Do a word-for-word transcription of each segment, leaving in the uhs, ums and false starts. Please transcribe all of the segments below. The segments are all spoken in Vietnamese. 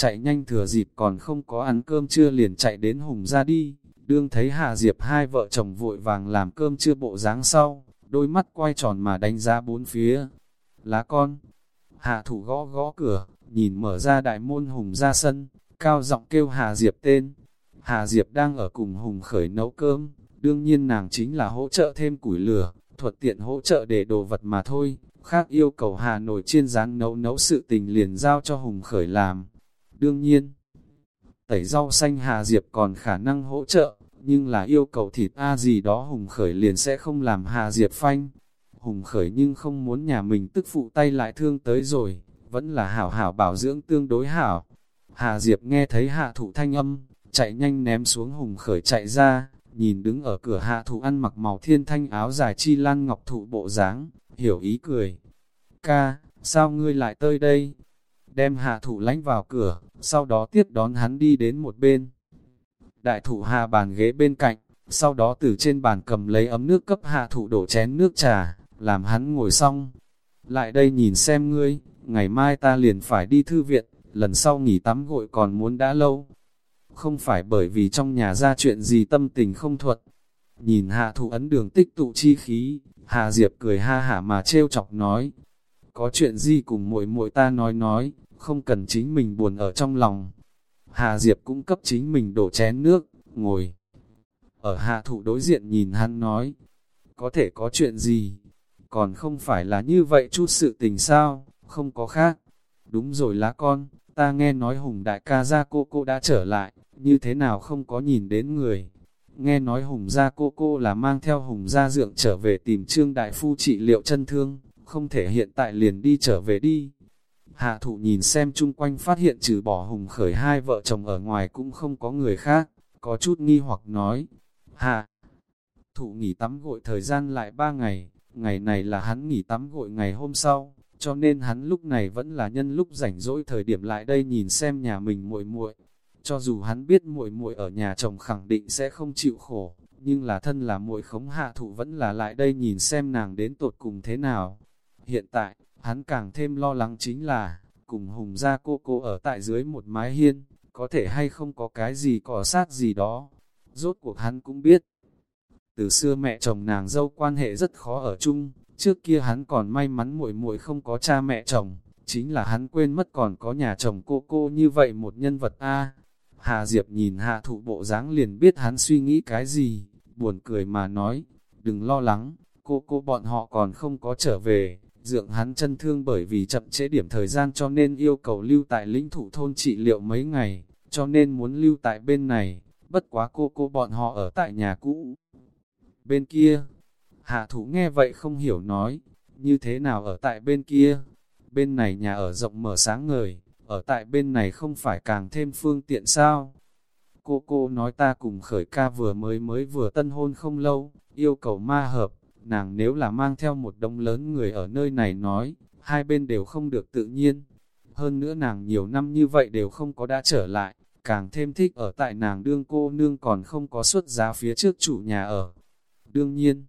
chạy nhanh thừa dịp còn không có ăn cơm trưa liền chạy đến Hùng ra đi. Đương thấy Hà Diệp hai vợ chồng vội vàng làm cơm trưa bộ dáng sau, đôi mắt quay tròn mà đánh giá bốn phía. Lá con, Hạ Thụ gõ gõ cửa, nhìn mở ra đại môn Hùng ra sân, cao giọng kêu Hà Diệp tên. Hà Diệp đang ở cùng Hùng Khởi nấu cơm, đương nhiên nàng chính là hỗ trợ thêm củi lửa, thuận tiện hỗ trợ để đồ vật mà thôi, khác yêu cầu Hà nồi chiên rán nấu nấu sự tình liền giao cho Hùng Khởi làm. Đương nhiên, tẩy rau xanh Hà Diệp còn khả năng hỗ trợ, nhưng là yêu cầu thịt A gì đó Hùng Khởi liền sẽ không làm Hà Diệp phanh. Hùng Khởi nhưng không muốn nhà mình tức phụ tay lại thương tới rồi, vẫn là hảo hảo bảo dưỡng tương đối hảo. Hà Diệp nghe thấy Hạ Thụ thanh âm, chạy nhanh ném xuống Hùng Khởi chạy ra, nhìn đứng ở cửa Hạ Thụ ăn mặc màu thiên thanh áo dài chi lan ngọc thụ bộ dáng, hiểu ý cười. Ca, sao ngươi lại tới đây? Đem Hạ Thụ lánh vào cửa, sau đó tiếp đón hắn đi đến một bên. Đại thụ Hà bàn ghế bên cạnh, sau đó từ trên bàn cầm lấy ấm nước cấp Hạ Thụ đổ chén nước trà, làm hắn ngồi xong. Lại đây nhìn xem ngươi, ngày mai ta liền phải đi thư viện, lần sau nghỉ tắm gội còn muốn đã lâu. Không phải bởi vì trong nhà ra chuyện gì tâm tình không thuận. Nhìn Hạ Thụ ấn đường tích tụ chi khí, Hà Diệp cười ha hả mà trêu chọc nói. Có chuyện gì cùng muội muội ta nói nói, không cần chính mình buồn ở trong lòng. Hà Diệp cũng cấp chính mình đổ chén nước, ngồi. Ở Hạ Thụ đối diện nhìn hắn nói, có thể có chuyện gì, còn không phải là như vậy chút sự tình sao, không có khác. Đúng rồi lá con, ta nghe nói Hùng đại ca gia cô cô đã trở lại, như thế nào không có nhìn đến người. Nghe nói Hùng gia cô cô là mang theo Hùng gia dượng trở về tìm Trương đại phu trị liệu chân thương, không thể hiện tại liền đi trở về đi. Hạ Thụ nhìn xem chung quanh phát hiện trừ bỏ Hùng Khởi hai vợ chồng ở ngoài cũng không có người khác, có chút nghi hoặc nói. Hạ Thụ nghỉ tắm gội thời gian lại ba ngày, ngày này là hắn nghỉ tắm gội ngày hôm sau, cho nên hắn lúc này vẫn là nhân lúc rảnh rỗi thời điểm lại đây nhìn xem nhà mình muội muội. Cho dù hắn biết muội muội ở nhà chồng khẳng định sẽ không chịu khổ, nhưng là thân là muội khống Hạ Thụ vẫn là lại đây nhìn xem nàng đến tột cùng thế nào. Hiện tại, hắn càng thêm lo lắng chính là, cùng Hùng gia cô cô ở tại dưới một mái hiên, có thể hay không có cái gì cỏ sát gì đó. Rốt cuộc hắn cũng biết, từ xưa mẹ chồng nàng dâu quan hệ rất khó ở chung, trước kia hắn còn may mắn muội muội không có cha mẹ chồng, chính là hắn quên mất còn có nhà chồng cô cô như vậy một nhân vật a. Hà Diệp nhìn Hạ Thụ bộ dáng liền biết hắn suy nghĩ cái gì, buồn cười mà nói, đừng lo lắng, cô cô bọn họ còn không có trở về, dượng hắn chân thương bởi vì chậm trễ điểm thời gian cho nên yêu cầu lưu tại lĩnh thủ thôn trị liệu mấy ngày, cho nên muốn lưu tại bên này, bất quá cô cô bọn họ ở tại nhà cũ. Bên kia, Hạ Thụ nghe vậy không hiểu nói, như thế nào ở tại bên kia, bên này nhà ở rộng mở sáng ngời, ở tại bên này không phải càng thêm phương tiện sao? Cô cô nói ta cùng Khởi ca vừa mới mới vừa tân hôn không lâu, yêu cầu ma hợp, nàng nếu là mang theo một đống lớn người ở nơi này nói, hai bên đều không được tự nhiên. Hơn nữa nàng nhiều năm như vậy đều không có đã trở lại, càng thêm thích ở tại nàng đương cô nương còn không có xuất giá phía trước chủ nhà ở. Đương nhiên,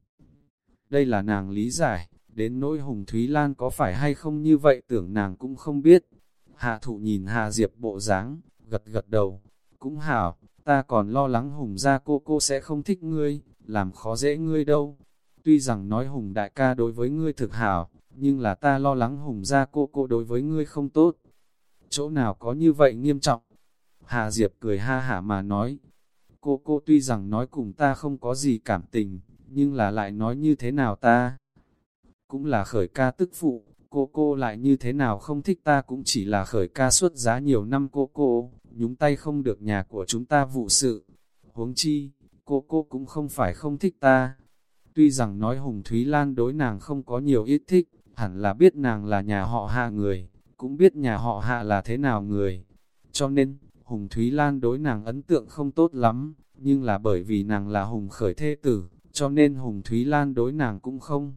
đây là nàng lý giải, đến nỗi Hùng Thúy Lan có phải hay không như vậy tưởng nàng cũng không biết. Hạ Thụ nhìn Hà Diệp bộ dáng, gật gật đầu, cũng hảo, ta còn lo lắng Hùng gia cô cô sẽ không thích ngươi, làm khó dễ ngươi đâu. Tuy rằng nói Hùng đại ca đối với ngươi thực hảo, nhưng là ta lo lắng Hùng gia cô cô đối với ngươi không tốt. Chỗ nào có như vậy nghiêm trọng? Hà Diệp cười ha hả mà nói, cô cô tuy rằng nói cùng ta không có gì cảm tình, nhưng là lại nói như thế nào ta? Cũng là Khởi ca tức phụ, cô cô lại như thế nào không thích ta cũng chỉ là Khởi ca xuất giá nhiều năm cô cô, nhúng tay không được nhà của chúng ta vụ sự. Huống chi, cô cô cũng không phải không thích ta. Tuy rằng nói Hùng Thúy Lan đối nàng không có nhiều ít thích, hẳn là biết nàng là nhà họ Hạ người, cũng biết nhà họ Hạ là thế nào người. Cho nên, Hùng Thúy Lan đối nàng ấn tượng không tốt lắm, nhưng là bởi vì nàng là Hùng Khởi thê tử, cho nên Hùng Thúy Lan đối nàng cũng không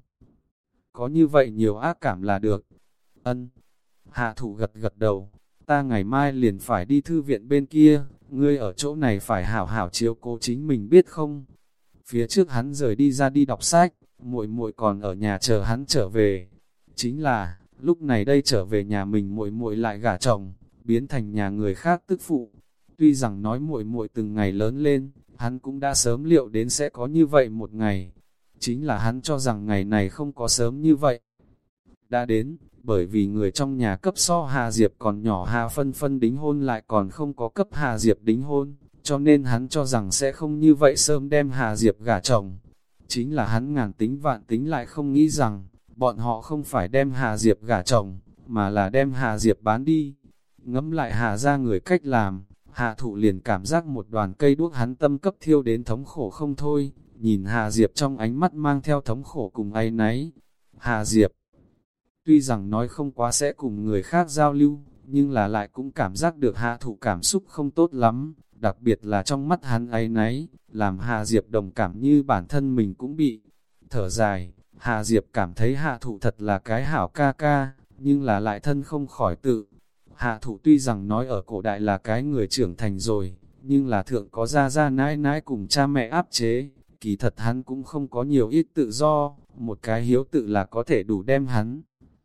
có như vậy nhiều ác cảm là được. Ân. Hạ Thụ gật gật đầu, ta ngày mai liền phải đi thư viện bên kia, ngươi ở chỗ này phải hảo hảo chiếu cố chính mình biết không? Phía trước hắn rời đi ra đi đọc sách, muội muội còn ở nhà chờ hắn trở về. Chính là, lúc này đây trở về nhà mình muội muội lại gả chồng, biến thành nhà người khác tức phụ. Tuy rằng nói muội muội từng ngày lớn lên, hắn cũng đã sớm liệu đến sẽ có như vậy một ngày. Chính là hắn cho rằng ngày này không có sớm như vậy. Đã đến, bởi vì người trong nhà cấp so Hà Diệp còn nhỏ Hà Phân Phân đính hôn lại còn không có cấp Hà Diệp đính hôn, cho nên hắn cho rằng sẽ không như vậy sớm đem Hà Diệp gả chồng. Chính là hắn ngàn tính vạn tính lại không nghĩ rằng, bọn họ không phải đem Hà Diệp gả chồng, mà là đem Hà Diệp bán đi. Ngẫm lại Hà ra người cách làm, Hà Thụ liền cảm giác một đoàn cây đuốc hắn tâm cấp thiêu đến thống khổ không thôi, nhìn Hà Diệp trong ánh mắt mang theo thống khổ cùng áy náy. Hà Diệp, tuy rằng nói không quá sẽ cùng người khác giao lưu, nhưng là lại cũng cảm giác được Hà Thụ cảm xúc không tốt lắm, đặc biệt là trong mắt hắn áy náy, làm Hà Diệp đồng cảm như bản thân mình cũng bị thở dài. Hà Diệp cảm thấy Hà Thụ thật là cái hảo ca ca, nhưng là lại thân không khỏi tự. Hà Thụ tuy rằng nói ở cổ đại là cái người trưởng thành rồi, nhưng là thượng có gia gia nãi nãi cùng cha mẹ áp chế, kỳ thật hắn cũng không có nhiều ít tự do, một cái hiếu tự là có thể đủ đem hắn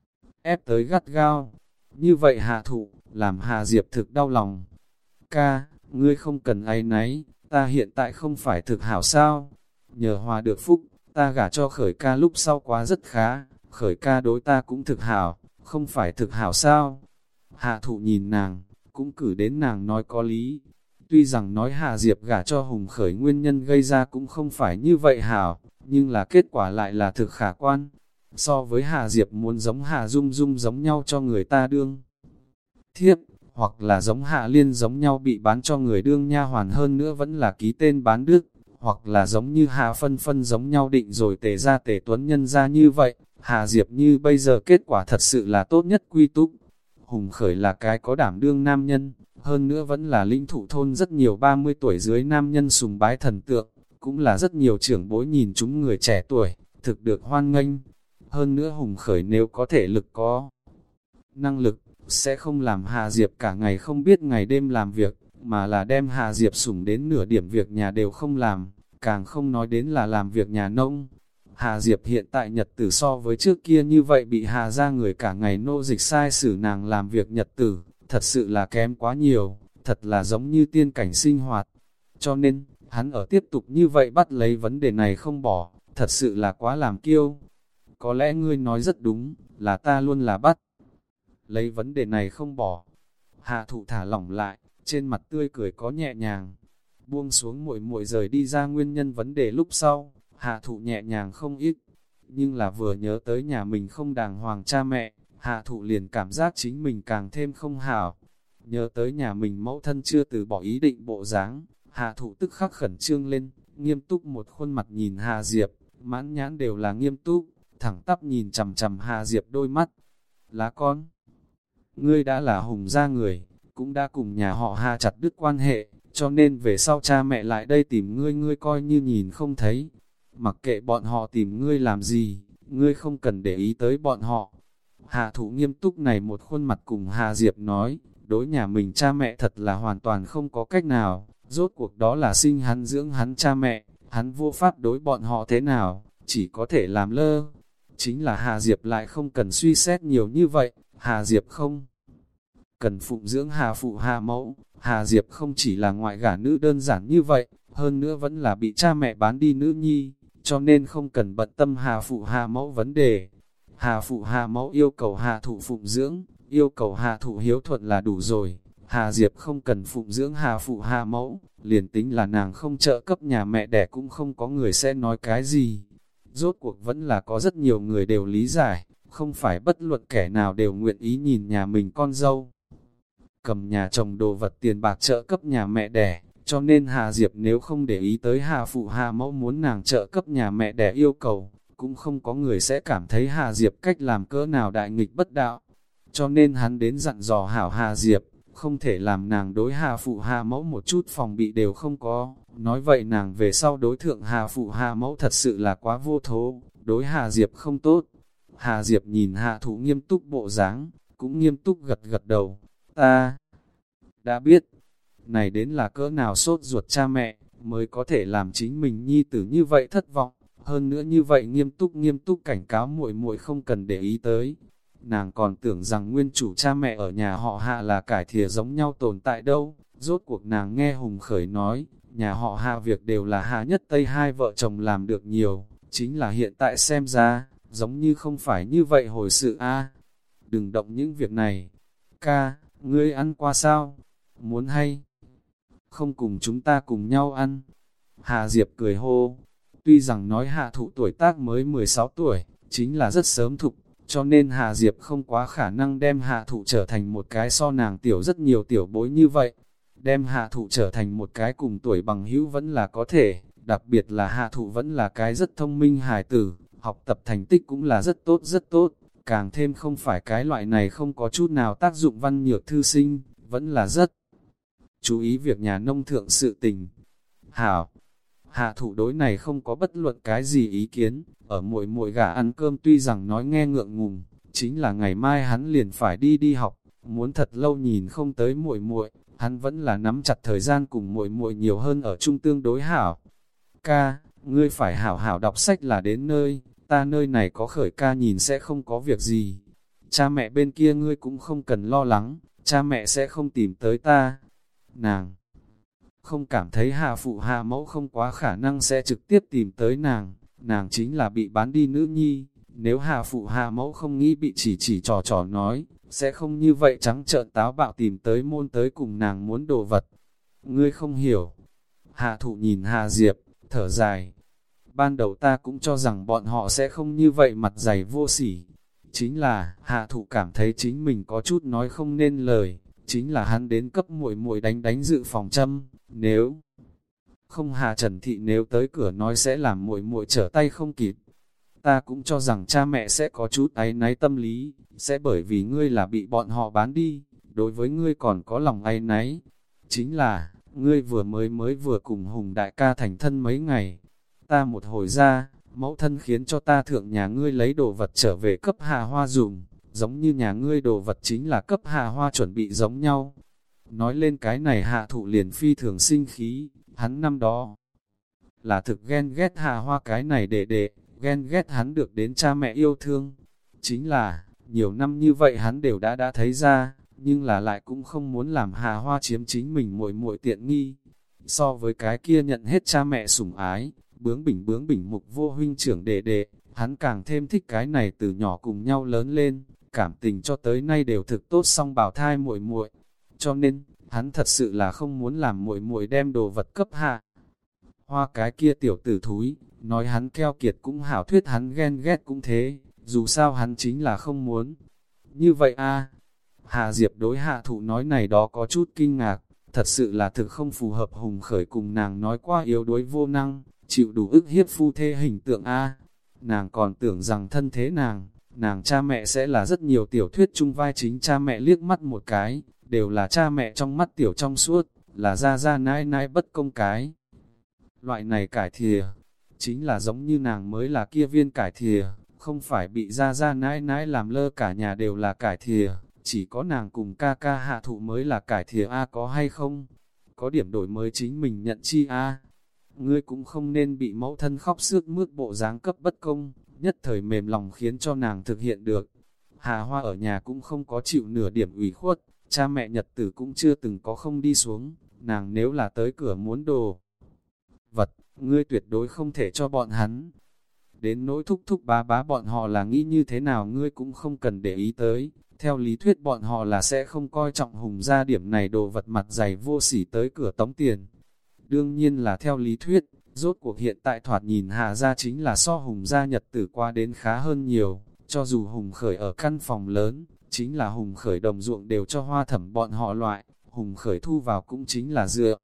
ép tới gắt gao. Như vậy Hà Thụ, làm Hà Diệp thực đau lòng. Ca, ngươi không cần áy náy, ta hiện tại không phải thực hảo sao? Nhờ hòa được phúc, ta gả cho Khởi ca lúc sau quá rất khá, Khởi ca đối ta cũng thực hảo, không phải thực hảo sao? Hà Thụ nhìn nàng, cũng cử đến nàng nói có lý. Tuy rằng nói Hà Diệp gả cho Hùng Khởi nguyên nhân gây ra cũng không phải như vậy hảo, nhưng là kết quả lại là thực khả quan. So với Hà Diệp muốn giống Hà Dung Dung giống nhau cho người ta đương thiếp, hoặc là giống Hạ Liên giống nhau bị bán cho người đương nha hoàn hơn nữa vẫn là ký tên bán đức, hoặc là giống như Hà Phân Phân giống nhau định rồi tề ra tề tuấn nhân ra như vậy, Hà Diệp như bây giờ kết quả thật sự là tốt nhất quy túc. Hùng Khởi là cái có đảm đương nam nhân, hơn nữa vẫn là linh thủ thôn rất nhiều ba mươi tuổi dưới nam nhân sùng bái thần tượng, cũng là rất nhiều trưởng bối nhìn chúng người trẻ tuổi, thực được hoan nghênh. Hơn nữa Hùng Khởi nếu có thể lực có năng lực, sẽ không làm Hà Diệp cả ngày không biết ngày đêm làm việc, mà là đem Hà Diệp sủng đến nửa điểm việc nhà đều không làm, càng không nói đến là làm việc nhà nông. Hà Diệp hiện tại nhật tử so với trước kia như vậy bị Hà ra người cả ngày nô dịch sai xử nàng làm việc nhật tử, thật sự là kém quá nhiều, thật là giống như tiên cảnh sinh hoạt. Cho nên, hắn ở tiếp tục như vậy bắt lấy vấn đề này không bỏ, thật sự là quá làm kiêu. Có lẽ ngươi nói rất đúng, là ta luôn là bắt lấy vấn đề này không bỏ. Hạ Thụ thả lỏng lại, trên mặt tươi cười có nhẹ nhàng. Buông xuống muội muội rời đi ra nguyên nhân vấn đề lúc sau, Hạ Thụ nhẹ nhàng không ít. Nhưng là vừa nhớ tới nhà mình không đàng hoàng cha mẹ, Hạ Thụ liền cảm giác chính mình càng thêm không hảo. Nhớ tới nhà mình mẫu thân chưa từ bỏ ý định bộ dáng, Hạ Thụ tức khắc khẩn trương lên, nghiêm túc một khuôn mặt nhìn Hà Diệp, mãn nhãn đều là nghiêm túc, thẳng tắp nhìn chằm chằm Hà Diệp đôi mắt. Lá con, ngươi đã là Hùng gia người, cũng đã cùng nhà họ Hà chặt đứt quan hệ, cho nên về sau cha mẹ lại đây tìm ngươi ngươi coi như nhìn không thấy. Mặc kệ bọn họ tìm ngươi làm gì, ngươi không cần để ý tới bọn họ. Hạ Thụ nghiêm túc này một khuôn mặt cùng Hà Diệp nói, đối nhà mình cha mẹ thật là hoàn toàn không có cách nào, rốt cuộc đó là sinh hắn dưỡng hắn cha mẹ, hắn vô pháp đối bọn họ thế nào, chỉ có thể làm lơ. Chính là Hà Diệp lại không cần suy xét nhiều như vậy, Hà Diệp không cần phụng dưỡng Hà phụ Hà mẫu, Hà Diệp không chỉ là ngoại gả nữ đơn giản như vậy, hơn nữa vẫn là bị cha mẹ bán đi nữ nhi, cho nên không cần bận tâm Hà phụ Hà mẫu vấn đề. Hà phụ Hà mẫu yêu cầu Hà Thụ phụng dưỡng, yêu cầu Hà Thụ hiếu thuận là đủ rồi. Hà Diệp không cần phụng dưỡng Hà phụ Hà mẫu, liền tính là nàng không trợ cấp nhà mẹ đẻ cũng không có người sẽ nói cái gì. Rốt cuộc vẫn là có rất nhiều người đều lý giải, không phải bất luận kẻ nào đều nguyện ý nhìn nhà mình con dâu cầm nhà chồng đồ vật tiền bạc trợ cấp nhà mẹ đẻ, cho nên Hà Diệp nếu không để ý tới Hà phụ Hà mẫu muốn nàng trợ cấp nhà mẹ đẻ yêu cầu, cũng không có người sẽ cảm thấy Hà Diệp cách làm cỡ nào đại nghịch bất đạo. Cho nên hắn đến dặn dò hảo Hà Diệp, không thể làm nàng đối Hà phụ Hà mẫu một chút phòng bị đều không có, nói vậy nàng về sau đối thượng Hà phụ Hà mẫu thật sự là quá vô thố, đối Hà Diệp không tốt. Hà Diệp nhìn Hạ Thụ nghiêm túc bộ dáng, cũng nghiêm túc gật gật đầu, ta đã biết, này đến là cỡ nào sốt ruột cha mẹ, mới có thể làm chính mình nhi tử như vậy thất vọng, hơn nữa như vậy nghiêm túc nghiêm túc cảnh cáo muội muội không cần để ý tới. nàng còn tưởng rằng nguyên chủ cha mẹ ở nhà họ Hạ là cải thìa giống nhau tồn tại đâu. Rốt cuộc nàng nghe Hùng Khởi nói, nhà họ Hạ việc đều là Hạ Nhất Tây hai vợ chồng làm được nhiều, chính là hiện tại xem ra, giống như không phải như vậy hồi sự a. Đừng động những việc này. Ca, ngươi ăn qua sao? Muốn hay không cùng chúng ta cùng nhau ăn? Hà Diệp cười hô. Tuy rằng nói Hạ Thụ tuổi tác mới mười sáu tuổi, chính là rất sớm thục, cho nên Hà Diệp không quá khả năng đem Hạ Thụ trở thành một cái so nàng tiểu rất nhiều tiểu bối như vậy. Đem Hạ Thụ trở thành một cái cùng tuổi bằng hữu vẫn là có thể, đặc biệt là Hạ Thụ vẫn là cái rất thông minh hài tử, học tập thành tích cũng là rất tốt rất tốt, càng thêm không phải cái loại này không có chút nào tác dụng văn nhược thư sinh, vẫn là rất chú ý việc nhà nông thượng sự tình. Hảo, Hạ Thụ đối này không có bất luận cái gì ý kiến, ở muội muội gả ăn cơm tuy rằng nói nghe ngượng ngùng, chính là ngày mai hắn liền phải đi đi học, muốn thật lâu nhìn không tới muội muội, hắn vẫn là nắm chặt thời gian cùng muội muội nhiều hơn ở chung tương đối hảo. Ca, ngươi phải hảo hảo đọc sách là đến nơi, ta nơi này có Khởi ca nhìn sẽ không có việc gì. Cha mẹ bên kia ngươi cũng không cần lo lắng, cha mẹ sẽ không tìm tới ta. Nàng không cảm thấy Hạ phụ Hạ mẫu không quá khả năng sẽ trực tiếp tìm tới nàng, nàng chính là bị bán đi nữ nhi, nếu Hạ phụ Hạ mẫu không nghĩ bị chỉ chỉ trò trò nói, sẽ không như vậy trắng trợn táo bạo tìm tới môn tới cùng nàng muốn đồ vật. Ngươi không hiểu. Hạ Thụ nhìn Hà Diệp, thở dài. Ban đầu ta cũng cho rằng bọn họ sẽ không như vậy mặt dày vô sỉ. Chính là, Hạ Thụ cảm thấy chính mình có chút nói không nên lời, chính là hắn đến cấp muội muội đánh đánh dự phòng châm, nếu không Hà Trần Thị nếu tới cửa nói sẽ làm muội muội trở tay không kịp. Ta cũng cho rằng cha mẹ sẽ có chút áy náy tâm lý, sẽ bởi vì ngươi là bị bọn họ bán đi, đối với ngươi còn có lòng áy náy. Chính là, ngươi vừa mới mới vừa cùng Hùng đại ca thành thân mấy ngày. Ta một hồi ra, mẫu thân khiến cho ta thượng nhà ngươi lấy đồ vật trở về cấp Hà Hoa dùng, giống như nhà ngươi đồ vật chính là cấp Hà Hoa chuẩn bị giống nhau. Nói lên cái này Hạ Thụ liền phi thường sinh khí, hắn năm đó là thực ghen ghét Hà Hoa cái này đệ đệ, ghen ghét hắn được đến cha mẹ yêu thương. Chính là, nhiều năm như vậy hắn đều đã đã thấy ra, nhưng là lại cũng không muốn làm Hà Hoa chiếm chính mình muội muội tiện nghi. So với cái kia nhận hết cha mẹ sủng ái, bướng bỉnh bướng bỉnh mục vô huynh trưởng đệ đệ, hắn càng thêm thích cái này từ nhỏ cùng nhau lớn lên, cảm tình cho tới nay đều thực tốt song bào thai muội muội. Cho nên, hắn thật sự là không muốn làm muội muội đem đồ vật cấp Hạ Hoa cái kia tiểu tử thúi, nói hắn keo kiệt cũng hảo, thuyết hắn ghen ghét cũng thế, dù sao hắn chính là không muốn. Như vậy a Hà Diệp đối Hạ Thụ nói này đó có chút kinh ngạc, thật sự là thực không phù hợp Hùng Khởi cùng nàng nói qua yếu đuối vô năng, chịu đủ ức hiếp phu thê hình tượng a. Nàng còn tưởng rằng thân thế nàng, nàng cha mẹ sẽ là rất nhiều tiểu thuyết chung vai chính cha mẹ liếc mắt một cái, đều là cha mẹ trong mắt tiểu trong suốt, là ra ra nãi nãi bất công cái. Loại này cải thìa, chính là giống như nàng mới là kia viên cải thìa, không phải bị ra ra nãi nãi làm lơ cả nhà đều là cải thìa, chỉ có nàng cùng ca ca Hạ Thụ mới là cải thìa a, có hay không? Có điểm đổi mới chính mình nhận chi a. Ngươi cũng không nên bị mẫu thân khóc sướt mướt bộ dáng cấp bất công, nhất thời mềm lòng khiến cho nàng thực hiện được. Hà Hoa ở nhà cũng không có chịu nửa điểm ủy khuất, cha mẹ nhật tử cũng chưa từng có không đi xuống, nàng nếu là tới cửa muốn đồ vật, ngươi tuyệt đối không thể cho bọn hắn. Đến nỗi thúc thúc bá bá bọn họ là nghĩ như thế nào ngươi cũng không cần để ý tới, theo lý thuyết bọn họ là sẽ không coi trọng Hùng gia điểm này đồ vật mặt dày vô sỉ tới cửa tống tiền. Đương nhiên là theo lý thuyết, rốt cuộc hiện tại thoạt nhìn Hà gia chính là so Hùng gia nhật tử qua đến khá hơn nhiều, cho dù Hùng Khởi ở căn phòng lớn, chính là Hùng Khởi đồng ruộng đều cho Hoa Thẩm bọn họ loại, Hùng Khởi thu vào cũng chính là dựa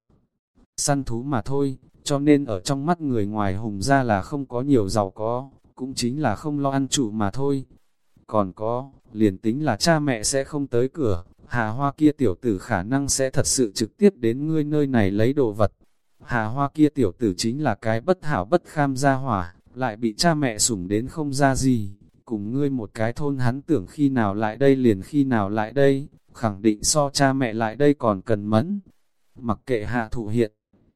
săn thú mà thôi, cho nên ở trong mắt người ngoài Hùng gia là không có nhiều giàu có, cũng chính là không lo ăn trụ mà thôi. Còn có, liền tính là cha mẹ sẽ không tới cửa, Hà Hoa kia tiểu tử khả năng sẽ thật sự trực tiếp đến ngươi nơi này lấy đồ vật. Hà Hoa kia tiểu tử chính là cái bất hảo bất kham gia hỏa, lại bị cha mẹ sủng đến không ra gì, cùng ngươi một cái thôn hắn tưởng khi nào lại đây liền khi nào lại đây, khẳng định so cha mẹ lại đây còn cần mẫn. Mặc kệ Hạ Thụ hiện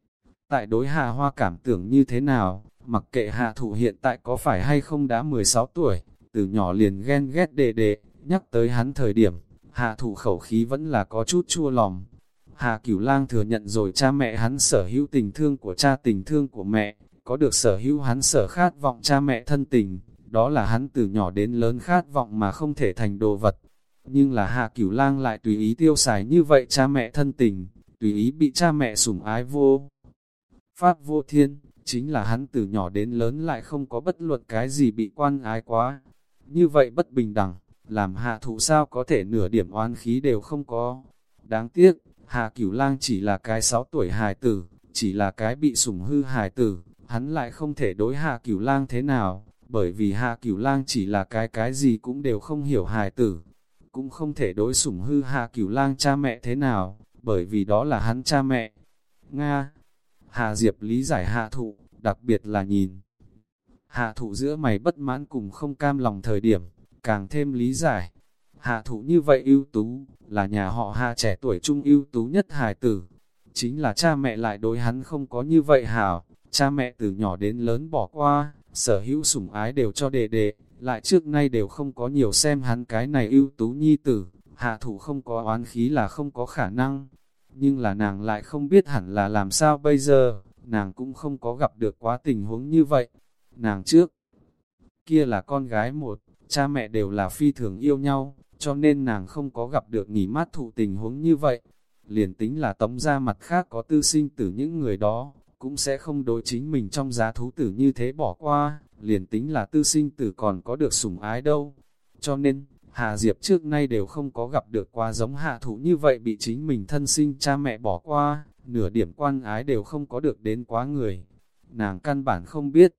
tại đối Hà Hoa cảm tưởng như thế nào, mặc kệ Hạ Thụ hiện tại có phải hay không đã mười sáu tuổi, từ nhỏ liền ghen ghét đệ đệ, Nhắc tới hắn thời điểm, Hạ Thụ khẩu khí vẫn là có chút chua lòng. Hạ Cửu Lang thừa nhận rồi cha mẹ hắn sở hữu tình thương của cha, tình thương của mẹ, có được sở hữu hắn sở khát vọng cha mẹ thân tình, đó là hắn từ nhỏ đến lớn khát vọng mà không thể thành đồ vật. Nhưng là Hạ Cửu Lang lại tùy ý tiêu xài như vậy cha mẹ thân tình, tùy ý bị cha mẹ sủng ái vô pháp vô thiên, chính là hắn từ nhỏ đến lớn lại không có bất luận cái gì bị quan ái quá. Như vậy bất bình đẳng, làm Hạ Thụ sao có thể nửa điểm oán khí đều không có. Đáng tiếc, Hạ Cửu Lang chỉ là cái sáu tuổi hài tử, chỉ là cái bị sủng hư hài tử, hắn lại không thể đối Hạ Cửu Lang thế nào, bởi vì Hạ Cửu Lang chỉ là cái cái gì cũng đều không hiểu hài tử, cũng không thể đối sủng hư Hạ Cửu Lang cha mẹ thế nào, bởi vì đó là hắn cha mẹ. Nga, Hà Diệp lý giải Hạ Thụ, đặc biệt là nhìn Hạ Thụ giữa mày bất mãn cùng không cam lòng thời điểm, càng thêm lý giải. Hạ Thụ như vậy ưu tú, là nhà họ Hạ trẻ tuổi trung ưu tú nhất hài tử. Chính là cha mẹ lại đối hắn không có như vậy hảo, cha mẹ từ nhỏ đến lớn bỏ qua, sở hữu sủng ái đều cho đệ đệ, lại trước nay đều không có nhiều xem hắn cái này ưu tú nhi tử. Hạ Thụ không có oán khí là không có khả năng, nhưng là nàng lại không biết hẳn là làm sao bây giờ, nàng cũng không có gặp được quá tình huống như vậy. Nàng trước kia là con gái một, cha mẹ đều là phi thường yêu nhau, cho nên nàng không có gặp được nghỉ mát thụ tình huống như vậy. Liền tính là Tống gia mặt khác có tư sinh tử những người đó, cũng sẽ không đối chính mình trong giá thú tử như thế bỏ qua, liền tính là tư sinh tử còn có được sủng ái đâu. Cho nên, Hà Diệp trước nay đều không có gặp được quá giống Hạ Thụ như vậy bị chính mình thân sinh cha mẹ bỏ qua, nửa điểm quan ái đều không có được đến quá người. Nàng căn bản không biết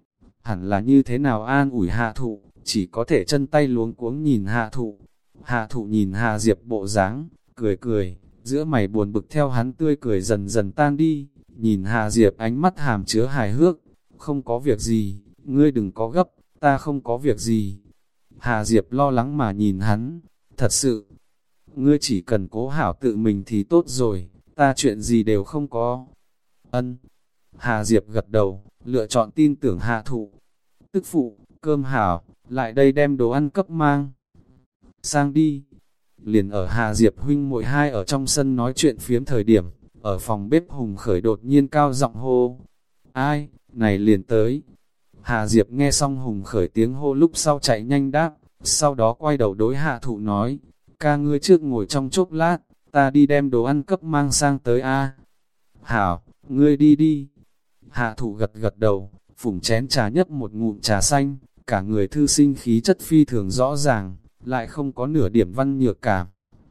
hẳn là như thế nào an ủi Hạ Thụ, chỉ có thể chân tay luống cuống nhìn Hạ Thụ. Hạ Thụ nhìn Hà Diệp bộ dáng, cười cười, giữa mày buồn bực theo hắn tươi cười dần dần tan đi, nhìn Hà Diệp ánh mắt hàm chứa hài hước, không có việc gì, ngươi đừng có gấp, ta không có việc gì. Hà Diệp lo lắng mà nhìn hắn, thật sự, ngươi chỉ cần cố hảo tự mình thì tốt rồi, ta chuyện gì đều không có. Ân. Hà Diệp gật đầu, lựa chọn tin tưởng Hạ Thụ. Tức phụ, cơm hảo, lại đây đem đồ ăn cấp mang sang đi. Liền ở Hà Diệp huynh muội hai ở trong sân nói chuyện phiếm thời điểm, ở phòng bếp Hùng Khởi đột nhiên cao giọng hô. Ai, này liền tới. Hà Diệp nghe xong Hùng Khởi tiếng hô lúc sau chạy nhanh đáp, sau đó quay đầu đối Hạ Thụ nói, ca ngươi trước ngồi trong chốc lát, ta đi đem đồ ăn cấp mang sang tới a. Hảo, ngươi đi đi. Hạ Thụ gật gật đầu, phủng chén trà nhấp một ngụm trà xanh, cả người thư sinh khí chất phi thường rõ ràng, lại không có nửa điểm văn nhược cảm.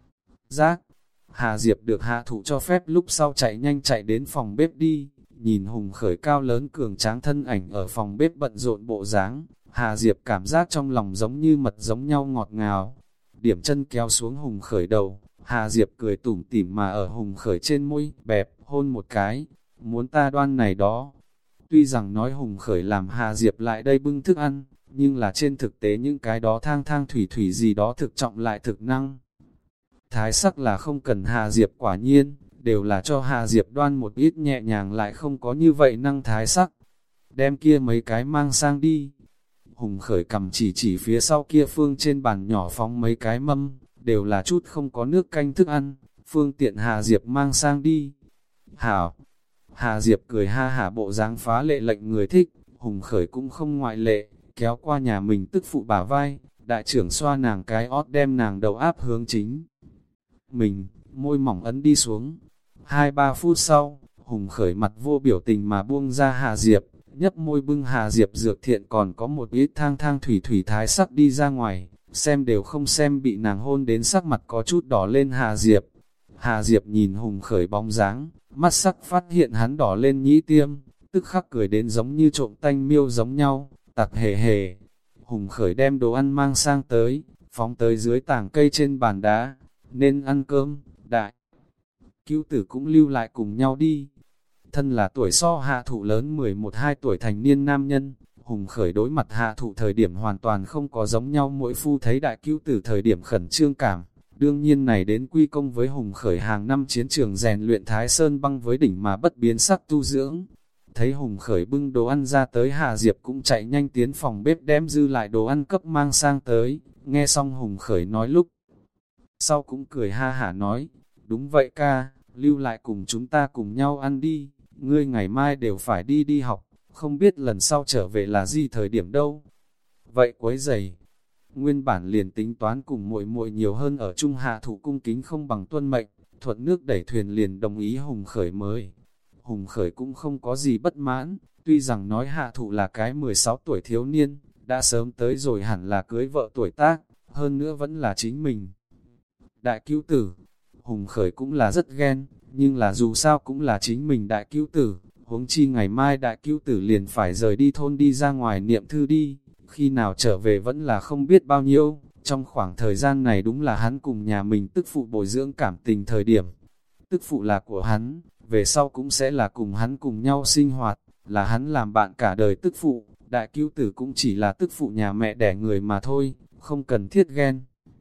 Giác, Hà Diệp được Hạ Thụ cho phép lúc sau chạy nhanh chạy đến phòng bếp đi, nhìn Hùng Khởi cao lớn cường tráng thân ảnh ở phòng bếp bận rộn bộ dáng, Hà Diệp cảm giác trong lòng giống như mật giống nhau ngọt ngào. Điểm chân kéo xuống Hùng Khởi đầu, Hà Diệp cười tủm tỉm mà ở Hùng Khởi trên môi, bẹp, hôn một cái, muốn ta đoan này đó. Tuy rằng nói Hùng Khởi làm Hà Diệp lại đây bưng thức ăn, nhưng là trên thực tế những cái đó thang thang thủy thủy gì đó thực trọng lại thực năng. Thái sắc là không cần Hà Diệp quả nhiên, đều là cho Hà Diệp đoan một ít nhẹ nhàng lại không có như vậy năng thái sắc. Đem kia mấy cái mang sang đi. Hùng Khởi cầm chỉ chỉ phía sau kia phương trên bàn nhỏ phóng mấy cái mâm, đều là chút không có nước canh thức ăn, phương tiện Hà Diệp mang sang đi. Hảo! Hà Diệp cười ha hả bộ dáng phá lệ lệnh người thích, Hùng Khởi cũng không ngoại lệ, kéo qua nhà mình tức phụ bả vai, đại trưởng xoa nàng cái ót đem nàng đầu áp hướng chính. Mình, môi mỏng ấn đi xuống. Hai ba phút sau, Hùng Khởi mặt vô biểu tình mà buông ra Hà Diệp, nhấp môi bưng Hà Diệp dược thiện còn có một ít thang thang thủy thủy thái sắc đi ra ngoài, xem đều không xem bị nàng hôn đến sắc mặt có chút đỏ lên Hà Diệp. Hà Diệp nhìn Hùng Khởi bóng dáng, mắt sắc phát hiện hắn đỏ lên nhĩ tiêm, tức khắc cười đến giống như trộm tanh miêu giống nhau, tặc hề hề. Hùng Khởi đem đồ ăn mang sang tới, phóng tới dưới tảng cây trên bàn đá, nên ăn cơm, đại. Cứu tử cũng lưu lại cùng nhau đi. Thân là tuổi so Hạ Thụ lớn mười một hai tuổi thành niên nam nhân, Hùng Khởi đối mặt Hạ Thụ thời điểm hoàn toàn không có giống nhau mỗi phu thấy đại cứu tử thời điểm khẩn trương cảm. Đương nhiên này đến quy công với Hùng Khởi hàng năm chiến trường rèn luyện Thái Sơn băng với đỉnh mà bất biến sắc tu dưỡng. Thấy Hùng Khởi bưng đồ ăn ra tới, Hà Diệp cũng chạy nhanh tiến phòng bếp đem dư lại đồ ăn cấp mang sang tới, Nghe xong Hùng Khởi nói lúc sau cũng cười ha hả nói, đúng vậy ca, lưu lại cùng chúng ta cùng nhau ăn đi, ngươi ngày mai đều phải đi đi học, không biết lần sau trở về là gì thời điểm đâu. Vậy quấy giày, nguyên bản liền tính toán cùng muội muội nhiều hơn ở chung Hạ Thụ cung kính không bằng tuân mệnh, thuận nước đẩy thuyền liền đồng ý Hùng Khởi mời. Hùng Khởi cũng không có gì bất mãn, tuy rằng nói Hạ Thụ là cái mười sáu tuổi thiếu niên, đã sớm tới rồi hẳn là cưới vợ tuổi tác, hơn nữa vẫn là chính mình. Đại cứu tử, Hùng Khởi cũng là rất ghen, nhưng là dù sao cũng là chính mình đại cứu tử, huống chi ngày mai đại cứu tử liền phải rời đi thôn đi ra ngoài niệm thư đi, khi nào trở về vẫn là không biết bao nhiêu, trong khoảng thời gian này đúng là hắn cùng nhà mình tức phụ bồi dưỡng cảm tình thời điểm. Tức phụ là của hắn, về sau cũng sẽ là cùng hắn cùng nhau sinh hoạt, là hắn làm bạn cả đời tức phụ, đại cứu tử cũng chỉ là tức phụ nhà mẹ đẻ người mà thôi, không cần thiết ghen,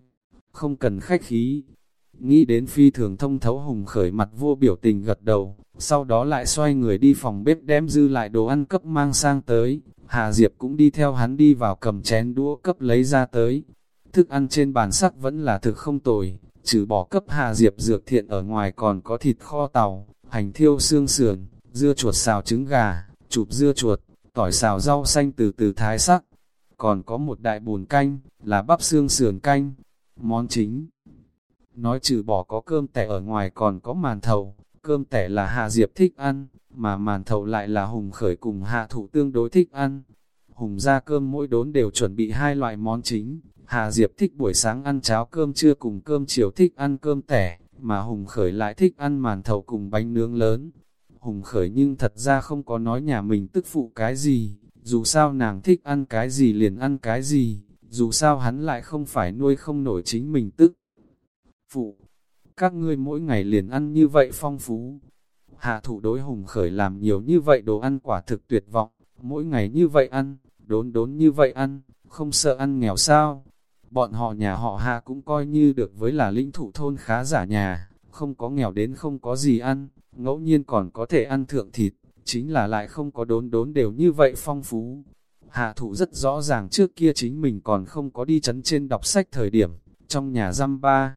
không cần khách khí. Nghĩ đến phi thường thông thấu Hùng Khởi mặt vô biểu tình gật đầu, sau đó lại xoay người đi phòng bếp đem dư lại đồ ăn cấp mang sang tới. Hà Diệp cũng đi theo hắn đi vào cầm chén đũa cấp lấy ra tới. Thức ăn trên bàn sắc vẫn là thực không tồi, trừ bỏ cấp Hà Diệp dược thiện ở ngoài còn có thịt kho tàu, hành thiêu xương sườn, dưa chuột xào trứng gà, chụp dưa chuột, tỏi xào rau xanh từ từ thái sắc. Còn có một đại bồn canh, là bắp xương sườn canh. Món chính nói trừ bỏ có cơm tẻ ở ngoài còn có màn thầu, cơm tẻ là Hà Diệp thích ăn, mà màn thầu lại là Hùng Khởi cùng Hạ Thụ tương đối thích ăn. Hùng ra cơm mỗi đốn đều chuẩn bị hai loại món chính, Hà Diệp thích buổi sáng ăn cháo cơm trưa cùng cơm chiều thích ăn cơm tẻ, mà Hùng Khởi lại thích ăn màn thầu cùng bánh nướng lớn. Hùng Khởi nhưng thật ra không có nói nhà mình tức phụ cái gì, dù sao nàng thích ăn cái gì liền ăn cái gì, dù sao hắn lại không phải nuôi không nổi chính mình tức phụ. Các ngươi mỗi ngày liền ăn như vậy phong phú. Hạ Thụ đối Hùng Khởi làm nhiều như vậy đồ ăn quả thực tuyệt vọng, mỗi ngày như vậy ăn, đốn đốn như vậy ăn, không sợ ăn nghèo sao. Bọn họ nhà họ Hạ cũng coi như được với là lĩnh thụ thôn khá giả nhà, không có nghèo đến không có gì ăn, ngẫu nhiên còn có thể ăn thượng thịt, chính là lại không có đốn đốn đều như vậy phong phú. Hạ Thụ rất rõ ràng trước kia chính mình còn không có đi chấn trên đọc sách thời điểm, trong nhà dăm ba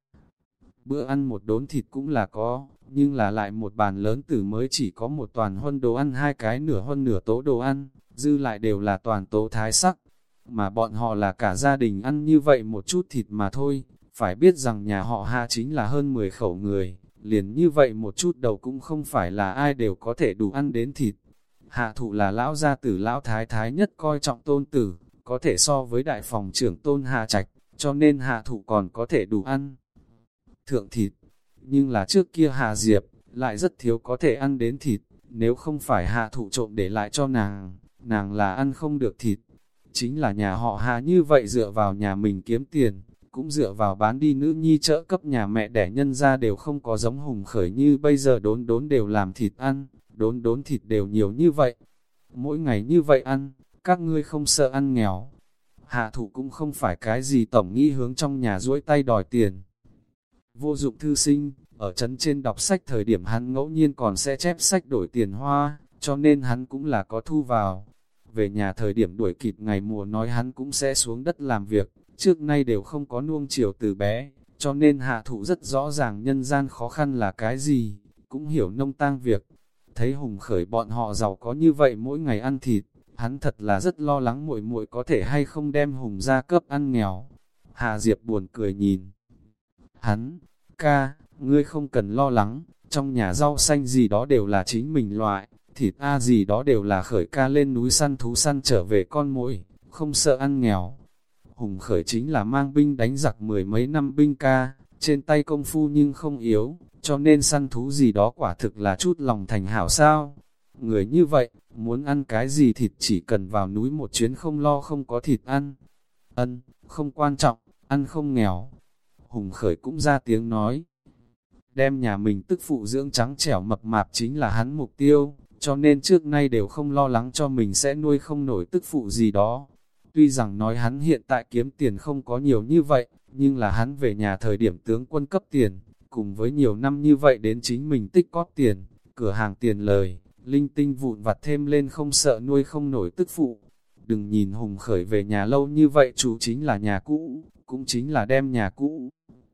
bữa ăn một đốn thịt cũng là có, nhưng là lại một bàn lớn tử mới chỉ có một toàn huân đồ ăn, hai cái nửa huân nửa tố đồ ăn, dư lại đều là toàn tố thái sắc. Mà bọn họ là cả gia đình ăn như vậy một chút thịt mà thôi, phải biết rằng nhà họ Hạ chính là hơn mười khẩu người, liền như vậy một chút đầu cũng không phải là ai đều có thể đủ ăn đến thịt. Hạ Thụ là lão gia tử lão thái thái nhất coi trọng tôn tử, có thể so với đại phòng trưởng Tôn Hà Trạch, cho nên Hạ Thụ còn có thể đủ ăn thượng thịt. Nhưng là trước kia Hà Diệp, lại rất thiếu có thể ăn đến thịt, nếu không phải Hạ Thụ trộm để lại cho nàng, nàng là ăn không được thịt. Chính là nhà họ Hà như vậy dựa vào nhà mình kiếm tiền, cũng dựa vào bán đi nữ nhi trợ cấp nhà mẹ đẻ nhân ra đều không có giống Hùng Khởi như bây giờ đốn đốn đều làm thịt ăn, đốn đốn thịt đều nhiều như vậy. Mỗi ngày như vậy ăn, các ngươi không sợ ăn nghèo. Hạ Thụ cũng không phải cái gì tổng nghĩ hướng trong nhà duỗi tay đòi tiền. Vô dụng thư sinh, ở trấn trên đọc sách thời điểm hắn ngẫu nhiên còn sẽ chép sách đổi tiền hoa, cho nên hắn cũng là có thu vào. Về nhà thời điểm đuổi kịp ngày mùa nói hắn cũng sẽ xuống đất làm việc, trước nay đều không có nuông chiều từ bé, cho nên Hạ Thụ rất rõ ràng nhân gian khó khăn là cái gì, cũng hiểu nông tang việc. Thấy Hùng Khởi bọn họ giàu có như vậy mỗi ngày ăn thịt, hắn thật là rất lo lắng muội muội có thể hay không đem Hùng ra cấp ăn nghèo. Hà Diệp buồn cười nhìn hắn, ca, ngươi không cần lo lắng, trong nhà rau xanh gì đó đều là chính mình loại, thịt a gì đó đều là Khởi ca lên núi săn thú săn trở về con muỗi, không sợ ăn nghèo. Hùng Khởi chính là mang binh đánh giặc mười mấy năm binh ca, trên tay công phu nhưng không yếu, cho nên săn thú gì đó quả thực là chút lòng thành hảo sao. Người như vậy, muốn ăn cái gì thịt chỉ cần vào núi một chuyến không lo không có thịt ăn. Ân, không quan trọng, ăn không nghèo. Hùng Khởi cũng ra tiếng nói. Đem nhà mình tức phụ dưỡng trắng trẻo mập mạp chính là hắn mục tiêu, cho nên trước nay đều không lo lắng cho mình sẽ nuôi không nổi tức phụ gì đó. Tuy rằng nói hắn hiện tại kiếm tiền không có nhiều như vậy, nhưng là hắn về nhà thời điểm tướng quân cấp tiền, cùng với nhiều năm như vậy đến chính mình tích cóp tiền, cửa hàng tiền lời, linh tinh vụn vặt thêm lên không sợ nuôi không nổi tức phụ. Đừng nhìn Hùng Khởi về nhà lâu như vậy chú chính là nhà cũ, cũng chính là đem nhà cũ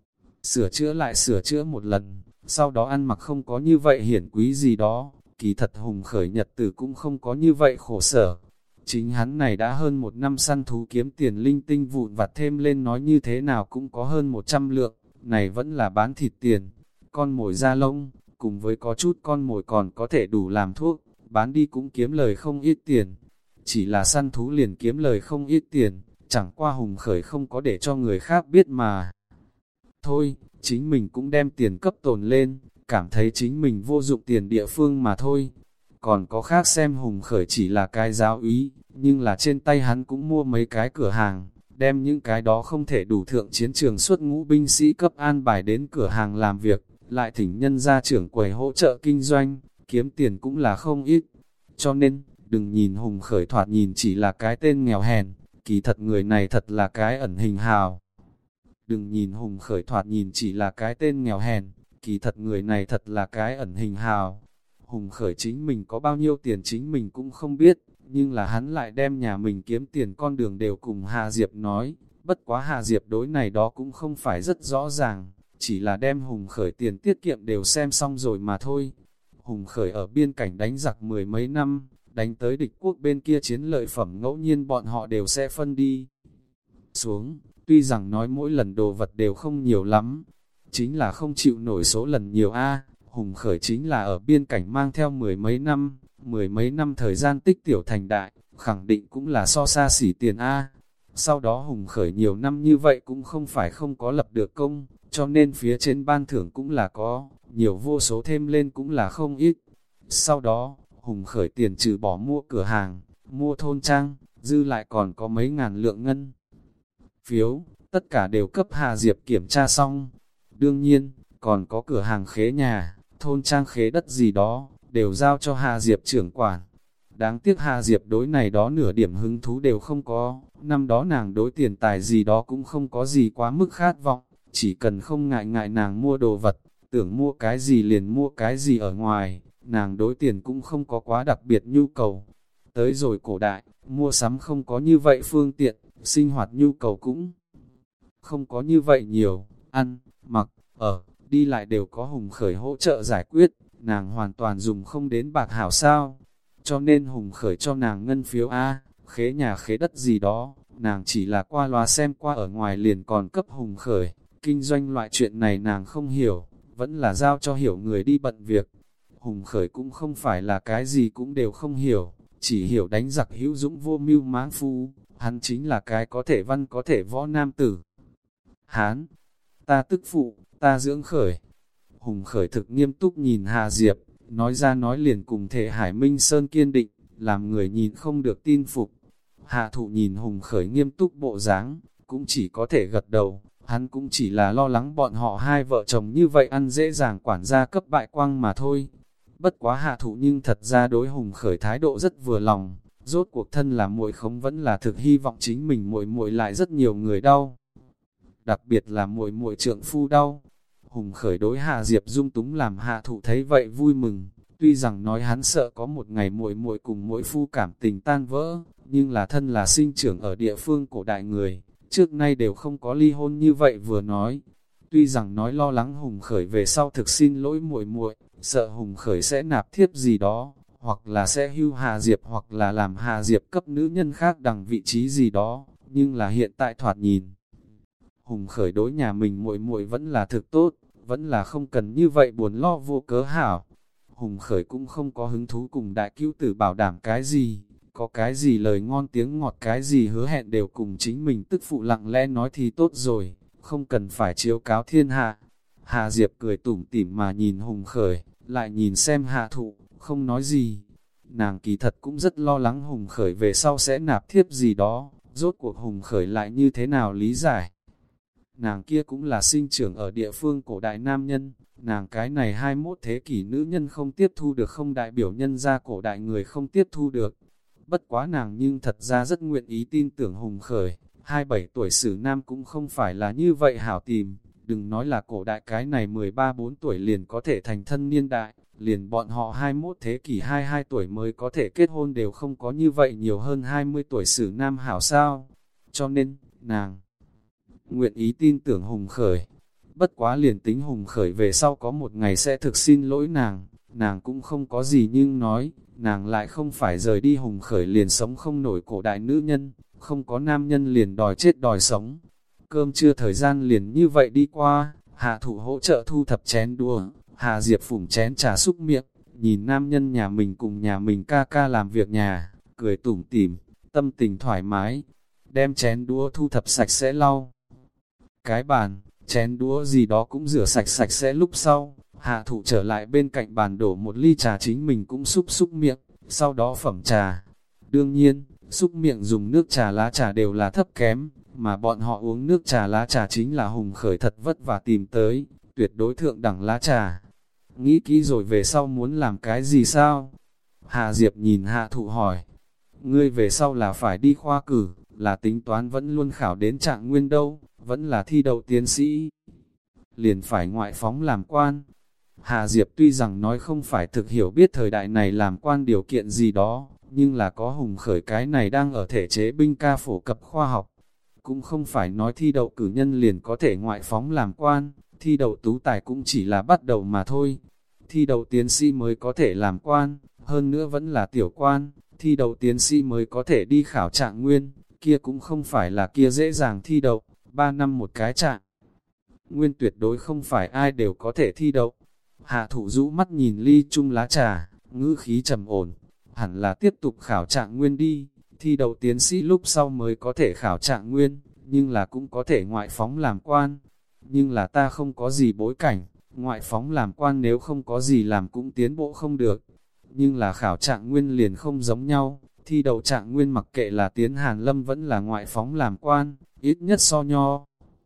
sửa chữa lại sửa chữa một lần, sau đó ăn mặc không có như vậy hiển quý gì đó. Kỳ thật Hùng Khởi nhật tử cũng không có như vậy khổ sở. Chính hắn này đã hơn một năm săn thú kiếm tiền linh tinh vụn vặt thêm lên nói như thế nào cũng có hơn một trăm lượng, này vẫn là bán thịt tiền. Con mồi da lông, cùng với có chút con mồi còn có thể đủ làm thuốc, bán đi cũng kiếm lời không ít tiền. Chỉ là săn thú liền kiếm lời không ít tiền, chẳng qua Hùng Khởi không có để cho người khác biết mà. Thôi, chính mình cũng đem tiền cấp tồn lên, cảm thấy chính mình vô dụng tiền địa phương mà thôi. Còn có khác xem Hùng Khởi chỉ là cái giáo úy, nhưng là trên tay hắn cũng mua mấy cái cửa hàng, đem những cái đó không thể đủ thượng chiến trường xuất ngũ binh sĩ cấp an bài đến cửa hàng làm việc, lại thỉnh nhân gia trưởng quầy hỗ trợ kinh doanh, kiếm tiền cũng là không ít. Cho nên, đừng nhìn Hùng Khởi thoạt nhìn chỉ là cái tên nghèo hèn, kỳ thật người này thật là cái ẩn hình hào. Đừng nhìn Hùng Khởi thoạt nhìn chỉ là cái tên nghèo hèn, kỳ thật người này thật là cái ẩn hình hào. Hùng Khởi chính mình có bao nhiêu tiền chính mình cũng không biết, nhưng là hắn lại đem nhà mình kiếm tiền con đường đều cùng Hà Diệp nói, bất quá Hà Diệp đối này đó cũng không phải rất rõ ràng, chỉ là đem Hùng Khởi tiền tiết kiệm đều xem xong rồi mà thôi. Hùng Khởi ở biên cảnh đánh giặc mười mấy năm, đánh tới địch quốc bên kia chiến lợi phẩm ngẫu nhiên bọn họ đều sẽ phân đi xuống, tuy rằng nói mỗi lần đồ vật đều không nhiều lắm, chính là không chịu nổi số lần nhiều a. Hùng Khởi chính là ở biên cảnh mang theo mười mấy năm, mười mấy năm thời gian tích tiểu thành đại, khẳng định cũng là so xa xỉ tiền a. Sau đó Hùng Khởi nhiều năm như vậy cũng không phải không có lập được công, cho nên phía trên ban thưởng cũng là có, nhiều vô số thêm lên cũng là không ít. Sau đó, Hùng Khởi tiền trừ bỏ mua cửa hàng, mua thôn trang, dư lại còn có mấy ngàn lượng ngân phiếu, tất cả đều cấp Hà Diệp kiểm tra xong. Đương nhiên, còn có cửa hàng khế nhà, thôn trang khế đất gì đó, đều giao cho Hà Diệp trưởng quản. Đáng tiếc Hà Diệp đối này đó nửa điểm hứng thú đều không có, năm đó nàng đối tiền tài gì đó cũng không có gì quá mức khát vọng, chỉ cần không ngại ngại nàng mua đồ vật, tưởng mua cái gì liền mua cái gì ở ngoài, nàng đối tiền cũng không có quá đặc biệt nhu cầu. Tới rồi cổ đại, mua sắm không có như vậy phương tiện, sinh hoạt nhu cầu cũng không có như vậy nhiều, ăn, mặc, ở, đi lại đều có Hùng Khởi hỗ trợ giải quyết, nàng hoàn toàn dùng không đến bạc hảo sao. Cho nên Hùng Khởi cho nàng ngân phiếu A, khế nhà khế đất gì đó, nàng chỉ là qua loa xem qua ở ngoài liền còn cấp Hùng Khởi. Kinh doanh loại chuyện này nàng không hiểu, vẫn là giao cho hiểu người đi bận việc. Hùng Khởi cũng không phải là cái gì cũng đều không hiểu, chỉ hiểu đánh giặc hữu dũng vô mưu mãng phu, hắn chính là cái có thể văn có thể võ nam tử. Hán, ta tức phụ, ta dưỡng Khởi. Hùng Khởi thực nghiêm túc nhìn Hà Diệp, nói ra nói liền cùng thể Hải Minh Sơn kiên định, làm người nhìn không được tin phục. Hạ thụ nhìn Hùng Khởi nghiêm túc bộ dáng, cũng chỉ có thể gật đầu, hắn cũng chỉ là lo lắng bọn họ hai vợ chồng như vậy ăn dễ dàng quản gia cấp bại quang mà thôi. Bất quá hạ thụ nhưng thật ra đối Hùng Khởi thái độ rất vừa lòng, rốt cuộc thân là muội không vẫn là thực hy vọng chính mình muội muội lại rất nhiều người đau. Đặc biệt là muội muội trượng phu đau. Hùng Khởi đối Hạ Diệp dung túng làm hạ thụ thấy vậy vui mừng, tuy rằng nói hắn sợ có một ngày muội muội cùng muội phu cảm tình tan vỡ, nhưng là thân là sinh trưởng ở địa phương cổ đại người, trước nay đều không có ly hôn như vậy vừa nói. Tuy rằng nói lo lắng Hùng Khởi về sau thực xin lỗi muội muội, sợ Hùng Khởi sẽ nạp thiếp gì đó, hoặc là sẽ hưu Hà Diệp hoặc là làm Hà Diệp cấp nữ nhân khác đằng vị trí gì đó, nhưng là hiện tại thoạt nhìn, Hùng Khởi đối nhà mình muội muội vẫn là thực tốt, vẫn là không cần như vậy buồn lo vô cớ hảo. Hùng Khởi cũng không có hứng thú cùng đại cứu tử bảo đảm cái gì, có cái gì lời ngon tiếng ngọt cái gì hứa hẹn đều cùng chính mình tức phụ lặng lẽ nói thì tốt rồi, không cần phải chiếu cáo thiên hạ. Hà Diệp cười tủm tỉm mà nhìn Hùng Khởi, lại nhìn xem Hạ thụ, không nói gì. Nàng kỳ thật cũng rất lo lắng Hùng Khởi về sau sẽ nạp thiếp gì đó, rốt cuộc Hùng Khởi lại như thế nào lý giải. Nàng kia cũng là sinh trưởng ở địa phương cổ đại nam nhân, nàng cái này hai mươi mốt thế kỷ nữ nhân không tiếp thu được không đại biểu nhân ra cổ đại người không tiếp thu được. Bất quá nàng nhưng thật ra rất nguyện ý tin tưởng Hùng Khởi, hai mươi bảy tuổi sử nam cũng không phải là như vậy hảo tìm, đừng nói là cổ đại cái này mười ba bốn tuổi liền có thể thành thân niên đại, liền bọn họ hai mươi mốt thế kỷ hai mươi hai tuổi mới có thể kết hôn đều không có như vậy nhiều hơn hai mươi tuổi sử nam hảo sao. Cho nên, nàng nguyện ý tin tưởng Hùng Khởi. Bất quá liền tính Hùng Khởi về sau có một ngày sẽ thực xin lỗi nàng, nàng cũng không có gì nhưng nói, nàng lại không phải rời đi Hùng Khởi liền sống không nổi cổ đại nữ nhân, không có nam nhân liền đòi chết đòi sống. Cơm trưa thời gian liền như vậy đi qua, Hạ Thụ hỗ trợ thu thập chén đũa, Hà Diệp phủng chén trà xúc miệng, nhìn nam nhân nhà mình cùng nhà mình ca ca làm việc nhà, cười tủm tỉm, tâm tình thoải mái, đem chén đũa thu thập sạch sẽ lau. Cái bàn, chén đũa gì đó cũng rửa sạch sạch sẽ lúc sau, Hạ Thụ trở lại bên cạnh bàn đổ một ly trà chính mình cũng xúc xúc miệng, sau đó phẩm trà. Đương nhiên, xúc miệng dùng nước trà lá trà đều là thấp kém, mà bọn họ uống nước trà lá trà chính là Hùng Khởi thật vất vả tìm tới, tuyệt đối thượng đẳng lá trà. Nghĩ kỹ rồi về sau muốn làm cái gì sao? Hà Diệp nhìn Hạ Thụ hỏi, ngươi về sau là phải đi khoa cử, là tính toán vẫn luôn khảo đến trạng nguyên đâu, vẫn là thi đậu tiến sĩ, liền phải ngoại phóng làm quan. Hà Diệp tuy rằng nói không phải thực hiểu biết thời đại này làm quan điều kiện gì đó, nhưng là có Hùng Khởi cái này đang ở thể chế binh ca phổ cập khoa học. Cũng không phải nói thi đậu cử nhân liền có thể ngoại phóng làm quan, thi đậu tú tài cũng chỉ là bắt đầu mà thôi. Thi đậu tiến sĩ mới có thể làm quan, hơn nữa vẫn là tiểu quan, thi đậu tiến sĩ mới có thể đi khảo trạng nguyên, kia cũng không phải là kia dễ dàng thi đậu, ba năm một cái trạng nguyên tuyệt đối không phải ai đều có thể thi đậu. Hạ Thụ rũ mắt nhìn ly chung lá trà, ngữ khí trầm ổn, hẳn là tiếp tục khảo trạng nguyên đi, thi đậu tiến sĩ lúc sau mới có thể khảo trạng nguyên, nhưng là cũng có thể ngoại phóng làm quan. Nhưng là ta không có gì bối cảnh, ngoại phóng làm quan nếu không có gì làm cũng tiến bộ không được. Nhưng là khảo trạng nguyên liền không giống nhau, thi đậu trạng nguyên mặc kệ là tiến Hàn Lâm vẫn là ngoại phóng làm quan, ít nhất so nho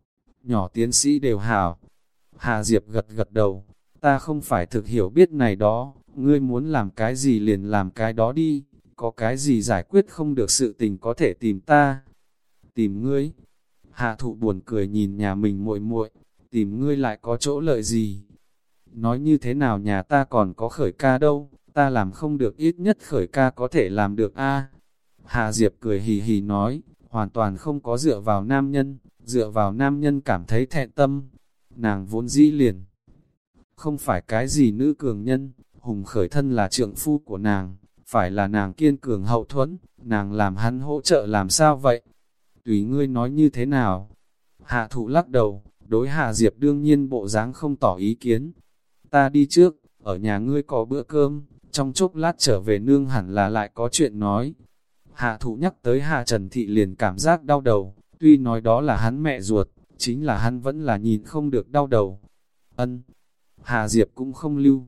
nhỏ tiến sĩ đều hảo. Hà Diệp gật gật đầu, ta không phải thực hiểu biết này đó, ngươi muốn làm cái gì liền làm cái đó đi, có cái gì giải quyết không được sự tình có thể tìm ta. Tìm ngươi? Hạ Thụ buồn cười nhìn nhà mình muội muội, tìm ngươi lại có chỗ lợi gì? Nói như thế nào nhà ta còn có Khởi ca đâu, ta làm không được ít nhất Khởi ca có thể làm được a. Hà Diệp cười hì hì nói, hoàn toàn không có dựa vào nam nhân, dựa vào nam nhân cảm thấy thẹn tâm. Nàng vốn dĩ liền không phải cái gì nữ cường nhân, Hùng Khởi thân là trượng phu của nàng, phải là nàng kiên cường hậu thuẫn, nàng làm hắn hỗ trợ làm sao vậy? Tùy ngươi nói như thế nào? Hạ Thụ lắc đầu, đối Hà Diệp đương nhiên bộ dáng không tỏ ý kiến. Ta đi trước, ở nhà ngươi có bữa cơm, trong chốc lát trở về nương hẳn là lại có chuyện nói. Hạ Thụ nhắc tới Hạ Trần Thị liền cảm giác đau đầu, tuy nói đó là hắn mẹ ruột, chính là hắn vẫn là nhìn không được đau đầu. Ân, Hà Diệp cũng không lưu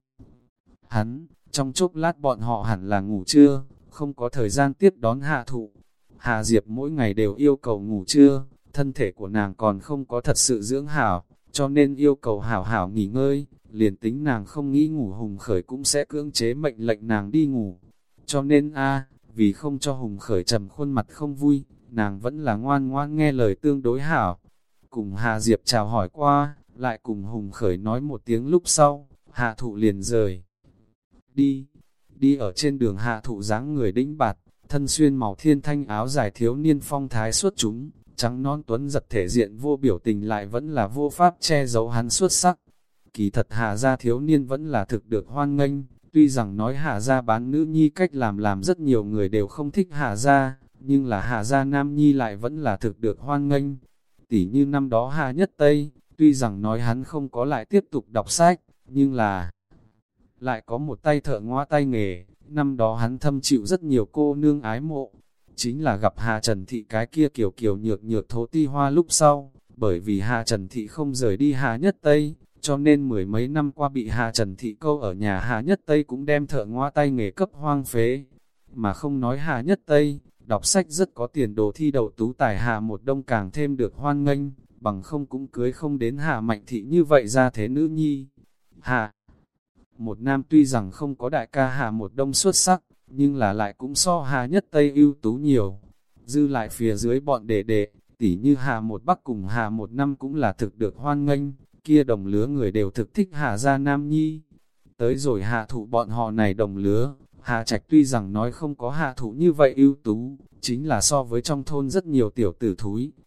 hắn, trong chốc lát bọn họ hẳn là ngủ trưa, không có thời gian tiếp đón Hạ Thụ. Hà Diệp mỗi ngày đều yêu cầu ngủ trưa, thân thể của nàng còn không có thật sự dưỡng hảo, cho nên yêu cầu hảo hảo nghỉ ngơi, liền tính nàng không nghĩ ngủ Hùng Khởi cũng sẽ cưỡng chế mệnh lệnh nàng đi ngủ. Cho nên a vì không cho Hùng Khởi trầm khuôn mặt không vui, nàng vẫn là ngoan ngoan nghe lời tương đối hảo. Cùng Hà Diệp chào hỏi qua, lại cùng Hùng Khởi nói một tiếng lúc sau, Hạ Thụ liền rời đi. Đi ở trên đường Hạ Thụ dáng người đĩnh bạt, thân xuyên màu thiên thanh áo dài thiếu niên phong thái xuất chúng, trắng non tuấn giật thể diện vô biểu tình lại vẫn là vô pháp che giấu hắn xuất sắc. Kỳ thật Hạ gia thiếu niên vẫn là thực được hoan nghênh, tuy rằng nói Hạ gia bán nữ nhi cách làm làm rất nhiều người đều không thích Hạ gia, nhưng là Hạ gia nam nhi lại vẫn là thực được hoan nghênh. Tỉ như năm đó Hạ Nhất Tây, tuy rằng nói hắn không có lại tiếp tục đọc sách, nhưng là lại có một tay thợ ngoa tay nghề, năm đó hắn thâm chịu rất nhiều cô nương ái mộ. Chính là gặp Hạ Trần Thị cái kia kiểu kiểu nhược nhược thố ti hoa lúc sau, bởi vì Hạ Trần Thị không rời đi Hạ Nhất Tây, cho nên mười mấy năm qua bị Hạ Trần Thị câu ở nhà Hạ Nhất Tây cũng đem thợ ngoa tay nghề cấp hoang phế. Mà không nói Hạ Nhất Tây, đọc sách rất có tiền đồ thi đậu tú tài Hạ Một Đông càng thêm được hoan nghênh, bằng không cũng cưới không đến Hạ Mạnh Thị như vậy ra thế nữ nhi. Hạ Một Nam tuy rằng không có đại ca Hạ Một Đông xuất sắc, nhưng là lại cũng so Hạ Nhất Tây ưu tú nhiều. Dư lại phía dưới bọn đệ đệ, tỉ như Hạ Một Bắc cùng Hạ Một Năm cũng là thực được hoan nghênh, kia đồng lứa người đều thực thích Hạ gia nam nhi. Tới rồi Hạ Thụ bọn họ này đồng lứa, Hạ Trạch tuy rằng nói không có Hạ Thụ như vậy ưu tú, chính là so với trong thôn rất nhiều tiểu tử thúi,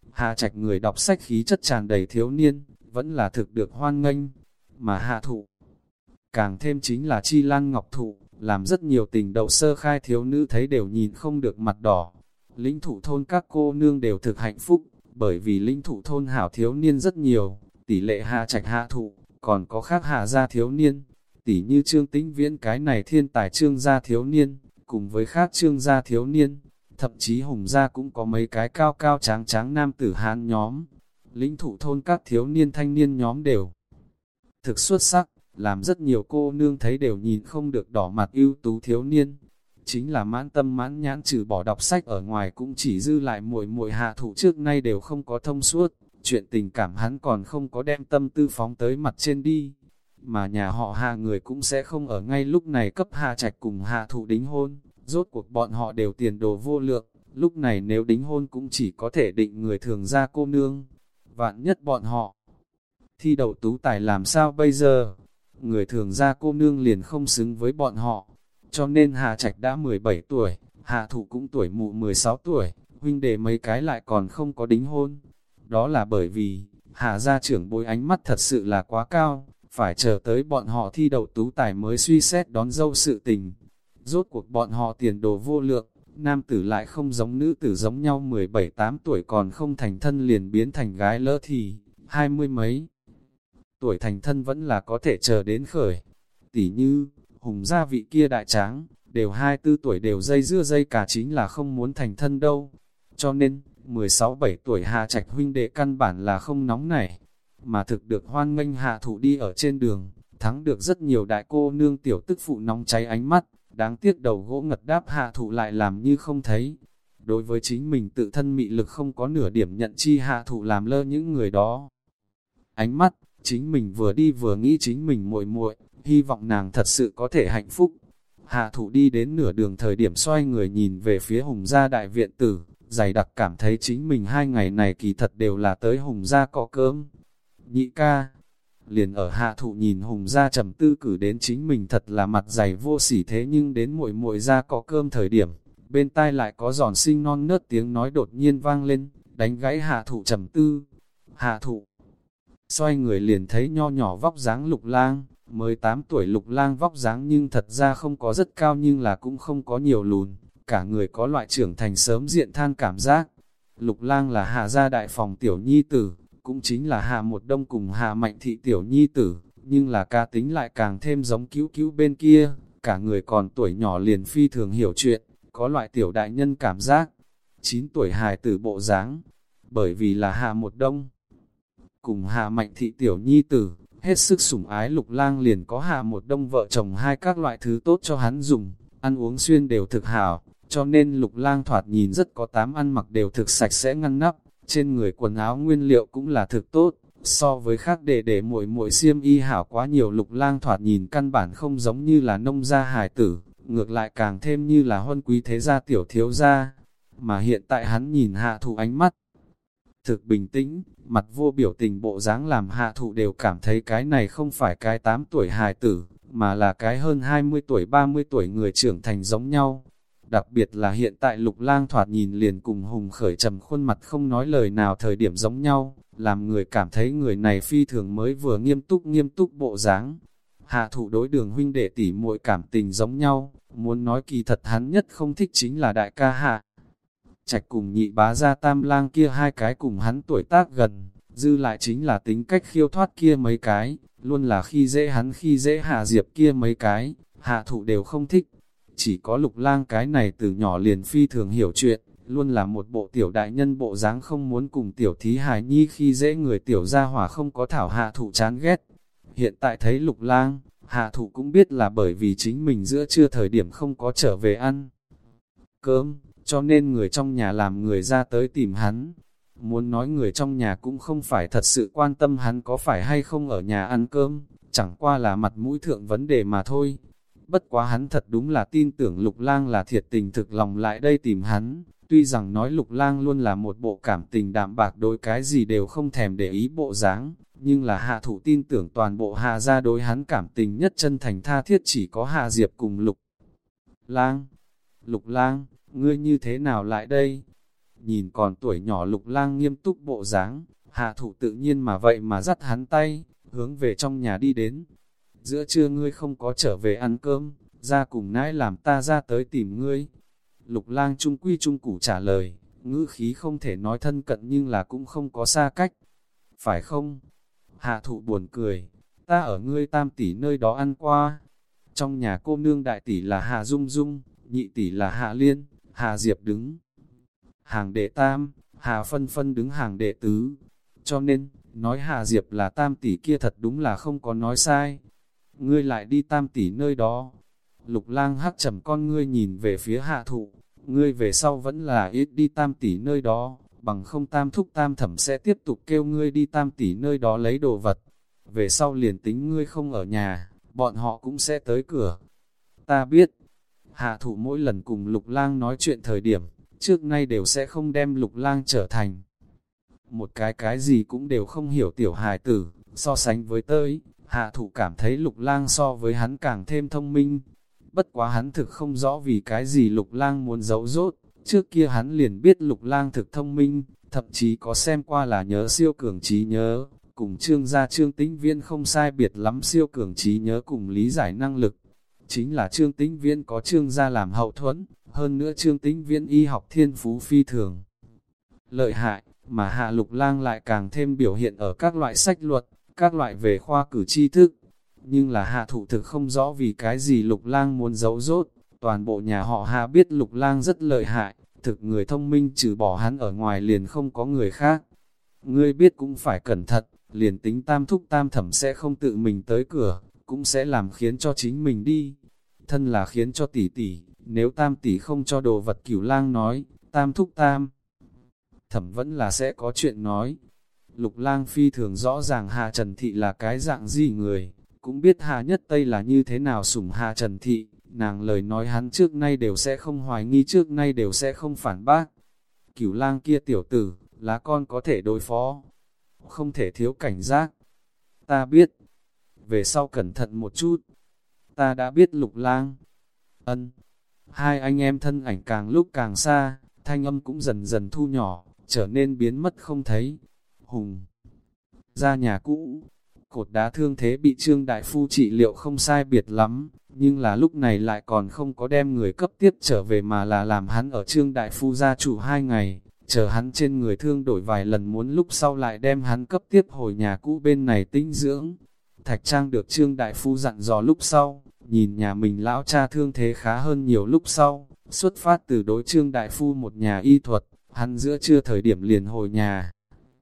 Hạ Trạch người đọc sách khí chất tràn đầy thiếu niên, vẫn là thực được hoan nghênh, mà Hạ Thụ càng thêm chính là chi lan ngọc thụ, làm rất nhiều tình đậu sơ khai thiếu nữ thấy đều nhìn không được mặt đỏ. Lĩnh thụ thôn các cô nương đều thực hạnh phúc, bởi vì lĩnh thụ thôn hảo thiếu niên rất nhiều, tỷ lệ Hạ Trạch Hạ Thụ, còn có khác Hạ gia thiếu niên, tỷ như Trương Tĩnh Viễn cái này thiên tài Trương gia thiếu niên, cùng với khác Trương gia thiếu niên, thậm chí Hùng gia cũng có mấy cái cao cao tráng tráng nam tử Hán nhóm. Lĩnh thụ thôn các thiếu niên thanh niên nhóm đều thực xuất sắc, làm rất nhiều cô nương thấy đều nhìn không được đỏ mặt ưu tú thiếu niên. Chính là mãn tâm mãn nhãn trừ bỏ đọc sách ở ngoài cũng chỉ dư lại muội muội Hạ Thụ trước nay đều không có thông suốt, chuyện tình cảm hắn còn không có đem tâm tư phóng tới mặt trên đi. Mà nhà họ Hạ người cũng sẽ không ở ngay lúc này cấp Hạ Trạch cùng Hạ Thụ đính hôn, rốt cuộc bọn họ đều tiền đồ vô lượng, lúc này nếu đính hôn cũng chỉ có thể định người thường ra cô nương. Vạn nhất bọn họ thi đậu tú tài làm sao bây giờ? Người thường ra cô nương liền không xứng với bọn họ. Cho nên Hạ Trạch đã mười bảy tuổi, Hạ Thụ cũng tuổi mụ mười sáu tuổi, huynh đệ mấy cái lại còn không có đính hôn. Đó là bởi vì, Hạ gia trưởng bối ánh mắt thật sự là quá cao, phải chờ tới bọn họ thi đậu tú tài mới suy xét đón dâu sự tình. Rốt cuộc bọn họ tiền đồ vô lượng, nam tử lại không giống nữ tử giống nhau mười bảy tám tuổi còn không thành thân liền biến thành gái lỡ thì, hai mươi mấy. Tuổi thành thân vẫn là có thể chờ đến khởi. Tỉ như, Hùng gia vị kia đại tráng, đều hai mươi tư tuổi đều dây dưa dây cả chính là không muốn thành thân đâu. Cho nên, mười sáu bảy tuổi Hạ Trạch huynh đệ căn bản là không nóng nảy, mà thực được hoan nghênh Hạ Thụ đi ở trên đường, thắng được rất nhiều đại cô nương tiểu tức phụ nóng cháy ánh mắt, đáng tiếc đầu gỗ ngật đáp Hạ Thụ lại làm như không thấy. Đối với chính mình tự thân mị lực không có nửa điểm nhận chi Hạ Thụ làm lơ những người đó. Ánh mắt, chính mình vừa đi vừa nghĩ chính mình muội muội, hy vọng nàng thật sự có thể hạnh phúc. Hạ Thụ đi đến nửa đường thời điểm xoay người nhìn về phía Hùng gia đại viện tử, dày đặc cảm thấy chính mình hai ngày này kỳ thật đều là tới Hùng gia có cơm. Nhị ca, liền ở Hạ Thụ nhìn Hùng gia trầm tư cử đến chính mình thật là mặt dày vô sỉ thế nhưng đến muội muội gia có cơm thời điểm, bên tai lại có giòn xinh non nớt tiếng nói đột nhiên vang lên, đánh gãy Hạ Thụ trầm tư. Hạ Thụ xoay người liền thấy nho nhỏ vóc dáng Lục Lang, mới tám tuổi Lục Lang vóc dáng nhưng thật ra không có rất cao nhưng là cũng không có nhiều lùn, cả người có loại trưởng thành sớm diện than cảm giác. Lục Lang là Hạ gia đại phòng tiểu nhi tử, cũng chính là Hạ Một Đông cùng Hạ Mạnh Thị tiểu nhi tử, nhưng là ca tính lại càng thêm giống cứu cứu bên kia, cả người còn tuổi nhỏ liền phi thường hiểu chuyện, có loại tiểu đại nhân cảm giác. chín tuổi hài tử bộ dáng, bởi vì là Hạ Một Đông cùng Hạ Mạnh Thị tiểu nhi tử, hết sức sủng ái Lục Lang liền có Hạ Một Đông vợ chồng hai các loại thứ tốt cho hắn dùng, ăn uống xuyên đều thực hảo, cho nên Lục Lang thoạt nhìn rất có tám ăn mặc đều thực sạch sẽ ngăn nắp, trên người quần áo nguyên liệu cũng là thực tốt, so với khác để để muội muội xiêm y hảo quá nhiều. Lục Lang thoạt nhìn căn bản không giống như là nông gia hài tử, ngược lại càng thêm như là huân quý thế gia tiểu thiếu gia, mà hiện tại hắn nhìn Hạ Thụ ánh mắt thực bình tĩnh, mặt vô biểu tình bộ dáng làm Hạ Thụ đều cảm thấy cái này không phải cái tám tuổi hài tử, mà là cái hơn hai mươi tuổi ba mươi tuổi người trưởng thành giống nhau. Đặc biệt là hiện tại Lục Lang thoạt nhìn liền cùng Hùng Khởi trầm khuôn mặt không nói lời nào thời điểm giống nhau, làm người cảm thấy người này phi thường mới vừa nghiêm túc nghiêm túc bộ dáng. Hạ Thụ đối Đường huynh đệ tỷ muội cảm tình giống nhau, muốn nói kỳ thật hắn nhất không thích chính là đại ca Hạ Trạch cùng nhị bá gia Tam Lang kia hai cái cùng hắn tuổi tác gần, dư lại chính là tính cách khiêu thoát kia mấy cái, luôn là khi dễ hắn khi dễ Hạ Diệp kia mấy cái, Hạ Thụ đều không thích. Chỉ có Lục Lang cái này từ nhỏ liền phi thường hiểu chuyện, luôn là một bộ tiểu đại nhân bộ dáng không muốn cùng tiểu thí hài nhi khi dễ người tiểu gia hỏa không có thảo Hạ Thụ chán ghét. Hiện tại thấy Lục Lang, Hạ Thụ cũng biết là bởi vì chính mình giữa trưa thời điểm không có trở về ăn cơm, cho nên người trong nhà làm người ra tới tìm hắn. Muốn nói người trong nhà cũng không phải thật sự quan tâm hắn có phải hay không ở nhà ăn cơm, chẳng qua là mặt mũi thượng vấn đề mà thôi. Bất quá hắn thật đúng là tin tưởng Lục Lang là thiệt tình thực lòng lại đây tìm hắn, tuy rằng nói Lục Lang luôn là một bộ cảm tình đạm bạc đối cái gì đều không thèm để ý bộ dáng, nhưng là Hạ Thụ tin tưởng toàn bộ Hạ gia đối hắn cảm tình nhất chân thành tha thiết chỉ có Hạ Diệp cùng Lục Lang. Lục Lang, ngươi như thế nào lại đây? Nhìn còn tuổi nhỏ Lục Lang nghiêm túc bộ dáng, Hạ Thụ tự nhiên mà vậy mà dắt hắn tay, hướng về trong nhà đi đến. Giữa trưa ngươi không có trở về ăn cơm, ra cùng nãi làm ta ra tới tìm ngươi. Lục Lang trung quy trung củ trả lời, ngữ khí không thể nói thân cận nhưng là cũng không có xa cách. Phải không? Hạ Thụ buồn cười, ta ở ngươi tam tỷ nơi đó ăn qua. Trong nhà cô nương đại tỷ là Hạ Dung Dung, nhị tỷ là Hạ Liên, Hạ Diệp đứng hàng đệ tam, Hạ Phân Phân đứng hàng đệ tứ. Cho nên, nói Hạ Diệp là tam tỷ kia thật đúng là không có nói sai. Ngươi lại đi tam tỷ nơi đó. Lục Lang hắc trầm con ngươi nhìn về phía Hạ Thụ, ngươi về sau vẫn là ít đi tam tỷ nơi đó, bằng không tam thúc tam thẩm sẽ tiếp tục kêu ngươi đi tam tỷ nơi đó lấy đồ vật. Về sau liền tính ngươi không ở nhà, bọn họ cũng sẽ tới cửa. Ta biết, Hạ Thụ mỗi lần cùng Lục Lang nói chuyện thời điểm, trước nay đều sẽ không đem Lục Lang trở thành một cái cái gì cũng đều không hiểu tiểu hài tử, so sánh với tới, Hạ Thụ cảm thấy Lục Lang so với hắn càng thêm thông minh. Bất quá hắn thực không rõ vì cái gì Lục Lang muốn giấu rốt, trước kia hắn liền biết Lục Lang thực thông minh, thậm chí có xem qua là nhớ siêu cường trí nhớ, cùng Trương gia Trương Tĩnh Viễn không sai biệt lắm siêu cường trí nhớ cùng lý giải năng lực. Chính là Trương Tĩnh Viễn có Trương gia làm hậu thuẫn, hơn nữa Trương Tĩnh Viễn y học thiên phú phi thường lợi hại, mà Hạ Lục Lang lại càng thêm biểu hiện ở các loại sách luật, các loại về khoa cử tri thức. Nhưng là Hạ Thụ thực không rõ vì cái gì Lục Lang muốn giấu rốt, toàn bộ nhà họ Hạ biết Lục Lang rất lợi hại, thực người thông minh trừ bỏ hắn ở ngoài liền không có người khác. Ngươi biết cũng phải cẩn thận, liền tính tam thúc tam thẩm sẽ không tự mình tới cửa, cũng sẽ làm khiến cho chính mình đi. Thân là khiến cho tỷ tỷ, nếu tam tỷ không cho đồ vật Cửu Lang nói, tam thúc tam thẩm vẫn là sẽ có chuyện nói. Lục Lang phi thường rõ ràng Hạ Trần Thị là cái dạng gì người, cũng biết Hạ Nhất Tây là như thế nào sủng Hạ Trần Thị, nàng lời nói hắn trước nay đều sẽ không hoài nghi, trước nay đều sẽ không phản bác. Cửu Lang kia tiểu tử, lá con có thể đối phó, không thể thiếu cảnh giác. Ta biết, về sau cẩn thận một chút. Ta đã biết. Lục Lang ân. Hai anh em thân ảnh càng lúc càng xa, thanh âm cũng dần dần thu nhỏ, trở nên biến mất không thấy. Hùng ra nhà cũ, cột đá thương thế bị Trương Đại Phu trị liệu không sai biệt lắm, nhưng là lúc này lại còn không có đem người cấp tiếp trở về mà là làm hắn ở Trương Đại Phu gia trụ hai ngày, chờ hắn trên người thương đổi vài lần muốn lúc sau lại đem hắn cấp tiếp hồi nhà cũ bên này tĩnh dưỡng. Thạch Trang được Trương Đại Phu dặn dò lúc sau, nhìn nhà mình lão cha thương thế khá hơn nhiều lúc sau, xuất phát từ đối Trương Đại Phu một nhà y thuật, hắn giữa trưa thời điểm liền hồi nhà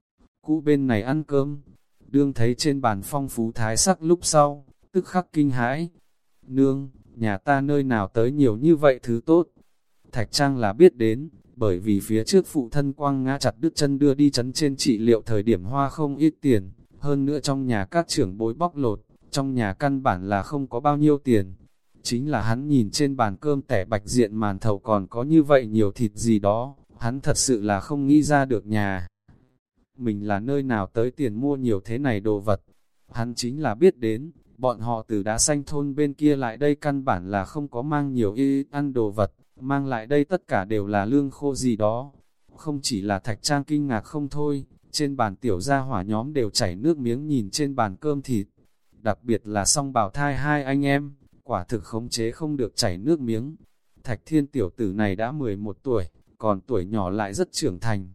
cũ bên này ăn cơm. Đương thấy trên bàn phong phú thái sắc lúc sau, tức khắc kinh hãi. Nương, nhà ta nơi nào tới nhiều như vậy thứ tốt. Thạch Trang là biết đến, bởi vì phía trước phụ thân quăng ngã chặt đứt chân đưa đi chấn trên trị liệu thời điểm hoa không ít tiền, hơn nữa trong nhà các trưởng bối bóc lột, trong nhà căn bản là không có bao nhiêu tiền. Chính là hắn nhìn trên bàn cơm tẻ bạch diện màn thầu còn có như vậy nhiều thịt gì đó, hắn thật sự là không nghĩ ra được nhà mình là nơi nào tới tiền mua nhiều thế này đồ vật. Hắn chính là biết đến, bọn họ từ đá xanh thôn bên kia lại đây căn bản là không có mang nhiều y ăn đồ vật, mang lại đây tất cả đều là lương khô gì đó. Không chỉ là Thạch Trang kinh ngạc không thôi, trên bàn tiểu gia hỏa nhóm đều chảy nước miếng nhìn trên bàn cơm thịt. Đặc biệt là song bào thai hai anh em, quả thực khống chế không được chảy nước miếng. Thạch Thiên tiểu tử này đã mười một tuổi, còn tuổi nhỏ lại rất trưởng thành.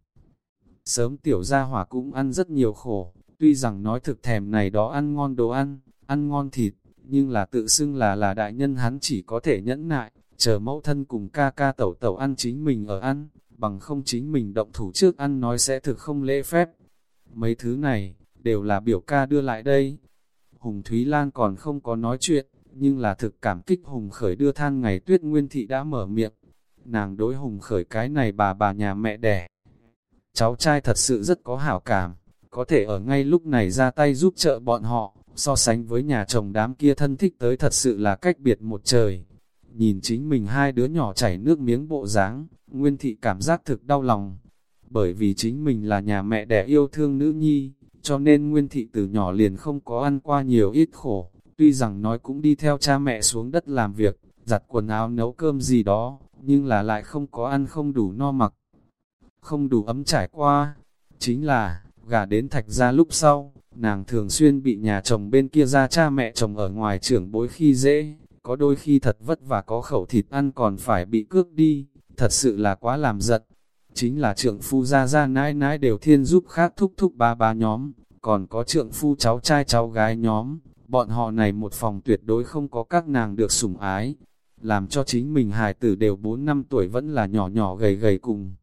Sớm tiểu gia hỏa cũng ăn rất nhiều khổ, tuy rằng nói thực thèm này đó ăn ngon đồ ăn, ăn ngon thịt, nhưng là tự xưng là là đại nhân hắn chỉ có thể nhẫn nại, chờ mẫu thân cùng ca ca tẩu tẩu ăn chính mình ở ăn, bằng không chính mình động thủ trước ăn nói sẽ thực không lễ phép. Mấy thứ này, đều là biểu ca đưa lại đây. Hùng Thúy Lan còn không có nói chuyện, nhưng là thực cảm kích Hùng Khởi đưa than ngày Tuyết Nguyên Thị đã mở miệng. Nàng đối Hùng Khởi cái này bà bà nhà mẹ đẻ. Cháu trai thật sự rất có hảo cảm, có thể ở ngay lúc này ra tay giúp trợ bọn họ, so sánh với nhà chồng đám kia thân thích tới thật sự là cách biệt một trời. Nhìn chính mình hai đứa nhỏ chảy nước miếng bộ dáng, Nguyên Thị cảm giác thực đau lòng. Bởi vì chính mình là nhà mẹ đẻ yêu thương nữ nhi, cho nên Nguyên Thị từ nhỏ liền không có ăn qua nhiều ít khổ, tuy rằng nói cũng đi theo cha mẹ xuống đất làm việc, giặt quần áo nấu cơm gì đó, nhưng là lại không có ăn không đủ no mặc. không đủ ấm trải qua. Chính là, gả đến Thạch gia lúc sau, nàng thường xuyên bị nhà chồng bên kia ra cha mẹ chồng ở ngoài trưởng bối khi dễ, có đôi khi thật vất vả có khẩu thịt ăn còn phải bị cướp đi, thật sự là quá làm giận. Chính là trượng phu gia gia nãi nãi đều thiên giúp khác thúc thúc ba ba nhóm, còn có trượng phu cháu trai cháu gái nhóm, bọn họ này một phòng tuyệt đối không có các nàng được sủng ái, làm cho chính mình hài tử đều bốn năm tuổi vẫn là nhỏ nhỏ gầy gầy cùng.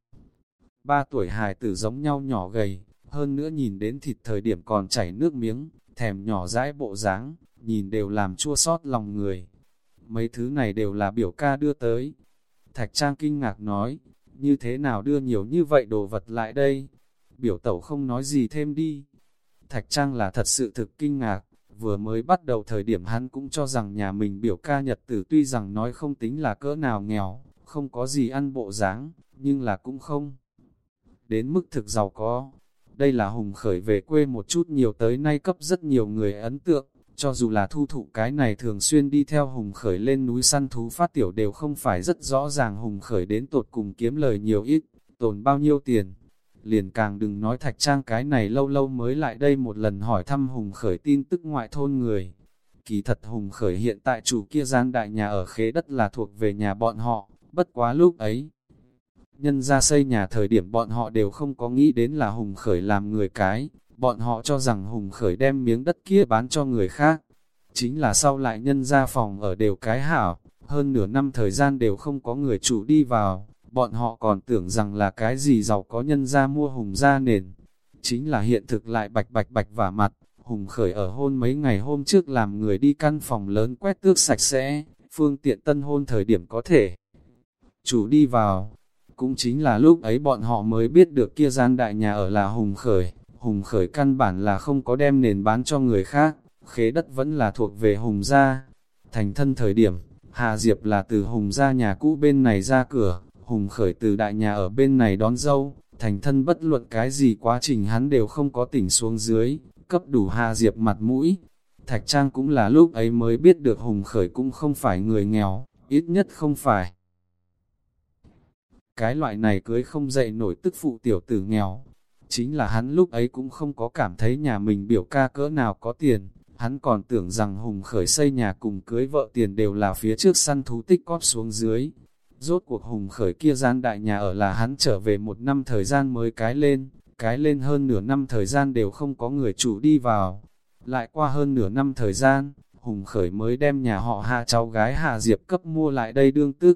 ba tuổi hài tử giống nhau nhỏ gầy, hơn nữa nhìn đến thịt thời điểm còn chảy nước miếng, thèm nhỏ dãi bộ dáng, nhìn đều làm chua xót lòng người. Mấy thứ này đều là biểu ca đưa tới. Thạch Trang kinh ngạc nói, như thế nào đưa nhiều như vậy đồ vật lại đây? Biểu tẩu không nói gì thêm đi. Thạch Trang là thật sự thực kinh ngạc, vừa mới bắt đầu thời điểm hắn cũng cho rằng nhà mình biểu ca nhật tử tuy rằng nói không tính là cỡ nào nghèo, không có gì ăn bộ dáng, nhưng là cũng không đến mức thực giàu có. Đây là Hùng Khởi về quê một chút nhiều tới nay cấp rất nhiều người ấn tượng, cho dù là thu thụ cái này thường xuyên đi theo Hùng Khởi lên núi săn thú phát tiểu đều không phải rất rõ ràng Hùng Khởi đến tột cùng kiếm lời nhiều ít, tồn bao nhiêu tiền. Liền càng đừng nói Thạch Trang cái này lâu lâu mới lại đây một lần hỏi thăm Hùng Khởi tin tức ngoại thôn người. Kỳ thật Hùng Khởi hiện tại chủ kia gian đại nhà ở khế đất là thuộc về nhà bọn họ, bất quá lúc ấy. Nhân ra xây nhà thời điểm bọn họ đều không có nghĩ đến là Hùng Khởi làm người cái, bọn họ cho rằng Hùng Khởi đem miếng đất kia bán cho người khác. Chính là sau lại nhân ra phòng ở đều cái hảo, hơn nửa năm thời gian đều không có người chủ đi vào, bọn họ còn tưởng rằng là cái gì giàu có nhân ra mua Hùng ra nền. Chính là hiện thực lại bạch bạch bạch vả mặt, Hùng Khởi ở hôn mấy ngày hôm trước làm người đi căn phòng lớn quét tước sạch sẽ, phương tiện tân hôn thời điểm có thể chủ đi vào. Cũng chính là lúc ấy bọn họ mới biết được kia gian đại nhà ở là Hùng Khởi, Hùng Khởi căn bản là không có đem nền bán cho người khác, khế đất vẫn là thuộc về Hùng gia. Thành thân thời điểm, Hà Diệp là từ Hùng gia nhà cũ bên này ra cửa, Hùng Khởi từ đại nhà ở bên này đón dâu, thành thân bất luận cái gì quá trình hắn đều không có tỉnh xuống dưới, cấp đủ Hà Diệp mặt mũi. Thạch Trang cũng là lúc ấy mới biết được Hùng Khởi cũng không phải người nghèo, ít nhất không phải. Cái loại này cưới không dậy nổi tức phụ tiểu tử nghèo. Chính là hắn lúc ấy cũng không có cảm thấy nhà mình biểu ca cỡ nào có tiền, hắn còn tưởng rằng Hùng Khởi xây nhà cùng cưới vợ tiền đều là phía trước săn thú tích cóp xuống dưới. Rốt cuộc Hùng Khởi kia gian đại nhà ở là hắn trở về một năm thời gian mới cái lên, cái lên hơn nửa năm thời gian đều không có người chủ đi vào. Lại qua hơn nửa năm thời gian, Hùng Khởi mới đem nhà họ Hạ cháu gái Hạ Diệp cấp mua lại đây đương tức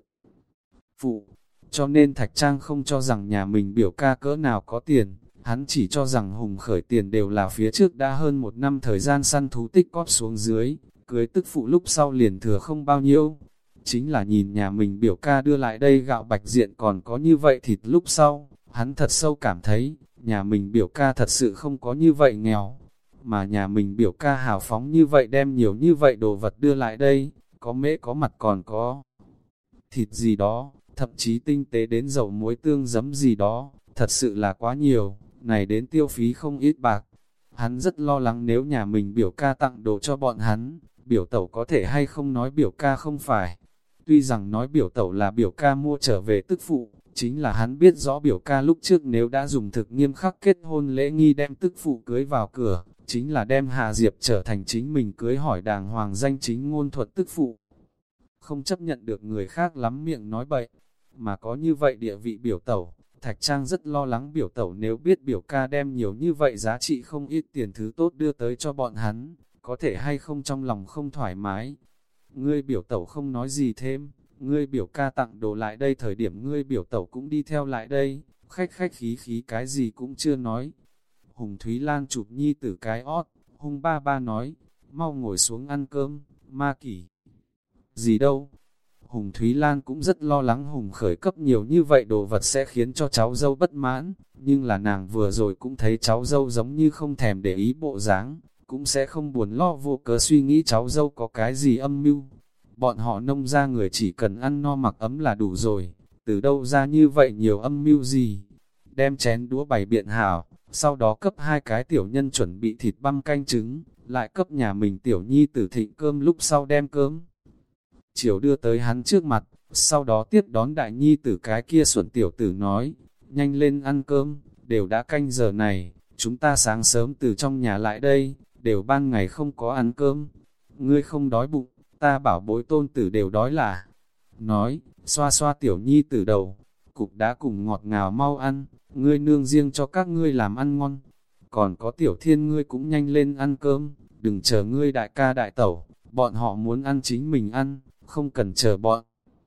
phụ. Cho nên Thạch Trang không cho rằng nhà mình biểu ca cỡ nào có tiền, hắn chỉ cho rằng Hùng Khởi tiền đều là phía trước đã hơn một năm thời gian săn thú tích cóp xuống dưới, cưới tức phụ lúc sau liền thừa không bao nhiêu. Chính là nhìn nhà mình biểu ca đưa lại đây gạo bạch diện còn có như vậy thịt lúc sau, hắn thật sâu cảm thấy, nhà mình biểu ca thật sự không có như vậy nghèo, mà nhà mình biểu ca hào phóng như vậy đem nhiều như vậy đồ vật đưa lại đây, có mễ có mặt còn có thịt gì đó, thậm chí tinh tế đến dầu muối tương giấm gì đó, thật sự là quá nhiều, này đến tiêu phí không ít bạc. Hắn rất lo lắng nếu nhà mình biểu ca tặng đồ cho bọn hắn, biểu tẩu có thể hay không nói biểu ca không phải. Tuy rằng nói biểu tẩu là biểu ca mua trở về tức phụ, chính là hắn biết rõ biểu ca lúc trước nếu đã dùng thực nghiêm khắc kết hôn lễ nghi đem tức phụ cưới vào cửa, chính là đem Hà Diệp trở thành chính mình cưới hỏi đàng hoàng danh chính ngôn thuận tức phụ. Không chấp nhận được người khác lắm miệng nói bậy, mà có như vậy địa vị biểu tẩu, Thạch Trang rất lo lắng biểu tẩu nếu biết biểu ca đem nhiều như vậy giá trị không ít tiền thứ tốt đưa tới cho bọn hắn, có thể hay không trong lòng không thoải mái. Ngươi biểu tẩu không nói gì thêm, ngươi biểu ca tặng đồ lại đây thời điểm ngươi biểu tẩu cũng đi theo lại đây, khách khách khí khí cái gì cũng chưa nói. Hùng Thúy Lan chụp nhi tử cái ót, hung ba ba nói, mau ngồi xuống ăn cơm, ma kỷ. Gì đâu? Hùng Thúy Lan cũng rất lo lắng Hùng Khởi cấp nhiều như vậy đồ vật sẽ khiến cho cháu dâu bất mãn, nhưng là nàng vừa rồi cũng thấy cháu dâu giống như không thèm để ý bộ dáng, cũng sẽ không buồn lo vô cớ suy nghĩ cháu dâu có cái gì âm mưu. Bọn họ nông ra người chỉ cần ăn no mặc ấm là đủ rồi, từ đâu ra như vậy nhiều âm mưu gì. Đem chén đũa bày biện hảo, sau đó cấp hai cái tiểu nhân chuẩn bị thịt băm canh trứng, lại cấp nhà mình tiểu nhi tử thịnh cơm lúc sau đem cơm chiều đưa tới hắn trước mặt, sau đó tiếp đón đại nhi tử cái kia xuẩn tiểu tử nói, nhanh lên ăn cơm, đều đã canh giờ này, chúng ta sáng sớm từ trong nhà lại đây, đều ban ngày không có ăn cơm. Ngươi không đói bụng, ta bảo bối tôn tử đều đói là. Nói, xoa xoa tiểu nhi tử đầu, cục đá cùng ngọt ngào mau ăn, ngươi nương riêng cho các ngươi làm ăn ngon. Còn có tiểu thiên ngươi cũng nhanh lên ăn cơm, đừng chờ ngươi đại ca đại tẩu, bọn họ muốn ăn chính mình ăn, không cần chờ bọn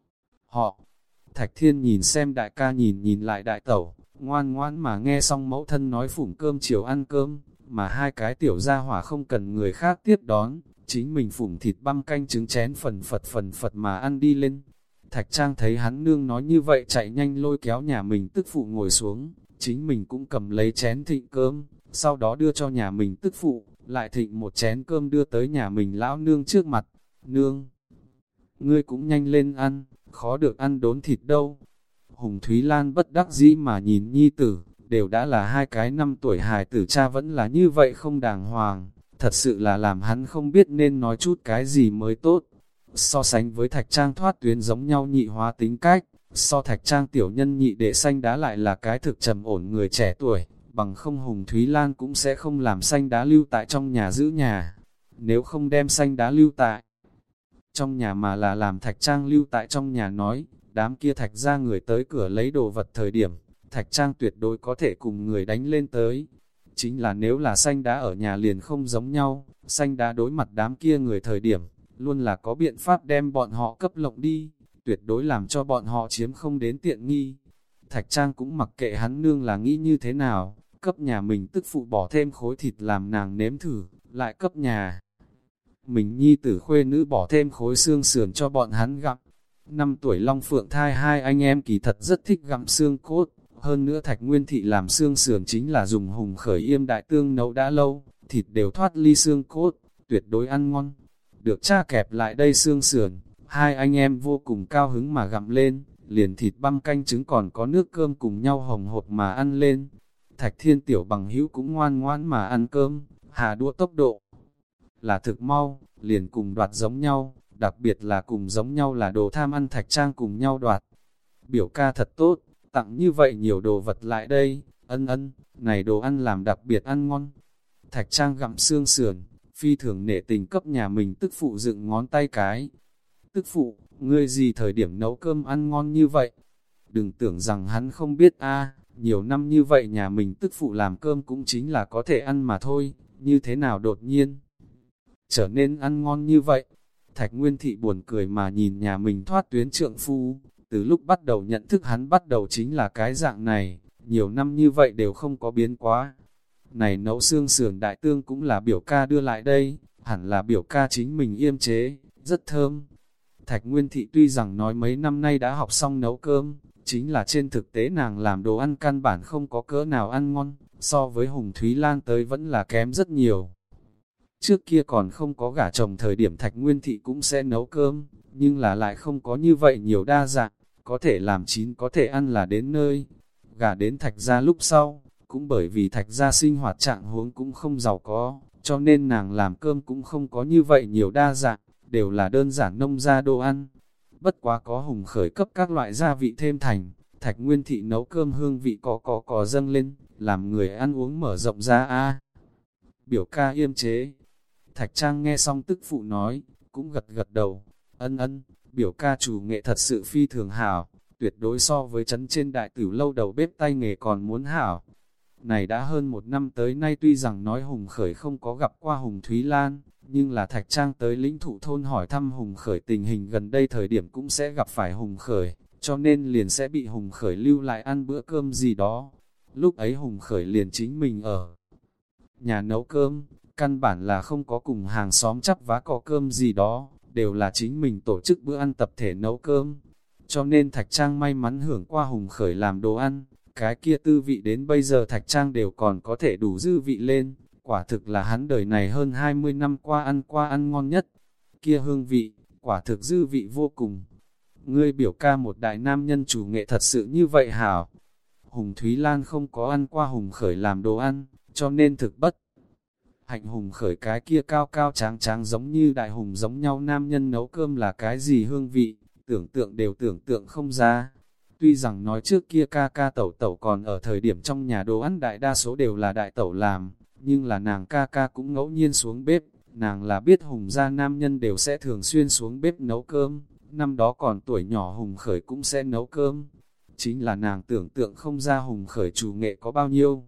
họ. Thạch thiên nhìn xem đại ca nhìn nhìn lại đại tẩu, ngoan ngoãn mà nghe xong mẫu thân nói phủng cơm chiều ăn cơm, mà hai cái tiểu gia hỏa không cần người khác tiếp đón, chính mình phủng thịt băm canh trứng chén phần phật phần phật mà ăn đi lên. Thạch Trang thấy hắn nương nói như vậy chạy nhanh lôi kéo nhà mình tức phụ ngồi xuống, chính mình cũng cầm lấy chén thịnh cơm, sau đó đưa cho nhà mình tức phụ, lại thịnh một chén cơm đưa tới nhà mình lão nương trước mặt. Nương, ngươi cũng nhanh lên ăn, khó được ăn đốn thịt đâu. Hùng Thúy Lan bất đắc dĩ mà nhìn nhi tử, đều đã là hai cái năm tuổi hài tử, cha vẫn là như vậy không đàng hoàng, thật sự là làm hắn không biết nên nói chút cái gì mới tốt. So sánh với Thạch Trang thoát tuyến giống nhau nhị hóa tính cách, so Thạch Trang tiểu nhân nhị đệ Xanh Đá lại là cái thực trầm ổn người trẻ tuổi, bằng không Hùng Thúy Lan cũng sẽ không làm Xanh Đá lưu tại trong nhà giữ nhà. Nếu không đem Xanh Đá lưu tại trong nhà mà là làm Thạch Trang lưu tại trong nhà nói, đám kia Thạch ra người tới cửa lấy đồ vật thời điểm, Thạch Trang tuyệt đối có thể cùng người đánh lên tới. Chính là nếu là Xanh Đá ở nhà liền không giống nhau, Xanh Đá đối mặt đám kia người thời điểm, luôn là có biện pháp đem bọn họ cấp lộng đi, tuyệt đối làm cho bọn họ chiếm không đến tiện nghi. Thạch Trang cũng mặc kệ hắn nương là nghĩ như thế nào, cấp nhà mình tức phụ bỏ thêm khối thịt làm nàng nếm thử, lại cấp nhà mình nhi tử khuê nữ bỏ thêm khối xương sườn cho bọn hắn gặm. Năm tuổi Long Phượng Thai hai anh em kỳ thật rất thích gặm xương cốt, hơn nữa Thạch Nguyên Thị làm xương sườn chính là dùng hùng khởi yêm đại tương nấu đã lâu, thịt đều thoát ly xương cốt, tuyệt đối ăn ngon. Được cha kẹp lại đây xương sườn, hai anh em vô cùng cao hứng mà gặm lên, liền thịt băm canh trứng còn có nước cơm cùng nhau hồng hộp mà ăn lên. Thạch Thiên tiểu bằng hữu cũng ngoan ngoãn mà ăn cơm, hà đũa tốc độ là thực mau, liền cùng đoạt giống nhau, đặc biệt là cùng giống nhau là đồ tham ăn Thạch Trang cùng nhau đoạt. Biểu ca thật tốt, tặng như vậy nhiều đồ vật lại đây, ân ân, này đồ ăn làm đặc biệt ăn ngon. Thạch Trang gặm xương sườn, phi thường nể tình cấp nhà mình tức phụ dựng ngón tay cái. Tức phụ, ngươi gì thời điểm nấu cơm ăn ngon như vậy? Đừng tưởng rằng hắn không biết a, nhiều năm như vậy nhà mình tức phụ làm cơm cũng chính là có thể ăn mà thôi, như thế nào đột nhiên trở nên ăn ngon như vậy? Thạch Nguyên Thị buồn cười mà nhìn nhà mình thoát tuyến trượng phu, từ lúc bắt đầu nhận thức hắn bắt đầu chính là cái dạng này, nhiều năm như vậy đều không có biến quá. Này nấu xương sườn đại tương cũng là biểu ca đưa lại đây, hẳn là biểu ca chính mình yêm chế, rất thơm. Thạch Nguyên Thị tuy rằng nói mấy năm nay đã học xong nấu cơm, chính là trên thực tế nàng làm đồ ăn căn bản không có cỡ nào ăn ngon, so với Hùng Thúy Lan tới vẫn là kém rất nhiều. Trước kia còn không có gả chồng thời điểm Thạch Nguyên Thị cũng sẽ nấu cơm, nhưng là lại không có như vậy nhiều đa dạng, có thể làm chín có thể ăn là đến nơi. Gả đến Thạch gia lúc sau, cũng bởi vì Thạch gia sinh hoạt trạng huống cũng không giàu có, cho nên nàng làm cơm cũng không có như vậy nhiều đa dạng, đều là đơn giản nông gia đồ ăn. Bất quá có Hùng khởi cấp các loại gia vị thêm thành, Thạch Nguyên Thị nấu cơm hương vị có có có dâng lên, làm người ăn uống mở rộng ra a. Biểu ca yêm chế. Thạch Trang nghe xong tức phụ nói, cũng gật gật đầu, ân ân, biểu ca chủ nghệ thật sự phi thường hảo, tuyệt đối so với trấn trên đại tử lâu đầu bếp tay nghề còn muốn hảo. Này đã hơn một năm tới nay tuy rằng nói Hùng Khởi không có gặp qua Hùng Thúy Lan, nhưng là Thạch Trang tới lĩnh thụ thôn hỏi thăm Hùng Khởi tình hình gần đây thời điểm cũng sẽ gặp phải Hùng Khởi, cho nên liền sẽ bị Hùng Khởi lưu lại ăn bữa cơm gì đó. Lúc ấy Hùng Khởi liền chính mình ở nhà nấu cơm, căn bản là không có cùng hàng xóm chắp vá có cơm gì đó, đều là chính mình tổ chức bữa ăn tập thể nấu cơm. Cho nên Thạch Trang may mắn hưởng qua Hùng Khởi làm đồ ăn, cái kia tư vị đến bây giờ Thạch Trang đều còn có thể đủ dư vị lên, quả thực là hắn đời này hơn hai mươi năm qua ăn qua ăn ngon nhất. Kia hương vị, quả thực dư vị vô cùng. Ngươi biểu ca một đại nam nhân chủ nghệ thật sự như vậy hảo. Hùng Thúy Lan không có ăn qua Hùng Khởi làm đồ ăn, cho nên thực bất hạnh. Hùng Khởi cái kia cao cao tráng tráng giống như đại hùng giống nhau nam nhân nấu cơm là cái gì hương vị, tưởng tượng đều tưởng tượng không ra. Tuy rằng nói trước kia ca ca tẩu tẩu còn ở thời điểm trong nhà đồ ăn đại đa số đều là đại tẩu làm, nhưng là nàng ca ca cũng ngẫu nhiên xuống bếp, nàng là biết Hùng gia nam nhân đều sẽ thường xuyên xuống bếp nấu cơm, năm đó còn tuổi nhỏ Hùng Khởi cũng sẽ nấu cơm. Chính là nàng tưởng tượng không ra Hùng Khởi chủ nghệ có bao nhiêu.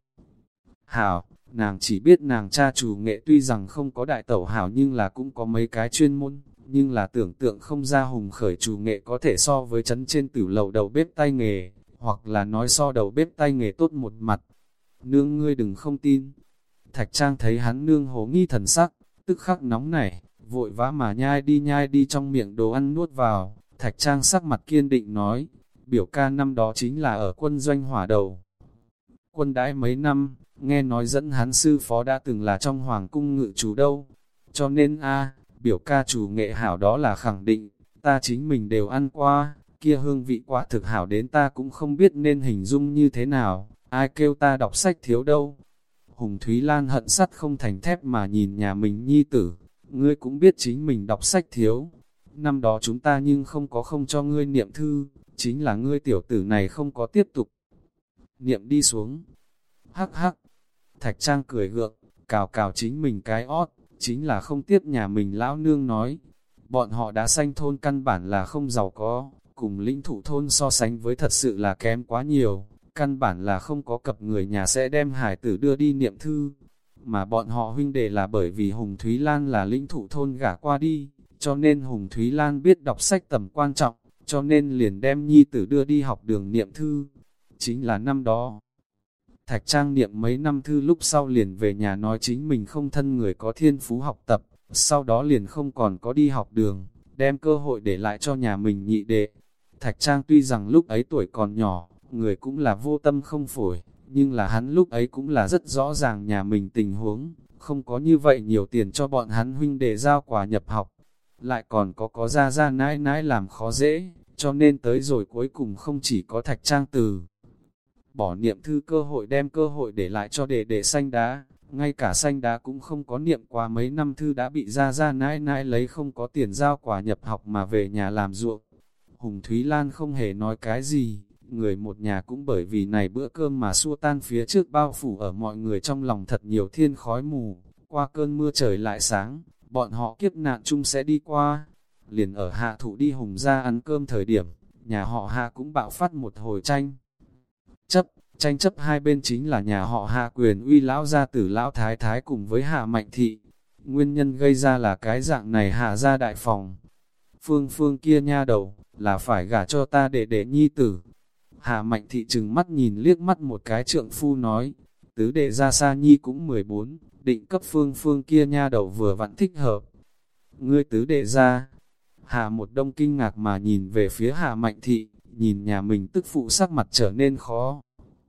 Hảo, nàng chỉ biết nàng cha chủ nghệ tuy rằng không có đại tẩu hảo nhưng là cũng có mấy cái chuyên môn, nhưng là tưởng tượng không ra Hùng Khởi chủ nghệ có thể so với trấn trên tử lầu đầu bếp tay nghề, hoặc là nói so đầu bếp tay nghề tốt một mặt. Nương ngươi đừng không tin. Thạch Trang thấy hắn nương hồ nghi thần sắc, tức khắc nóng nảy, vội vã mà nhai đi nhai đi trong miệng đồ ăn nuốt vào. Thạch Trang sắc mặt kiên định nói, biểu ca năm đó chính là ở quân doanh hỏa đầu. Quân đãi mấy năm, nghe nói dẫn hắn sư phó đã từng là trong hoàng cung ngự chủ đâu. Cho nên a biểu ca chủ nghệ hảo đó là khẳng định, ta chính mình đều ăn qua, kia hương vị quá thực hảo đến ta cũng không biết nên hình dung như thế nào, ai kêu ta đọc sách thiếu đâu. Hùng Thúy Lan hận sắt không thành thép mà nhìn nhà mình nhi tử, ngươi cũng biết chính mình đọc sách thiếu. Năm đó chúng ta nhưng không có không cho ngươi niệm thư, chính là ngươi tiểu tử này không có tiếp tục niệm đi xuống. Hắc hắc, Thạch Trang cười gượng, cào cào chính mình cái ót, chính là không tiếp nhà mình lão nương nói. Bọn họ đã sanh thôn căn bản là không giàu có, cùng lĩnh thụ thôn so sánh với thật sự là kém quá nhiều, căn bản là không có cặp người nhà sẽ đem hải tử đưa đi niệm thư. Mà bọn họ huynh đệ là bởi vì Hùng Thúy Lan là lĩnh thụ thôn gả qua đi, cho nên Hùng Thúy Lan biết đọc sách tầm quan trọng, cho nên liền đem nhi tử đưa đi học đường niệm thư. Chính là năm đó, Thạch Trang niệm mấy năm thư lúc sau liền về nhà nói chính mình không thân người có thiên phú học tập, sau đó liền không còn có đi học đường, đem cơ hội để lại cho nhà mình nhị đệ. Thạch Trang tuy rằng lúc ấy tuổi còn nhỏ, người cũng là vô tâm không phổi, nhưng là hắn lúc ấy cũng là rất rõ ràng nhà mình tình huống, không có như vậy nhiều tiền cho bọn hắn huynh đệ giao quà nhập học, lại còn có có ra ra nãi nãi làm khó dễ, cho nên tới rồi cuối cùng không chỉ có Thạch Trang từ bỏ niệm thư cơ hội đem cơ hội để lại cho đệ đệ Xanh Đá, ngay cả Xanh Đá cũng không có niệm qua mấy năm thư đã bị ra ra nãi nãi lấy không có tiền giao quà nhập học mà về nhà làm ruộng. Hùng Thúy Lan không hề nói cái gì, người một nhà cũng bởi vì này bữa cơm mà xua tan phía trước bao phủ ở mọi người trong lòng thật nhiều thiên khói mù, qua cơn mưa trời lại sáng, bọn họ kiếp nạn chung sẽ đi qua. Liền ở Hạ Thụ đi Hùng ra ăn cơm thời điểm, nhà họ Hạ cũng bạo phát một hồi tranh chấp, tranh chấp hai bên chính là nhà họ Hạ quyền uy lão gia tử lão thái thái cùng với Hạ Mạnh Thị. Nguyên nhân gây ra là cái dạng này Hạ ra đại phòng. Phương Phương kia nha đầu, là phải gả cho ta để để nhi tử. Hạ Mạnh Thị trừng mắt nhìn liếc mắt một cái trượng phu nói, tứ đệ ra Sa Nhi cũng mười bốn, định cấp Phương Phương kia nha đầu vừa vặn thích hợp. Ngươi tứ đệ ra, Hạ một đông kinh ngạc mà nhìn về phía Hạ Mạnh Thị, nhìn nhà mình tức phụ sắc mặt trở nên khó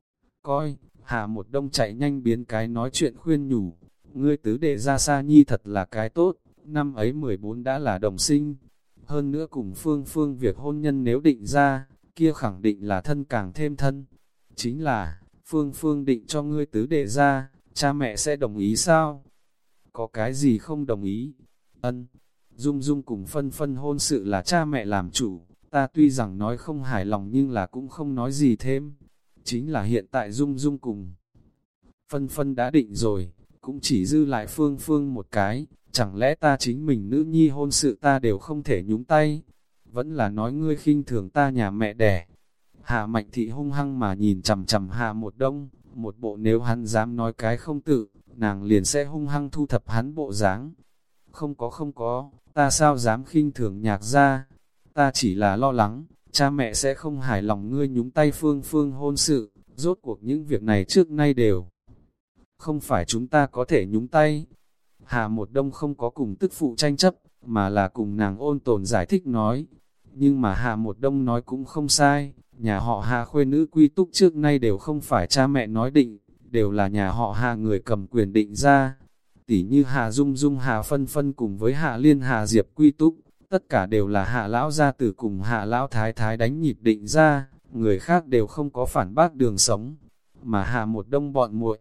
coi. Hạ một đông chạy nhanh biến cái nói chuyện khuyên nhủ, ngươi tứ đệ ra Sa Nhi thật là cái tốt, năm ấy mười bốn đã là đồng sinh, hơn nữa cùng Phương Phương việc hôn nhân nếu định ra, kia khẳng định là thân càng thêm thân. Chính là, Phương Phương định cho ngươi tứ đệ ra, cha mẹ sẽ đồng ý sao? Có cái gì không đồng ý? Ân, Dung Dung cùng Phân Phân hôn sự là cha mẹ làm chủ, ta tuy rằng nói không hài lòng nhưng là cũng không nói gì thêm. Chính là hiện tại Dung Dung cùng Phân Phân đã định rồi, cũng chỉ dư lại Phương Phương một cái, chẳng lẽ ta chính mình nữ nhi hôn sự ta đều không thể nhúng tay? Vẫn là nói ngươi khinh thường ta nhà mẹ đẻ. Hạ Mạnh Thị hung hăng mà nhìn chằm chằm Hạ một đông, một bộ nếu hắn dám nói cái không tự, nàng liền sẽ hung hăng thu thập hắn bộ dáng. Không có không có, ta sao dám khinh thường Nhạc gia? Ta chỉ là lo lắng, cha mẹ sẽ không hài lòng ngươi nhúng tay Phương Phương hôn sự, rốt cuộc những việc này trước nay đều không phải chúng ta có thể nhúng tay. Hạ một đông không có cùng tức phụ tranh chấp, mà là cùng nàng ôn tồn giải thích nói. Nhưng mà Hạ một đông nói cũng không sai, nhà họ Hạ khuê nữ quy túc trước nay đều không phải cha mẹ nói định, đều là nhà họ Hạ người cầm quyền định ra. Tỉ như Hạ Dung Dung Hạ Phân Phân cùng với Hạ Liên Hạ Diệp quy túc, tất cả đều là Hạ lão gia tử cùng Hạ lão thái thái đánh nhịp định ra, người khác đều không có phản bác đường sống. Mà Hạ một đông bọn muội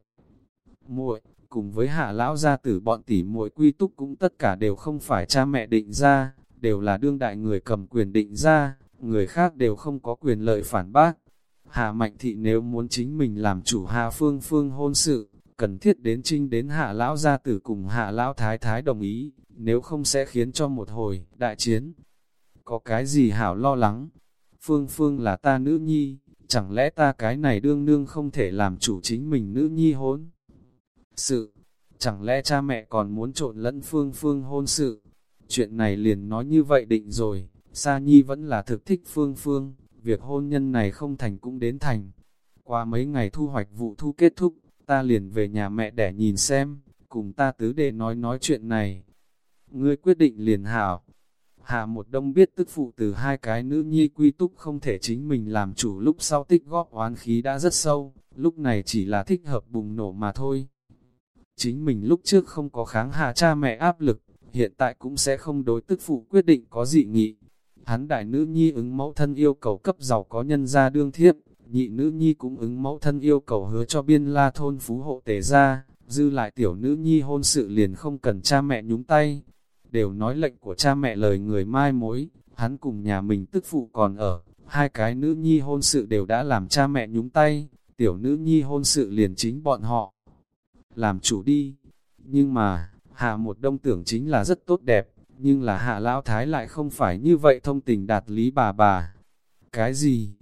muội cùng với Hạ lão gia tử bọn tỷ muội quy túc cũng tất cả đều không phải cha mẹ định ra, đều là đương đại người cầm quyền định ra, người khác đều không có quyền lợi phản bác. Hạ Mạnh Thị nếu muốn chính mình làm chủ Hạ Phương Phương hôn sự, cần thiết đến trinh đến Hạ Lão gia tử cùng Hạ Lão Thái Thái đồng ý, nếu không sẽ khiến cho một hồi đại chiến. Có cái gì hảo lo lắng? Phương Phương là ta nữ nhi, chẳng lẽ ta cái này đương nương không thể làm chủ chính mình nữ nhi hôn sự? Chẳng lẽ cha mẹ còn muốn trộn lẫn Phương Phương hôn sự? Chuyện này liền nói như vậy định rồi, Sa Nhi vẫn là thực thích Phương Phương, việc hôn nhân này không thành cũng đến thành. Qua mấy ngày thu hoạch vụ thu kết thúc, ta liền về nhà mẹ để nhìn xem, cùng ta tứ đệ nói nói chuyện này. Ngươi quyết định liền hảo. Hạ một đông biết tức phụ từ hai cái nữ nhi quy túc không thể chính mình làm chủ, lúc sau tích góp oán khí đã rất sâu, lúc này chỉ là thích hợp bùng nổ mà thôi. Chính mình lúc trước không có kháng hạ cha mẹ áp lực, hiện tại cũng sẽ không đối tức phụ quyết định có dị nghị. Hắn đại nữ nhi ứng mẫu thân yêu cầu cấp giàu có nhân gia đương thiếp, nhị nữ nhi cũng ứng mẫu thân yêu cầu hứa cho biên la thôn phú hộ tề gia, dư lại tiểu nữ nhi hôn sự liền không cần cha mẹ nhúng tay. Đều nói lệnh của cha mẹ lời người mai mối, hắn cùng nhà mình tức phụ còn ở, hai cái nữ nhi hôn sự đều đã làm cha mẹ nhúng tay, tiểu nữ nhi hôn sự liền chính bọn họ làm chủ đi. Nhưng mà, Hạ một đông tưởng chính là rất tốt đẹp, nhưng là Hạ Lão Thái lại không phải như vậy thông tình đạt lý bà bà. Cái gì?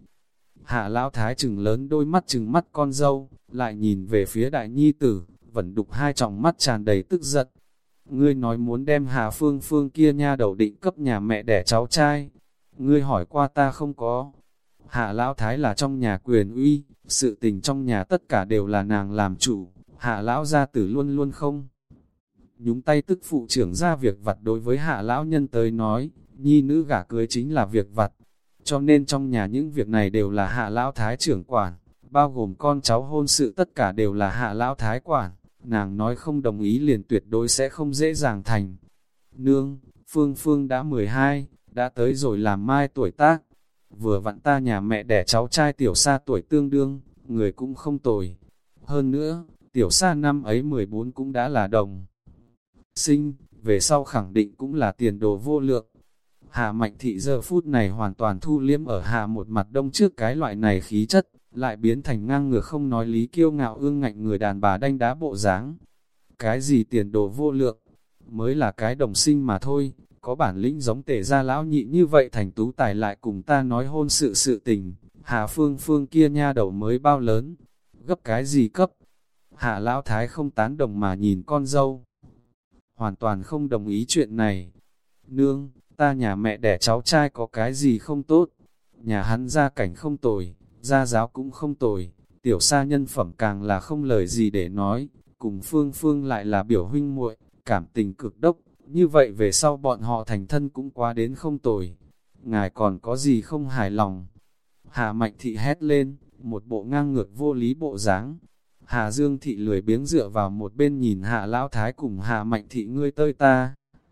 Hạ Lão Thái trừng lớn đôi mắt trừng mắt con dâu, lại nhìn về phía đại nhi tử, vẫn đục hai tròng mắt tràn đầy tức giận. Ngươi nói muốn đem Hà Phương Phương kia nha đầu định cấp nhà mẹ đẻ cháu trai. Ngươi hỏi qua ta không có. Hạ Lão Thái là trong nhà quyền uy, sự tình trong nhà tất cả đều là nàng làm chủ. Hạ Lão gia tử luôn luôn không nhúng tay, tức phụ trưởng ra việc vặt. Đối với Hạ Lão nhân tới nói, nhi nữ gả cưới chính là việc vặt. Cho nên trong nhà những việc này đều là Hạ Lão Thái trưởng quản, bao gồm con cháu hôn sự tất cả đều là Hạ Lão Thái quản. Nàng nói không đồng ý liền tuyệt đối sẽ không dễ dàng thành. Nương, Phương Phương đã mười hai, đã tới rồi làm mai tuổi tác. Vừa vặn ta nhà mẹ đẻ cháu trai tiểu Sa tuổi tương đương, người cũng không tồi. Hơn nữa, tiểu Sa năm ấy mười bốn cũng đã là đồng sinh, về sau khẳng định cũng là tiền đồ vô lượng. Hạ Mạnh Thị giờ phút này hoàn toàn thu liếm ở Hạ một mặt đông trước cái loại này khí chất, lại biến thành ngang ngược không nói lý kiêu ngạo ương ngạnh người đàn bà đanh đá bộ dáng. Cái gì tiền đồ vô lượng, mới là cái đồng sinh mà thôi, có bản lĩnh giống Tề gia lão nhị như vậy thành tú tài lại cùng ta nói hôn sự sự tình. Hạ Phương Phương kia nha đầu mới bao lớn, gấp cái gì cấp. Hạ Lão Thái không tán đồng mà nhìn con dâu, hoàn toàn không đồng ý chuyện này. Nương, ta nhà mẹ đẻ cháu trai có cái gì không tốt, nhà hắn gia cảnh không tồi, gia giáo cũng không tồi, tiểu Sa nhân phẩm càng là không lời gì để nói, cùng Phương Phương lại là biểu huynh muội, cảm tình cực đốc, như vậy về sau bọn họ thành thân cũng quá đến không tồi. Ngài còn có gì không hài lòng? Hạ Mạnh Thị hét lên, một bộ ngang ngược vô lý bộ dáng. Hạ Dương Thị lười biếng dựa vào một bên nhìn Hạ Lão Thái cùng Hạ Mạnh Thị ngươi tơi ta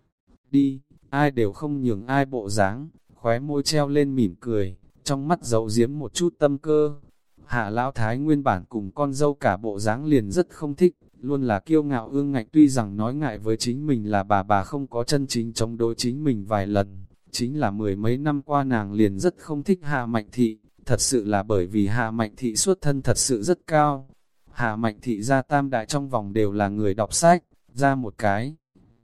đi, ai đều không nhường ai bộ dáng, khóe môi treo lên mỉm cười, trong mắt giấu giếm một chút tâm cơ. Hạ Lão Thái nguyên bản cùng con dâu cả bộ dáng liền rất không thích, luôn là kiêu ngạo ương ngạnh, tuy rằng nói ngại với chính mình là bà bà không có chân chính chống đối chính mình vài lần, chính là mười mấy năm qua nàng liền rất không thích Hạ Mạnh Thị, thật sự là bởi vì Hạ Mạnh Thị xuất thân thật sự rất cao. Hạ Mạnh Thị gia tam đại trong vòng đều là người đọc sách, ra một cái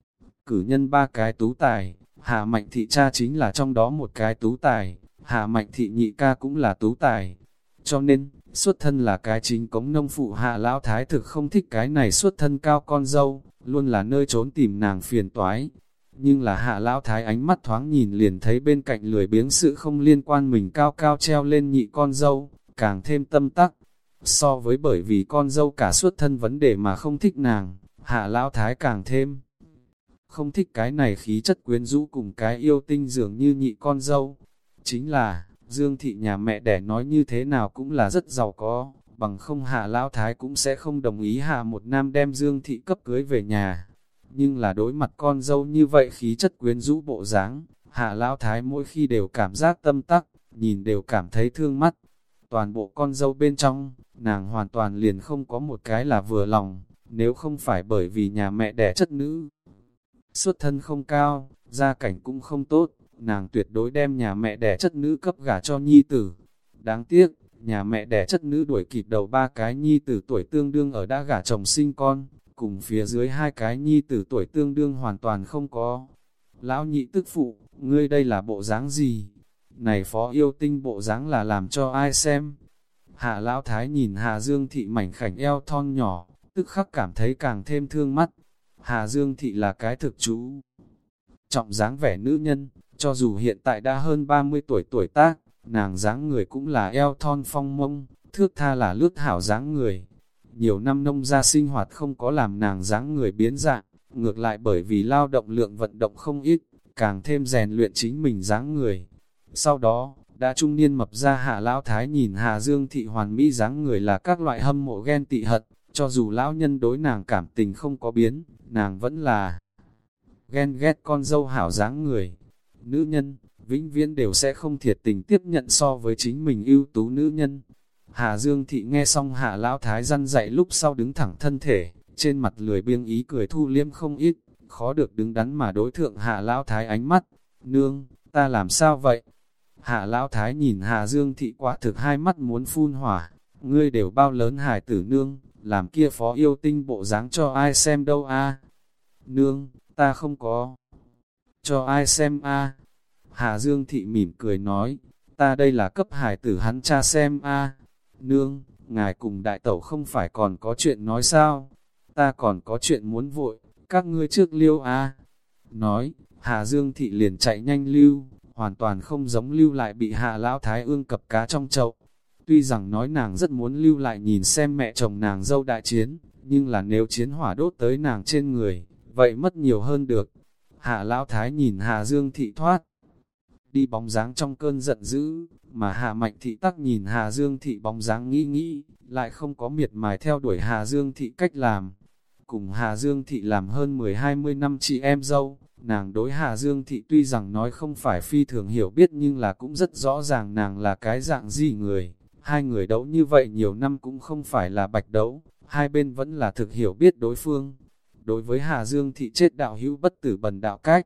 cử nhân ba cái tú tài, Hạ Mạnh Thị cha chính là trong đó một cái tú tài, Hạ Mạnh Thị nhị ca cũng là tú tài. Cho nên, xuất thân là cái chính cống nông phụ Hạ Lão Thái thực không thích cái này xuất thân cao con dâu, luôn là nơi trốn tìm nàng phiền toái. Nhưng là Hạ Lão Thái ánh mắt thoáng nhìn liền thấy bên cạnh lười biếng sự không liên quan mình cao cao treo lên nhị con dâu, càng thêm tâm tắc. So với bởi vì con dâu cả xuất thân vấn đề mà không thích nàng, Hạ Lão Thái càng thêm không thích cái này khí chất quyến rũ cùng cái yêu tinh dường như nhị con dâu. Chính là, Dương Thị nhà mẹ đẻ nói như thế nào cũng là rất giàu có, bằng không Hạ Lão Thái cũng sẽ không đồng ý Hạ một nam đem Dương Thị cấp cưới về nhà. Nhưng là đối mặt con dâu như vậy khí chất quyến rũ bộ dáng, Hạ Lão Thái mỗi khi đều cảm giác tâm tắc, nhìn đều cảm thấy thương mắt. Toàn bộ con dâu bên trong, nàng hoàn toàn liền không có một cái là vừa lòng, nếu không phải bởi vì nhà mẹ đẻ chất nữ xuất thân không cao, gia cảnh cũng không tốt, nàng tuyệt đối đem nhà mẹ đẻ chất nữ cấp gả cho nhi tử. Đáng tiếc, nhà mẹ đẻ chất nữ đuổi kịp đầu ba cái nhi tử tuổi tương đương ở đã gả chồng sinh con, cùng phía dưới hai cái nhi tử tuổi tương đương hoàn toàn không có. Lão nhị tức phụ, ngươi đây là bộ dáng gì? Này phó yêu tinh bộ dáng là làm cho ai xem? Hạ lão thái nhìn Hà Dương thị mảnh khảnh eo thon nhỏ, tức khắc cảm thấy càng thêm thương mắt. Hà Dương thị là cái thực chú trọng dáng vẻ nữ nhân, cho dù hiện tại đã hơn ba mươi tuổi tuổi tác, nàng dáng người cũng là eo thon phong mông, thước tha là lướt hảo dáng người. Nhiều năm nông gia sinh hoạt không có làm nàng dáng người biến dạng, ngược lại bởi vì lao động lượng vận động không ít, càng thêm rèn luyện chính mình dáng người. Sau đó, đã trung niên mập ra Hạ lão thái nhìn Hà Dương thị hoàn mỹ dáng người là các loại hâm mộ ghen tị hận, cho dù lão nhân đối nàng cảm tình không có biến, nàng vẫn là ghen ghét con dâu hảo dáng người. Nữ nhân, vĩnh viễn đều sẽ không thiệt tình tiếp nhận so với chính mình ưu tú nữ nhân. Hà Dương thị nghe xong Hạ lão thái răn dạy lúc sau đứng thẳng thân thể, trên mặt lười biếng ý cười thu liêm không ít, khó được đứng đắn mà đối thượng Hạ lão thái ánh mắt. Nương, ta làm sao vậy? Hạ lão thái nhìn Hà Dương thị quả thực hai mắt muốn phun hỏa, ngươi đều bao lớn hài tử nương, làm kia phó yêu tinh bộ dáng cho ai xem đâu a? Nương, ta không có cho ai xem a. Hà Dương thị mỉm cười nói, ta đây là cấp hài tử hắn cha xem a. Nương, ngài cùng đại tẩu không phải còn có chuyện nói sao? Ta còn có chuyện muốn vội, các ngươi trước lưu a. Nói, Hà Dương thị liền chạy nhanh lưu, hoàn toàn không giống lưu lại bị Hạ lão thái ương cập cá trong chậu. Tuy rằng nói nàng rất muốn lưu lại nhìn xem mẹ chồng nàng dâu đại chiến, nhưng là nếu chiến hỏa đốt tới nàng trên người, vậy mất nhiều hơn được. Hạ lão thái nhìn Hà Dương thị thoát đi bóng dáng trong cơn giận dữ, mà Hạ Mạnh thị tắc nhìn Hà Dương thị bóng dáng nghĩ nghĩ, lại không có miệt mài theo đuổi Hà Dương thị cách làm. Cùng Hà Dương thị làm hơn mười hai mươi năm chị em dâu, nàng đối Hà Dương thị tuy rằng nói không phải phi thường hiểu biết nhưng là cũng rất rõ ràng nàng là cái dạng gì người. Hai người đấu như vậy nhiều năm cũng không phải là bạch đấu, hai bên vẫn là thực hiểu biết đối phương. Đối với Hà Dương thị chết đạo hữu bất tử bần đạo cách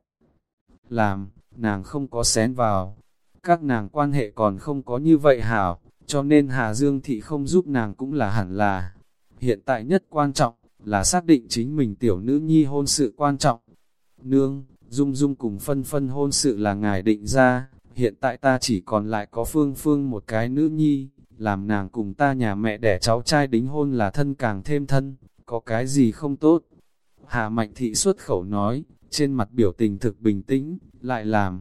làm, nàng không có xén vào. Các nàng quan hệ còn không có như vậy hảo, cho nên Hà Dương thị không giúp nàng cũng là hẳn là. Hiện tại nhất quan trọng, là xác định chính mình tiểu nữ nhi hôn sự quan trọng. Nương, Dung Dung cùng Phân Phân hôn sự là ngài định ra, hiện tại ta chỉ còn lại có Phương Phương một cái nữ nhi, làm nàng cùng ta nhà mẹ đẻ cháu trai đính hôn là thân càng thêm thân, có cái gì không tốt. Hà Mạnh thị xuất khẩu nói, trên mặt biểu tình thực bình tĩnh, lại làm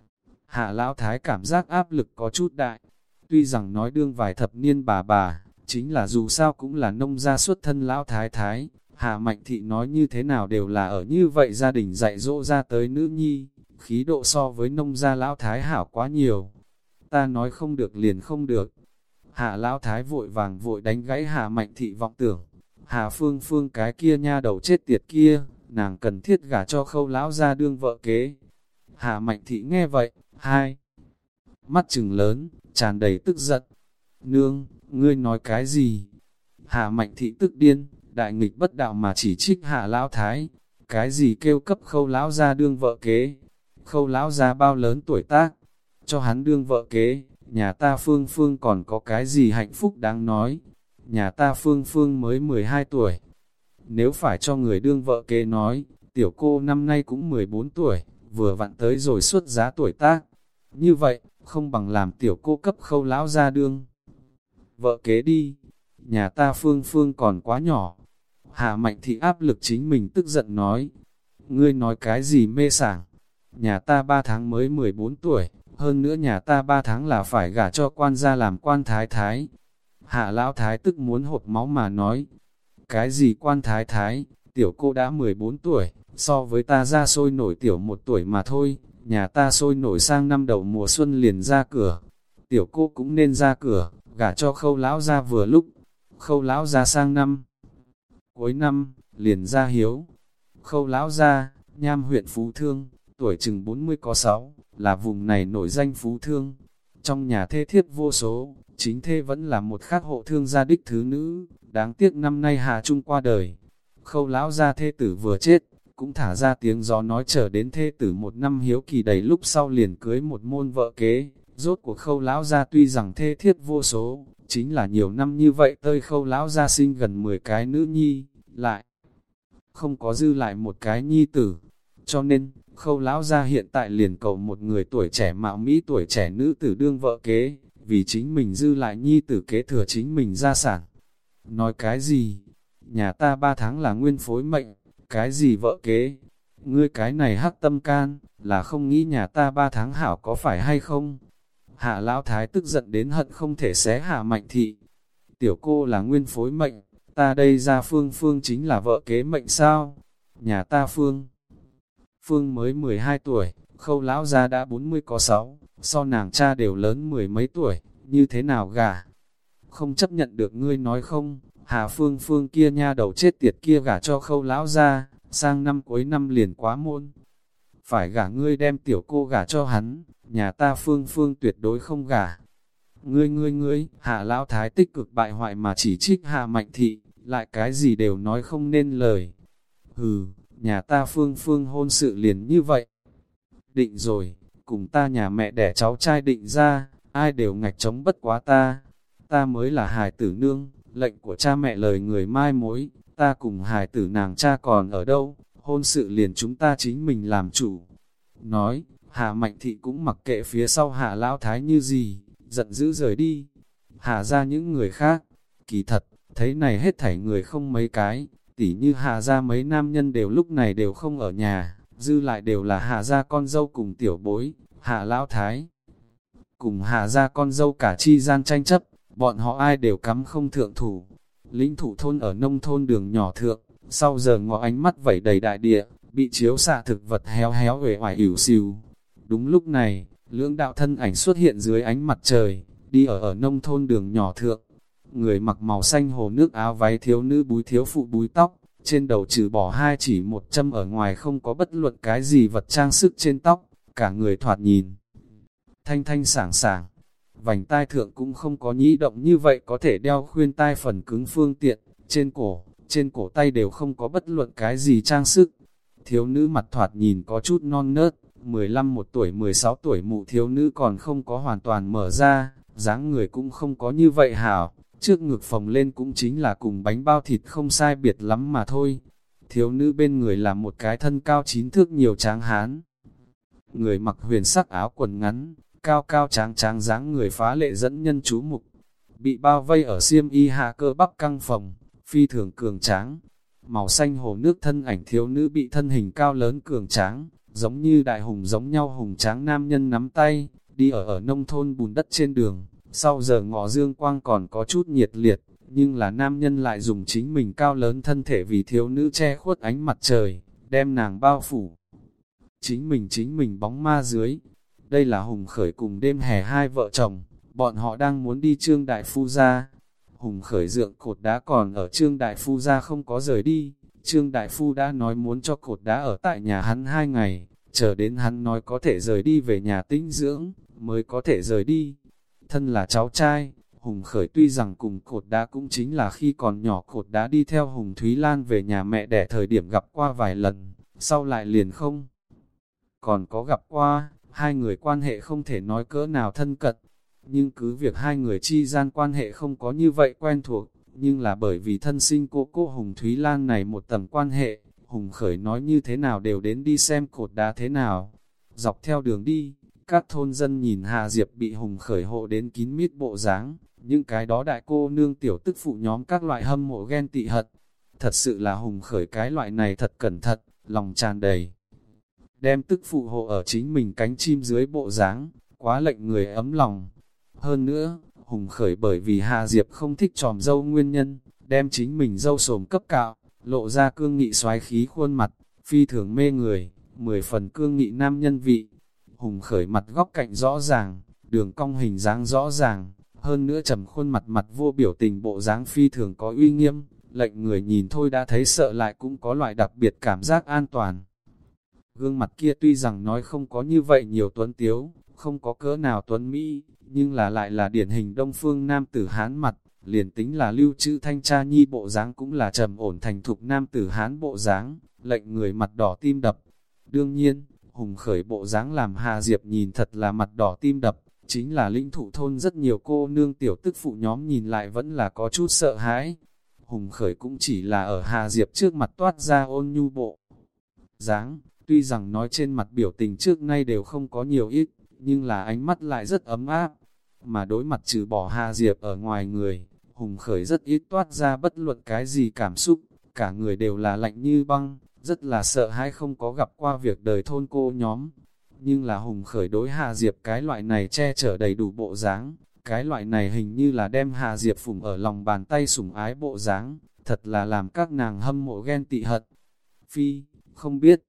Hạ lão thái cảm giác áp lực có chút đại. Tuy rằng nói đương vài thập niên bà bà, chính là dù sao cũng là nông gia xuất thân lão thái thái, Hạ Mạnh thị nói như thế nào đều là ở như vậy gia đình dạy dỗ ra tới nữ nhi, khí độ so với nông gia lão thái hảo quá nhiều. Ta nói không được liền không được. Hạ lão thái vội vàng vội đánh gãy Hạ Mạnh thị vọng tưởng. Hà Phương Phương cái kia nha đầu chết tiệt kia, nàng cần thiết gả cho Khâu lão ra đương vợ kế. Hạ Mạnh thị nghe vậy, hai mắt trừng lớn, tràn đầy tức giận. Nương, ngươi nói cái gì? Hạ Mạnh thị tức điên, đại nghịch bất đạo mà chỉ trích Hạ lão thái. Cái gì kêu cấp Khâu lão ra đương vợ kế? Khâu lão ra bao lớn tuổi tác? Cho hắn đương vợ kế, nhà ta Phương Phương còn có cái gì hạnh phúc đáng nói? Nhà ta Phương Phương mới mười hai tuổi. Nếu phải cho người đương vợ kế nói, tiểu cô năm nay cũng mười bốn tuổi, vừa vặn tới rồi xuất giá tuổi tác. Như vậy, không bằng làm tiểu cô cấp Khâu lão ra đương vợ kế đi. Nhà ta Phương Phương còn quá nhỏ. Hạ Mạnh thị áp lực chính mình tức giận nói. Ngươi nói cái gì mê sảng? Nhà ta ba tháng mới mười bốn tuổi, hơn nữa nhà ta ba tháng là phải gả cho quan gia làm quan thái thái. Hạ lão thái tức muốn hột máu mà nói. Cái gì quan thái thái, tiểu cô đã mười bốn tuổi, so với ta ra sôi nổi tiểu một tuổi mà thôi, nhà ta sôi nổi sang năm đầu mùa xuân liền ra cửa. Tiểu cô cũng nên ra cửa, gả cho Khâu lão ra vừa lúc. Khâu lão ra sang năm cuối năm, liền ra hiếu. Khâu lão ra, Nham huyện Phú Thương, tuổi chừng bốn mươi có sáu, là vùng này nổi danh phú thương. Trong nhà thê thiếp vô số, chính thê vẫn là một khác hộ thương gia đích thứ nữ, đáng tiếc năm nay Hà Trung qua đời. Khâu lão gia thê tử vừa chết, cũng thả ra tiếng gió nói chờ đến thê tử một năm hiếu kỳ đầy lúc sau liền cưới một môn vợ kế. Rốt cuộc Khâu lão gia tuy rằng thê thiết vô số, chính là nhiều năm như vậy tơi Khâu lão gia sinh gần mười cái nữ nhi, lại không có dư lại một cái nhi tử. Cho nên, Khâu lão gia hiện tại liền cầu một người tuổi trẻ mạo mỹ tuổi trẻ nữ tử đương vợ kế, vì chính mình dư lại nhi tử kế thừa chính mình gia sản. Nói cái gì? Nhà ta ba tháng là nguyên phối mệnh, cái gì vợ kế? Ngươi cái này hắc tâm can, là không nghĩ nhà ta ba tháng hảo có phải hay không? Hạ lão thái tức giận đến hận không thể xé Hạ Mạnh Thị. Tiểu cô là nguyên phối mệnh, ta đây ra Phương Phương chính là vợ kế mệnh sao? Nhà ta Phương Phương mới mười hai tuổi, Khâu lão gia đã bốn mươi có sáu, so nàng cha đều lớn mười mấy tuổi, như thế nào gả? Không chấp nhận được ngươi nói không? Hà Phương Phương kia nha đầu chết tiệt kia gả cho Khâu lão gia, sang năm cuối năm liền quá môn. Phải gả ngươi đem tiểu cô gả cho hắn, nhà ta Phương Phương tuyệt đối không gả. Ngươi ngươi ngươi, Hạ lão thái tích cực bại hoại mà chỉ trích Hạ Mạnh Thị, lại cái gì đều nói không nên lời. Hừ, nhà ta Phương Phương hôn sự liền như vậy. Định rồi, cùng ta nhà mẹ đẻ cháu trai định ra, ai đều ngạch chống bất quá ta. Ta mới là hài tử nương, lệnh của cha mẹ lời người mai mối, ta cùng hài tử nàng cha còn ở đâu, hôn sự liền chúng ta chính mình làm chủ. Nói, Hạ Mạnh Thị cũng mặc kệ phía sau Hạ lão thái như gì, giận dữ rời đi. Hạ ra những người khác, kỳ thật, thấy này hết thảy người không mấy cái, tỉ như Hạ ra mấy nam nhân đều lúc này đều không ở nhà, dư lại đều là Hạ ra con dâu cùng tiểu bối, Hạ lão thái. Cùng Hạ ra con dâu cả chi gian tranh chấp, bọn họ ai đều cắm không thượng thủ. Lĩnh thủ thôn ở nông thôn đường nhỏ thượng, sau giờ ngó ánh mắt vẩy đầy đại địa, bị chiếu xạ thực vật héo héo uể oải ỉu xìu. Đúng lúc này, lưỡng đạo thân ảnh xuất hiện dưới ánh mặt trời, đi ở ở nông thôn đường nhỏ thượng. Người mặc màu xanh hồ nước áo váy thiếu nữ búi thiếu phụ búi tóc, trên đầu trừ bỏ hai chỉ một châm ở ngoài không có bất luận cái gì vật trang sức trên tóc, cả người thoạt nhìn thanh thanh sảng sảng. Vành tai thượng cũng không có nhĩ động như vậy có thể đeo khuyên tai phần cứng phương tiện, trên cổ, trên cổ tay đều không có bất luận cái gì trang sức. Thiếu nữ mặt thoạt nhìn có chút non nớt, mười lăm một tuổi mười sáu tuổi mụ thiếu nữ còn không có hoàn toàn mở ra, dáng người cũng không có như vậy hảo, trước ngực phồng lên cũng chính là cùng bánh bao thịt không sai biệt lắm mà thôi. Thiếu nữ bên người là một cái thân cao chín thước nhiều tráng hán. Người mặc huyền sắc áo quần ngắn, cao cao tráng tráng dáng người phá lệ dẫn nhân chú mục, bị bao vây ở xiêm y hạ cơ bắp căng phồng, phi thường cường tráng. Màu xanh hồ nước thân ảnh thiếu nữ bị thân hình cao lớn cường tráng, giống như đại hùng giống nhau hùng tráng nam nhân nắm tay, đi ở ở nông thôn bùn đất trên đường. Sau giờ ngọ dương quang còn có chút nhiệt liệt, nhưng là nam nhân lại dùng chính mình cao lớn thân thể vì thiếu nữ che khuất ánh mặt trời, đem nàng bao phủ. Chính mình chính mình bóng ma dưới. Đây là Hùng Khởi cùng đêm hè hai vợ chồng, bọn họ đang muốn đi Trương Đại Phu gia. Hùng Khởi dượng cột đá còn ở Trương Đại Phu gia không có rời đi, Trương Đại Phu đã nói muốn cho cột đá ở tại nhà hắn hai ngày, chờ đến hắn nói có thể rời đi về nhà tĩnh dưỡng, mới có thể rời đi. Thân là cháu trai, Hùng Khởi tuy rằng cùng cột đá cũng chính là khi còn nhỏ cột đá đi theo Hùng Thúy Lan về nhà mẹ đẻ thời điểm gặp qua vài lần, sau lại liền không. Còn có gặp qua, hai người quan hệ không thể nói cỡ nào thân cận, nhưng cứ việc hai người chi gian quan hệ không có như vậy quen thuộc, nhưng là bởi vì thân sinh cô cô Hùng Thúy Lan này một tầng quan hệ, Hùng Khởi nói như thế nào đều đến đi xem cột đá thế nào. Dọc theo đường đi, các thôn dân nhìn Hà Diệp bị Hùng Khởi hộ đến kín mít bộ dáng, những cái đó đại cô nương tiểu tức phụ nhóm các loại hâm mộ ghen tị hận. Thật sự là Hùng Khởi cái loại này thật cẩn thận, lòng tràn đầy. Đem tức phụ hộ ở chính mình cánh chim dưới bộ dáng, quá lệnh người ấm lòng. Hơn nữa, Hùng Khởi bởi vì Hà Diệp không thích tròm dâu nguyên nhân, đem chính mình dâu sồm cấp cạo, lộ ra cương nghị xoái khí khuôn mặt, phi thường mê người, mười phần cương nghị nam nhân vị. Hùng Khởi mặt góc cạnh rõ ràng, đường cong hình dáng rõ ràng, hơn nữa trầm khuôn mặt mặt vô biểu tình bộ dáng phi thường có uy nghiêm, lệnh người nhìn thôi đã thấy sợ lại cũng có loại đặc biệt cảm giác an toàn. Gương mặt kia tuy rằng nói không có như vậy nhiều tuấn tiếu, không có cỡ nào tuấn mỹ, nhưng là lại là điển hình đông phương nam tử hán mặt, Liền tính là lưu trữ thanh tra nhi bộ dáng cũng là trầm ổn thành thục nam tử Hán bộ dáng, lệnh người mặt đỏ tim đập. Đương nhiên, Hùng Khởi bộ dáng làm Hà Diệp nhìn thật là mặt đỏ tim đập, chính là lĩnh thụ thôn rất nhiều cô nương tiểu tức phụ nhóm nhìn lại vẫn là có chút sợ hãi. Hùng Khởi cũng chỉ là ở Hà Diệp trước mặt toát ra ôn nhu bộ dáng, tuy rằng nói trên mặt biểu tình trước nay đều không có nhiều ít, nhưng là ánh mắt lại rất ấm áp. Mà đối mặt trừ bỏ Hà Diệp ở ngoài người, Hùng Khởi rất ít toát ra bất luận cái gì cảm xúc, cả người đều là lạnh như băng, rất là sợ hãi không có gặp qua việc đời thôn cô nhóm. Nhưng là Hùng Khởi đối Hà Diệp cái loại này che chở đầy đủ bộ dáng, cái loại này hình như là đem Hà Diệp phủng ở lòng bàn tay sủng ái bộ dáng, thật là làm các nàng hâm mộ ghen tị hận. Phi, không biết,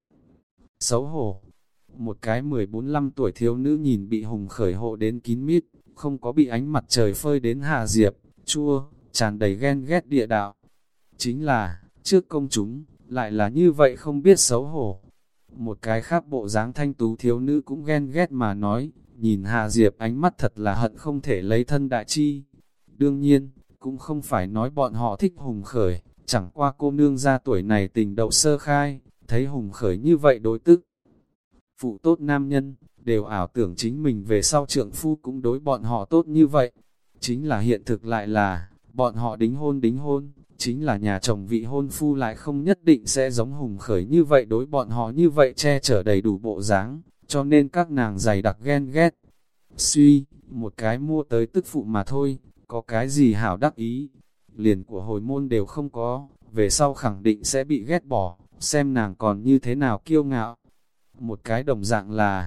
xấu hổ. Một cái mười bốn lăm tuổi thiếu nữ nhìn bị Hùng Khởi hộ đến kín mít, không có bị ánh mặt trời phơi đến Hà Diệp, chua, tràn đầy ghen ghét địa đạo. Chính là, trước công chúng, lại là như vậy không biết xấu hổ. Một cái khác bộ dáng thanh tú thiếu nữ cũng ghen ghét mà nói, nhìn Hà Diệp ánh mắt thật là hận không thể lấy thân đại chi. Đương nhiên, cũng không phải nói bọn họ thích Hùng Khởi, chẳng qua cô nương ra tuổi này tình đậu sơ khai, thấy Hùng Khởi như vậy đối tức. Phụ tốt nam nhân, đều ảo tưởng chính mình về sau trượng phu cũng đối bọn họ tốt như vậy. Chính là hiện thực lại là, bọn họ đính hôn đính hôn, chính là nhà chồng vị hôn phu lại không nhất định sẽ giống Hùng Khởi như vậy đối bọn họ như vậy che chở đầy đủ bộ dáng, cho nên các nàng dày đặc ghen ghét. Suy, một cái mua tới tức phụ mà thôi, có cái gì hảo đắc ý, liền của hồi môn đều không có, về sau khẳng định sẽ bị ghét bỏ, xem nàng còn như thế nào kiêu ngạo. Một cái đồng dạng là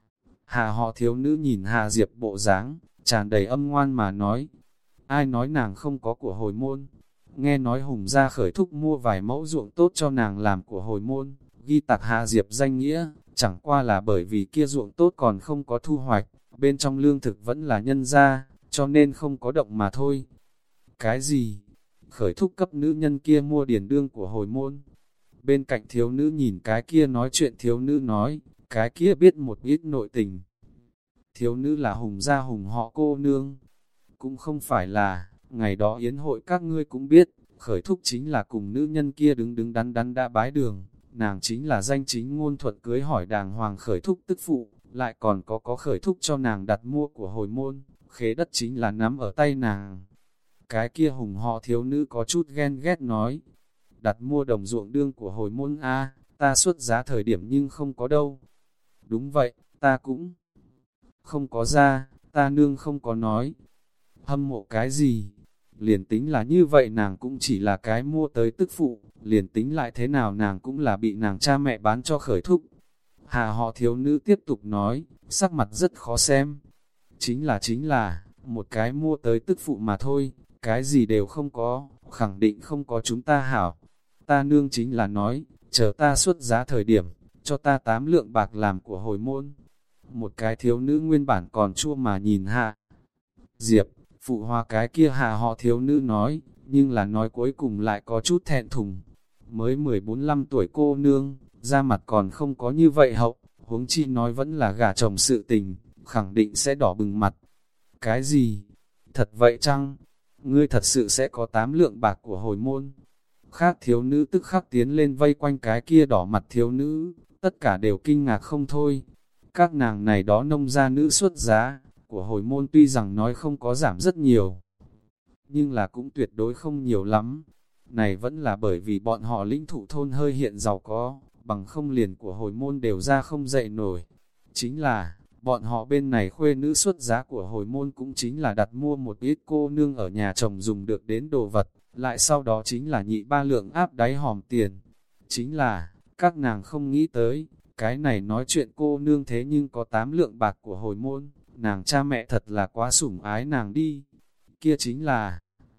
Hà họ thiếu nữ nhìn Hà Diệp bộ dáng, tràn đầy âm ngoan mà nói, ai nói nàng không có của hồi môn, nghe nói Hùng gia khởi thúc mua vài mẫu ruộng tốt cho nàng làm của hồi môn, ghi tạc Hà Diệp danh nghĩa, chẳng qua là bởi vì kia ruộng tốt còn không có thu hoạch, bên trong lương thực vẫn là nhân gia, cho nên không có động mà thôi. Cái gì? Khởi thúc cấp nữ nhân kia mua điền đương của hồi môn. Bên cạnh thiếu nữ nhìn cái kia nói chuyện thiếu nữ nói, cái kia biết một ít nội tình. Thiếu nữ là Hùng gia Hùng họ cô nương. Cũng không phải là, ngày đó yến hội các ngươi cũng biết, khởi thúc chính là cùng nữ nhân kia đứng đứng đắn đắn đã bái đường, nàng chính là danh chính ngôn thuận cưới hỏi đàng hoàng khởi thúc tức phụ, lại còn có có khởi thúc cho nàng đặt mua của hồi môn, khế đất chính là nắm ở tay nàng. Cái kia Hùng họ thiếu nữ có chút ghen ghét nói, đặt mua đồng ruộng đương của hồi môn A, ta xuất giá thời điểm nhưng không có đâu. Đúng vậy, ta cũng không có ra, ta nương không có nói. Hâm mộ cái gì? Liền tính là như vậy nàng cũng chỉ là cái mua tới tức phụ, liền tính lại thế nào nàng cũng là bị nàng cha mẹ bán cho khởi thúc. Hà họ thiếu nữ tiếp tục nói, sắc mặt rất khó xem. Chính là chính là, một cái mua tới tức phụ mà thôi, cái gì đều không có, khẳng định không có chúng ta hảo. Ta nương chính là nói, chờ ta xuất giá thời điểm, cho ta tám lượng bạc làm của hồi môn. Một cái thiếu nữ nguyên bản còn chua mà nhìn Hạ Diệp, phụ hoa cái kia Hà họ thiếu nữ nói, nhưng là nói cuối cùng lại có chút thẹn thùng. Mới mười bốn lăm tuổi cô nương, da mặt còn không có như vậy hậu, huống chi nói vẫn là gả chồng sự tình, khẳng định sẽ đỏ bừng mặt. Cái gì? Thật vậy chăng? Ngươi thật sự sẽ có tám lượng bạc của hồi môn? Khác thiếu nữ tức khắc tiến lên vây quanh cái kia đỏ mặt thiếu nữ, tất cả đều kinh ngạc không thôi. Các nàng này đó nông gia nữ xuất giá, của hồi môn tuy rằng nói không có giảm rất nhiều, nhưng là cũng tuyệt đối không nhiều lắm. Này vẫn là bởi vì bọn họ lĩnh thụ thôn hơi hiện giàu có, bằng không liền của hồi môn đều ra không dậy nổi. Chính là, bọn họ bên này khuê nữ xuất giá của hồi môn cũng chính là đặt mua một ít cô nương ở nhà chồng dùng được đến đồ vật, lại sau đó chính là nhị ba lượng áp đáy hòm tiền. Chính là, các nàng không nghĩ tới, cái này nói chuyện cô nương thế nhưng có tám lượng bạc của hồi môn, nàng cha mẹ thật là quá sủng ái nàng đi. Kia chính là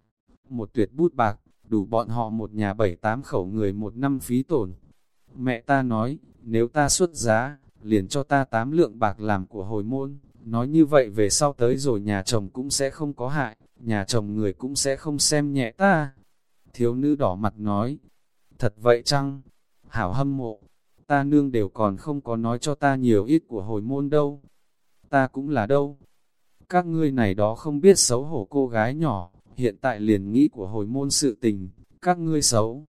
một tuyệt bút bạc, đủ bọn họ một nhà bảy tám khẩu người một năm phí tổn. Mẹ ta nói, nếu ta xuất giá, liền cho ta tám lượng bạc làm của hồi môn, nói như vậy về sau tới rồi nhà chồng cũng sẽ không có hại, nhà chồng người cũng sẽ không xem nhẹ ta. Thiếu nữ đỏ mặt nói, thật vậy chăng? Hảo hâm mộ, ta nương đều còn không có nói cho ta nhiều ít của hồi môn đâu. Ta cũng là đâu. Các ngươi này đó không biết xấu hổ cô gái nhỏ, hiện tại liền nghĩ của hồi môn sự tình, các ngươi xấu.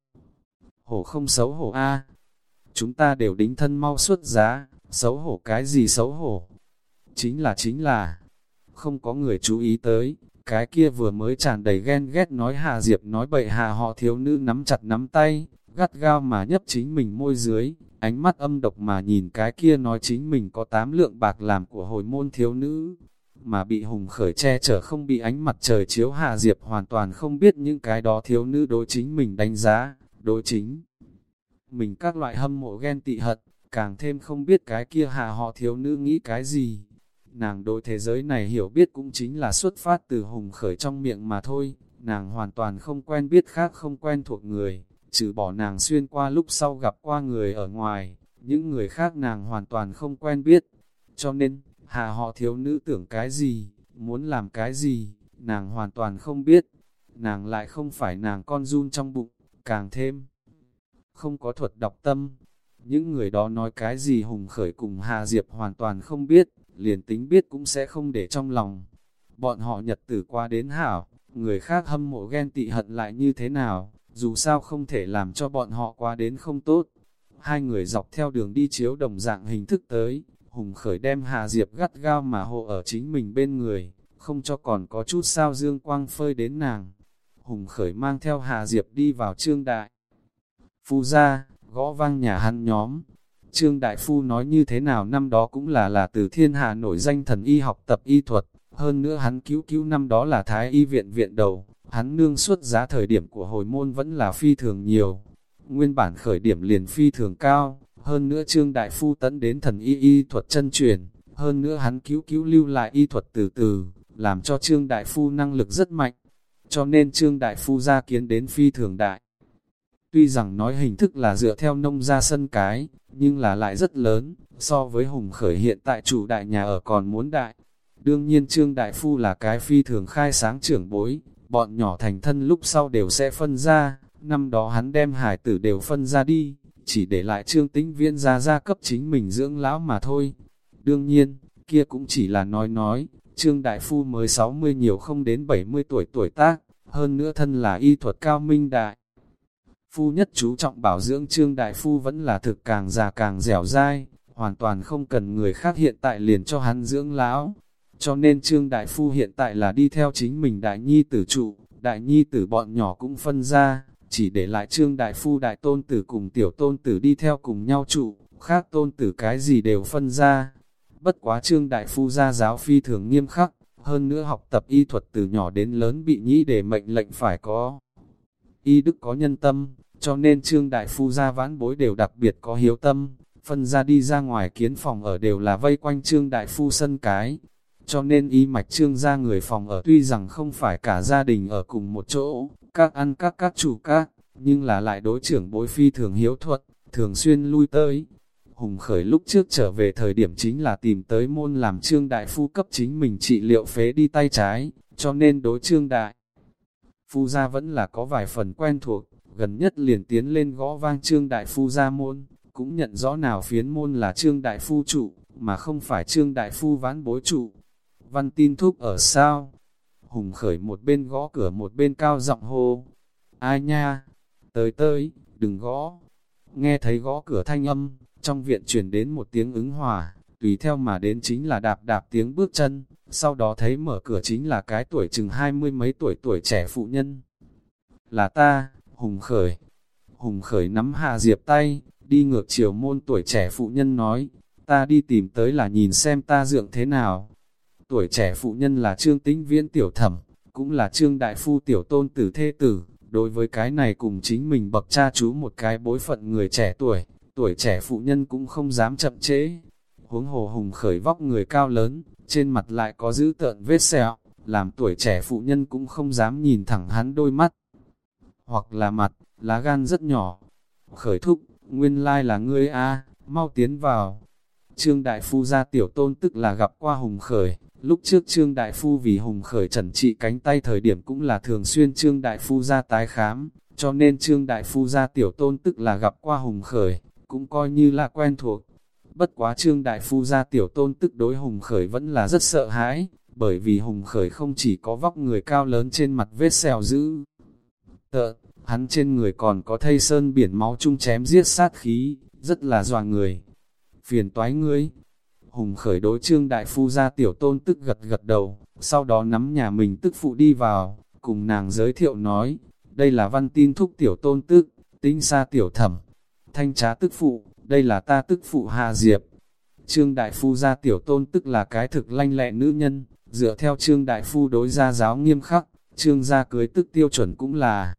Hổ không xấu hổ a, chúng ta đều đính thân mau xuất giá, xấu hổ cái gì xấu hổ. Chính là chính là, không có người chú ý tới, cái kia vừa mới tràn đầy ghen ghét nói Hà Diệp nói bậy Hà họ thiếu nữ nắm chặt nắm tay, gắt gao mà nhấp chính mình môi dưới, ánh mắt âm độc mà nhìn cái kia nói chính mình có tám lượng bạc làm của hồi môn thiếu nữ, mà bị Hùng Khởi che chở không bị ánh mặt trời chiếu. Hà Diệp hoàn toàn không biết những cái đó thiếu nữ đối chính mình đánh giá, đối chính mình các loại hâm mộ ghen tị hận, càng thêm không biết cái kia Hà họ thiếu nữ nghĩ cái gì. Nàng đối thế giới này hiểu biết cũng chính là xuất phát từ Hùng Khởi trong miệng mà thôi, nàng hoàn toàn không quen biết khác không quen thuộc người, trừ bỏ nàng xuyên qua lúc sau gặp qua người ở ngoài, những người khác nàng hoàn toàn không quen biết. Cho nên, Hà họ thiếu nữ tưởng cái gì, muốn làm cái gì, nàng hoàn toàn không biết. Nàng lại không phải nàng con run trong bụng, càng thêm không có thuật đọc tâm. Những người đó nói cái gì Hùng Khởi cùng Hà Diệp hoàn toàn không biết, liền tính biết cũng sẽ không để trong lòng. Bọn họ nhật tử qua đến hảo, người khác hâm mộ ghen tị hận lại như thế nào, dù sao không thể làm cho bọn họ qua đến không tốt. Hai người dọc theo đường đi chiếu đồng dạng hình thức tới, Hùng Khởi đem Hà Diệp gắt gao mà hộ ở chính mình bên người, không cho còn có chút sao dương quang phơi đến nàng. Hùng Khởi mang theo Hà Diệp đi vào Trương Đại Phu ra, gõ vang nhà hắn nhóm. Trương Đại Phu nói như thế nào năm đó cũng là là từ thiên hạ nổi danh thần y học tập y thuật, hơn nữa hắn cứu cứu năm đó là thái y viện viện đầu, hắn nương xuất giá thời điểm của hồi môn vẫn là phi thường nhiều. Nguyên bản khởi điểm liền phi thường cao, hơn nữa Trương Đại Phu tấn đến thần y y thuật chân truyền, hơn nữa hắn cứu cứu lưu lại y thuật từ từ, làm cho Trương Đại Phu năng lực rất mạnh, cho nên Trương Đại Phu gia kiến đến phi thường đại. Tuy rằng nói hình thức là dựa theo nông gia sân cái, nhưng là lại rất lớn, so với Hùng Khởi hiện tại chủ đại nhà ở còn muốn đại. Đương nhiên Trương Đại Phu là cái phi thường khai sáng trưởng bối, bọn nhỏ thành thân lúc sau đều sẽ phân ra, năm đó hắn đem hải tử đều phân ra đi, chỉ để lại Trương Tĩnh Viễn ra gia cấp chính mình dưỡng lão mà thôi. Đương nhiên, kia cũng chỉ là nói nói, Trương Đại Phu mới sáu mươi nhiều không đến bảy mươi tuổi tuổi tác, hơn nữa thân là y thuật cao minh đại. Phu nhất chú trọng bảo dưỡng Trương Đại Phu vẫn là thực càng già càng dẻo dai, hoàn toàn không cần người khác hiện tại liền cho hắn dưỡng lão. Cho nên Trương Đại Phu hiện tại là đi theo chính mình đại nhi tử trụ, đại nhi tử bọn nhỏ cũng phân ra, chỉ để lại Trương Đại Phu đại tôn tử cùng tiểu tôn tử đi theo cùng nhau trụ, khác tôn tử cái gì đều phân ra. Bất quá Trương Đại Phu gia giáo phi thường nghiêm khắc, hơn nữa học tập y thuật từ nhỏ đến lớn bị nhĩ để mệnh lệnh phải có. Y đức có nhân tâm, cho nên Trương Đại Phu gia vãn bối đều đặc biệt có hiếu tâm, phân ra đi ra ngoài kiến phòng ở đều là vây quanh Trương Đại Phu sân cái. Cho nên y mạch Trương gia người phòng ở tuy rằng không phải cả gia đình ở cùng một chỗ, các ăn các các chủ các, nhưng là lại đối trưởng bối phi thường hiếu thuật, thường xuyên lui tới. Hùng Khởi lúc trước trở về thời điểm chính là tìm tới môn làm Trương Đại Phu cấp chính mình trị liệu phế đi tay trái, cho nên đối Trương Đại Phu gia vẫn là có vài phần quen thuộc, gần nhất liền tiến lên gõ vang Trương Đại Phu gia môn, cũng nhận rõ nào phiến môn là Trương Đại Phu trụ, mà không phải Trương Đại Phu vãn bối trụ. Văn Tin Thúc ở sao? Hùng Khởi một bên gõ cửa một bên cao giọng hô. Ai nha? Tới tới, đừng gõ. Nghe thấy gõ cửa thanh âm, trong viện truyền đến một tiếng ứng hòa, tùy theo mà đến chính là đạp đạp tiếng bước chân, sau đó thấy mở cửa chính là cái tuổi chừng hai mươi mấy tuổi tuổi trẻ phụ nhân. Là ta, Hùng Khởi. Hùng Khởi nắm Hà Diệp tay, đi ngược chiều môn tuổi trẻ phụ nhân nói, ta đi tìm tới là nhìn xem ta dượng thế nào. Tuổi trẻ phụ nhân là Trương Tĩnh Viễn tiểu thẩm, cũng là Trương Đại Phu tiểu tôn tử thê tử, đối với cái này cùng chính mình bậc cha chú một cái bối phận người trẻ tuổi, tuổi trẻ phụ nhân cũng không dám chậm trễ. Huống hồ Hùng Khởi vóc người cao lớn, trên mặt lại có dữ tợn vết sẹo, làm tuổi trẻ phụ nhân cũng không dám nhìn thẳng hắn đôi mắt. Hoặc là mặt, lá gan rất nhỏ. Khởi thúc, nguyên lai là ngươi a, mau tiến vào. Trương Đại Phu gia tiểu tôn tức là gặp qua Hùng Khởi, lúc trước Trương Đại Phu vì Hùng Khởi trần trị cánh tay thời điểm cũng là thường xuyên Trương Đại Phu gia tái khám, cho nên Trương Đại Phu gia tiểu tôn tức là gặp qua Hùng Khởi, cũng coi như là quen thuộc. Bất quá Trương Đại Phu gia tiểu tôn tức đối Hùng Khởi vẫn là rất sợ hãi, bởi vì Hùng Khởi không chỉ có vóc người cao lớn trên mặt vết sẹo dữ tợn, hắn trên người còn có thây sơn biển máu chung chém giết sát khí, rất là dọa người. Phiền toái ngươi. Hùng Khởi đối Trương đại phu gia tiểu tôn tức gật gật đầu, sau đó nắm nhà mình tức phụ đi vào, cùng nàng giới thiệu nói, đây là Văn Tin thúc tiểu tôn tức, Tĩnh Sa tiểu thẩm, Thanh Trá tức phụ, đây là ta tức phụ Hà Diệp. Trương đại phu gia tiểu tôn tức là cái thực lanh lẹ nữ nhân, dựa theo Trương đại phu đối gia giáo nghiêm khắc, Trương gia cưới tức tiêu chuẩn cũng là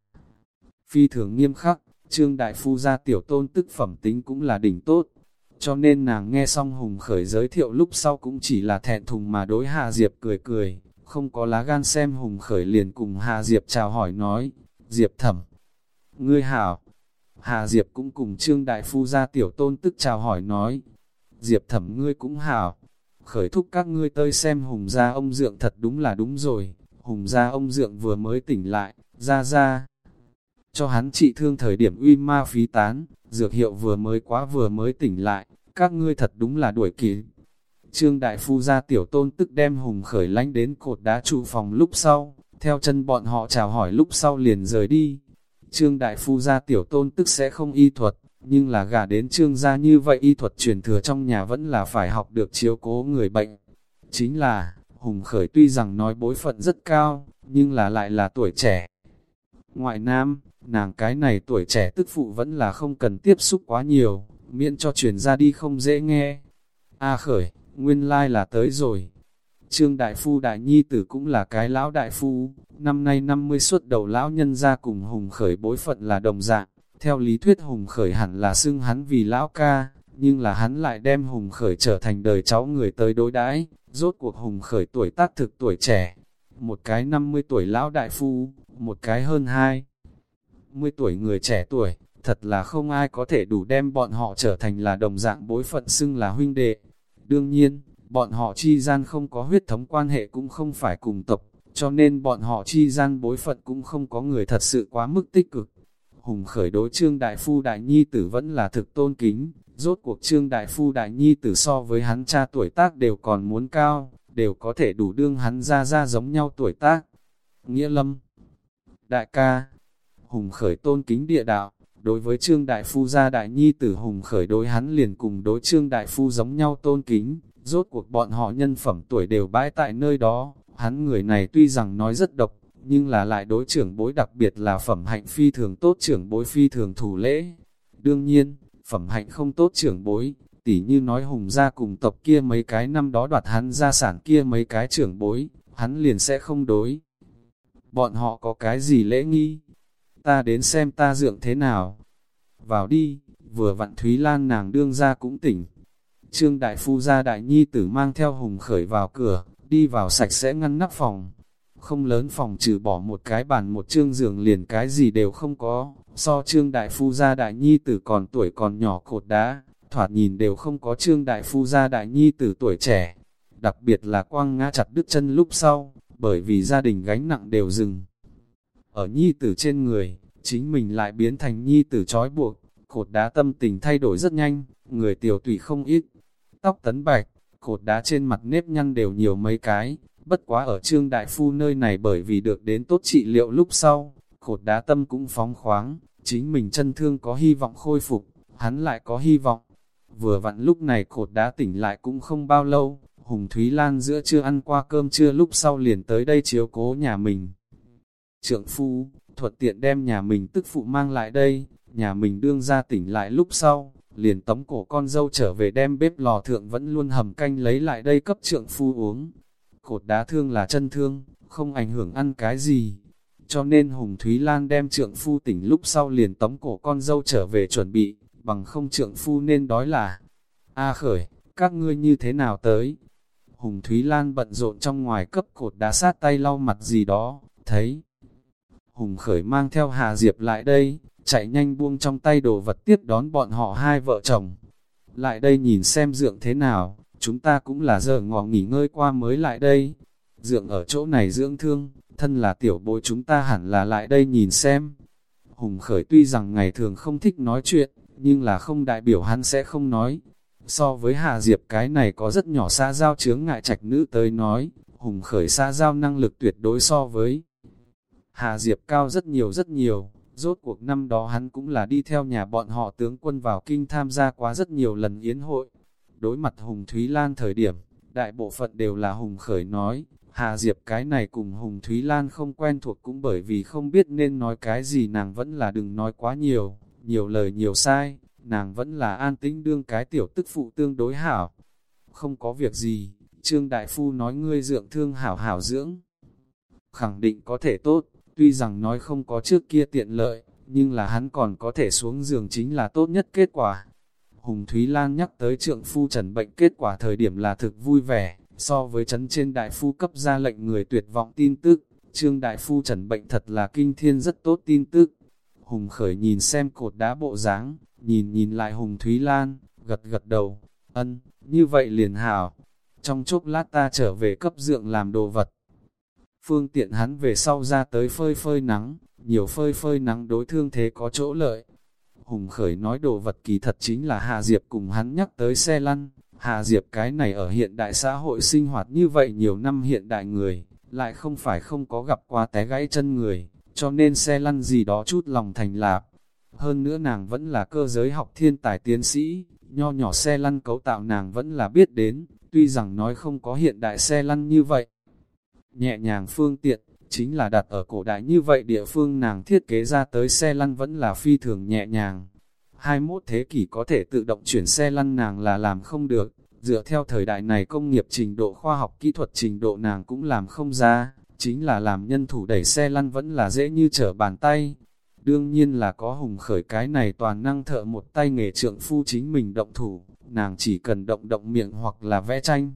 phi thường nghiêm khắc, Trương đại phu gia tiểu tôn tức phẩm tính cũng là đỉnh tốt. Cho nên nàng nghe xong Hùng Khởi giới thiệu lúc sau cũng chỉ là thẹn thùng mà đối Hà Diệp cười cười, không có lá gan xem Hùng Khởi liền cùng Hà Diệp chào hỏi nói, Diệp thẩm, ngươi hảo. Hà Diệp cũng cùng Trương đại phu gia tiểu tôn tức chào hỏi nói, Diệp thẩm ngươi cũng hảo. Khởi thúc các ngươi tới xem Hùng gia ông dượng thật đúng là đúng rồi, Hùng gia ông dượng vừa mới tỉnh lại, ra ra. Cho hắn trị thương thời điểm uy ma phí tán, dược hiệu vừa mới quá vừa mới tỉnh lại, các ngươi thật đúng là đuổi kịp. Trương đại phu gia tiểu tôn tức đem Hùng Khởi lánh đến cột đá trụ phòng lúc sau, theo chân bọn họ chào hỏi lúc sau liền rời đi. Trương đại phu gia tiểu tôn tức sẽ không y thuật, nhưng là gả đến Trương gia như vậy y thuật truyền thừa trong nhà vẫn là phải học được chiếu cố người bệnh. Chính là, Hùng Khởi tuy rằng nói bối phận rất cao, nhưng là lại là tuổi trẻ. Ngoại nam, nàng cái này tuổi trẻ tức phụ vẫn là không cần tiếp xúc quá nhiều, miễn cho truyền ra đi không dễ nghe. A Khởi, nguyên lai là tới rồi. Trương đại phu đại nhi tử cũng là cái lão đại phu, năm nay năm mươi xuất đầu lão nhân ra cùng Hùng Khởi bối phận là đồng dạng. Theo lý thuyết Hùng Khởi hẳn là xưng hắn vì lão ca, nhưng là hắn lại đem Hùng Khởi trở thành đời cháu người tới đối đãi. Rốt cuộc Hùng Khởi tuổi tác thực tuổi trẻ, một cái năm mươi tuổi lão đại phu, một cái hơn hai mươi tuổi người trẻ tuổi, thật là không ai có thể đủ đem bọn họ trở thành là đồng dạng bối phận xưng là huynh đệ. Đương nhiên, bọn họ chi gian không có huyết thống quan hệ cũng không phải cùng tộc, cho nên bọn họ chi gian bối phận cũng không có người thật sự quá mức tích cực. Hùng Khởi đối Trương đại phu đại nhi tử vẫn là thực tôn kính, rốt cuộc Trương đại phu đại nhi tử so với hắn cha tuổi tác đều còn muốn cao, đều có thể đủ đương hắn ra ra giống nhau tuổi tác. Nghĩa Lâm, đại ca, Hùng Khởi tôn kính địa đạo, đối với Trương đại phu gia đại nhi tử Hùng Khởi đối hắn liền cùng đối Trương đại phu giống nhau tôn kính, rốt cuộc bọn họ nhân phẩm tuổi đều bãi tại nơi đó, hắn người này tuy rằng nói rất độc, nhưng là lại đối trưởng bối đặc biệt là phẩm hạnh phi thường tốt trưởng bối phi thường thủ lễ. Đương nhiên, phẩm hạnh không tốt trưởng bối, tỉ như nói Hùng gia cùng tộc kia mấy cái năm đó đoạt hắn gia sản kia mấy cái trưởng bối, hắn liền sẽ không đối. Bọn họ có cái gì lễ nghi? Ta đến xem ta dượng thế nào. Vào đi, vừa vặn Thúy Lan nàng đương ra cũng tỉnh. Trương đại phu gia đại nhi tử mang theo Hùng Khởi vào cửa, đi vào sạch sẽ ngăn nắp phòng. Không lớn phòng trừ bỏ một cái bàn một trương giường liền cái gì đều không có, so Trương đại phu gia đại nhi tử còn tuổi còn nhỏ cột đá, thoạt nhìn đều không có Trương đại phu gia đại nhi tử tuổi trẻ. Đặc biệt là quang ngã chặt đứt chân lúc sau, bởi vì gia đình gánh nặng đều dừng ở nhi tử trên người, chính mình lại biến thành nhi tử trói buộc, cột đá tâm tình thay đổi rất nhanh, người tiểu tụy không ít, tóc tấn bạch, cột đá trên mặt nếp nhăn đều nhiều mấy cái, bất quá ở Trương đại phu nơi này bởi vì được đến tốt trị liệu lúc sau, cột đá tâm cũng phóng khoáng, chính mình chân thương có hy vọng khôi phục, hắn lại có hy vọng. Vừa vặn lúc này cột đá tỉnh lại cũng không bao lâu, Hùng Thúy Lan giữa trưa ăn qua cơm trưa lúc sau liền tới đây chiếu cố nhà mình. Trượng phu, thuận tiện đem nhà mình tức phụ mang lại đây, nhà mình đương ra tỉnh lại lúc sau, liền tống cổ con dâu trở về đem bếp lò thượng vẫn luôn hầm canh lấy lại đây cấp trượng phu uống. Cột đá thương là chân thương, không ảnh hưởng ăn cái gì. Cho nên Hùng Thúy Lan đem trượng phu tỉnh lúc sau liền tống cổ con dâu trở về chuẩn bị, bằng không trượng phu nên đói là. A Khởi, các ngươi như thế nào tới? Hùng Thúy Lan bận rộn trong ngoài cấp cột đá sát tay lau mặt gì đó, thấy Hùng Khởi mang theo Hà Diệp lại đây, chạy nhanh buông trong tay đồ vật tiếp đón bọn họ hai vợ chồng. Lại đây nhìn xem dượng thế nào, chúng ta cũng là giờ ngọ nghỉ ngơi qua mới lại đây. Dượng ở chỗ này dưỡng thương, thân là tiểu bối chúng ta hẳn là lại đây nhìn xem. Hùng Khởi tuy rằng ngày thường không thích nói chuyện, nhưng là không đại biểu hắn sẽ không nói. So với Hà Diệp cái này có rất nhỏ xa giao chướng ngại trạch nữ tới nói, Hùng Khởi xã giao năng lực tuyệt đối so với Hà Diệp cao rất nhiều rất nhiều, rốt cuộc năm đó hắn cũng là đi theo nhà bọn họ tướng quân vào kinh tham gia quá rất nhiều lần yến hội. Đối mặt Hùng Thúy Lan thời điểm, đại bộ phận đều là Hùng Khởi nói, Hà Diệp cái này cùng Hùng Thúy Lan không quen thuộc cũng bởi vì không biết nên nói cái gì, nàng vẫn là đừng nói quá nhiều, nhiều lời nhiều sai, nàng vẫn là an tĩnh đương cái tiểu tức phụ tương đối hảo. Không có việc gì, Trương Đại Phu nói ngươi dưỡng thương hảo hảo dưỡng, khẳng định có thể tốt, tuy rằng nói không có trước kia tiện lợi, nhưng là hắn còn có thể xuống giường chính là tốt nhất kết quả. Hùng Thúy Lan nhắc tới trượng phu trần bệnh kết quả thời điểm là thực vui vẻ, so với trấn trên đại phu cấp ra lệnh người tuyệt vọng tin tức, Trương Đại Phu trần bệnh thật là kinh thiên rất tốt tin tức. Hùng Khởi nhìn xem cột đá bộ dáng, nhìn nhìn lại Hùng Thúy Lan, gật gật đầu, ân, như vậy liền hảo, trong chốc lát ta trở về cấp dượng làm đồ vật. Phương tiện hắn về sau ra tới phơi phơi nắng, nhiều phơi phơi nắng đối thương thế có chỗ lợi. Hùng Khởi nói đồ vật kỳ thật chính là Hà Diệp cùng hắn nhắc tới xe lăn. Hà Diệp cái này ở hiện đại xã hội sinh hoạt như vậy nhiều năm hiện đại người, lại không phải không có gặp qua té gãy chân người, cho nên xe lăn gì đó chút lòng thành lạp. Hơn nữa nàng vẫn là cơ giới học thiên tài tiến sĩ, nho nhỏ xe lăn cấu tạo nàng vẫn là biết đến, tuy rằng nói không có hiện đại xe lăn như vậy. Nhẹ nhàng phương tiện, chính là đặt ở cổ đại như vậy địa phương nàng thiết kế ra tới xe lăn vẫn là phi thường nhẹ nhàng. hai mươi mốt thế kỷ có thể tự động chuyển xe lăn nàng là làm không được, dựa theo thời đại này công nghiệp trình độ khoa học kỹ thuật trình độ nàng cũng làm không ra, chính là làm nhân thủ đẩy xe lăn vẫn là dễ như trở bàn tay. Đương nhiên là có Hùng Khởi cái này toàn năng thợ một tay nghề trượng phu chính mình động thủ, nàng chỉ cần động động miệng hoặc là vẽ tranh.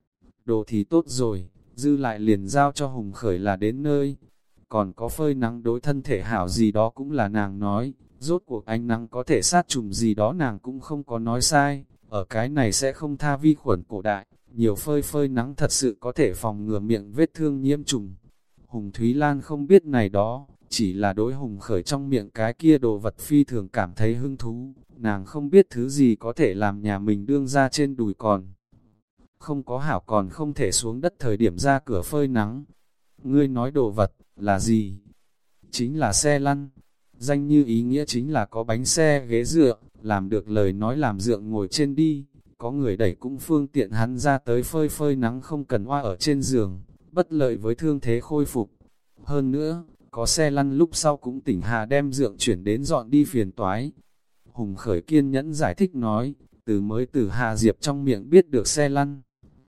Đồ thì tốt rồi, dư lại liền giao cho Hùng Khởi là đến nơi. Còn có phơi nắng đối thân thể hảo gì đó cũng là nàng nói, rốt cuộc ánh nắng có thể sát trùng gì đó nàng cũng không có nói sai, ở cái này sẽ không tha vi khuẩn cổ đại, nhiều phơi phơi nắng thật sự có thể phòng ngừa miệng vết thương nhiễm trùng. Hùng Thúy Lan không biết này đó, chỉ là đối Hùng Khởi trong miệng cái kia đồ vật phi thường cảm thấy hứng thú, nàng không biết thứ gì có thể làm nhà mình đương ra trên đùi còn. Không có hảo còn không thể xuống đất thời điểm ra cửa phơi nắng. Ngươi nói đồ vật, là gì? Chính là xe lăn. Danh như ý nghĩa chính là có bánh xe ghế dựa, làm được lời nói làm dượng ngồi trên đi. Có người đẩy cũng phương tiện hắn ra tới phơi phơi nắng không cần oa ở trên giường, bất lợi với thương thế khôi phục. Hơn nữa, có xe lăn lúc sau cũng tỉnh hà đem dượng chuyển đến dọn đi phiền toái. Hùng Khởi kiên nhẫn giải thích nói, từ mới từ Hà Diệp trong miệng biết được xe lăn.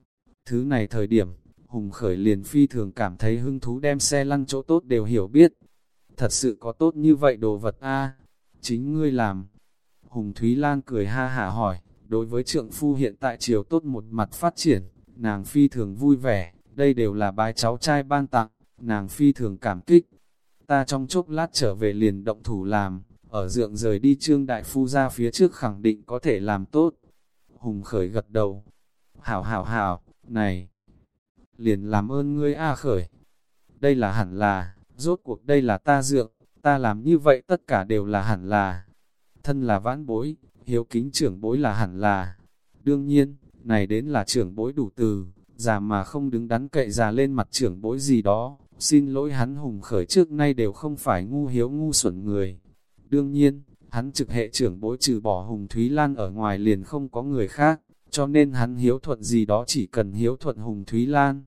Thứ này thời điểm, Hùng Khởi liền phi thường cảm thấy hứng thú đem xe lăn chỗ tốt đều hiểu biết. Thật sự có tốt như vậy đồ vật a? Chính ngươi làm. Hùng Thúy Lan cười ha hả hỏi, đối với trượng phu hiện tại chiều tốt một mặt phát triển, nàng phi thường vui vẻ, đây đều là bái cháu trai ban tặng, nàng phi thường cảm kích. Ta trong chốc lát trở về liền động thủ làm, ở dượng rời đi Trương Đại Phu ra phía trước khẳng định có thể làm tốt. Hùng Khởi gật đầu, hảo hảo hảo, này, liền làm ơn ngươi A Khởi. Đây là hẳn là, rốt cuộc đây là ta dượng, ta làm như vậy tất cả đều là hẳn là. Thân là vãn bối, hiếu kính trưởng bối là hẳn là. Đương nhiên, này đến là trưởng bối đủ từ, già mà không đứng đắn cậy già lên mặt trưởng bối gì đó. Xin lỗi hắn Hùng Khởi trước nay đều không phải ngu hiếu ngu xuẩn người. Đương nhiên, hắn trực hệ trưởng bối trừ bỏ Hùng Thúy Lan ở ngoài liền không có người khác, cho nên hắn hiếu thuận gì đó chỉ cần hiếu thuận Hùng Thúy Lan.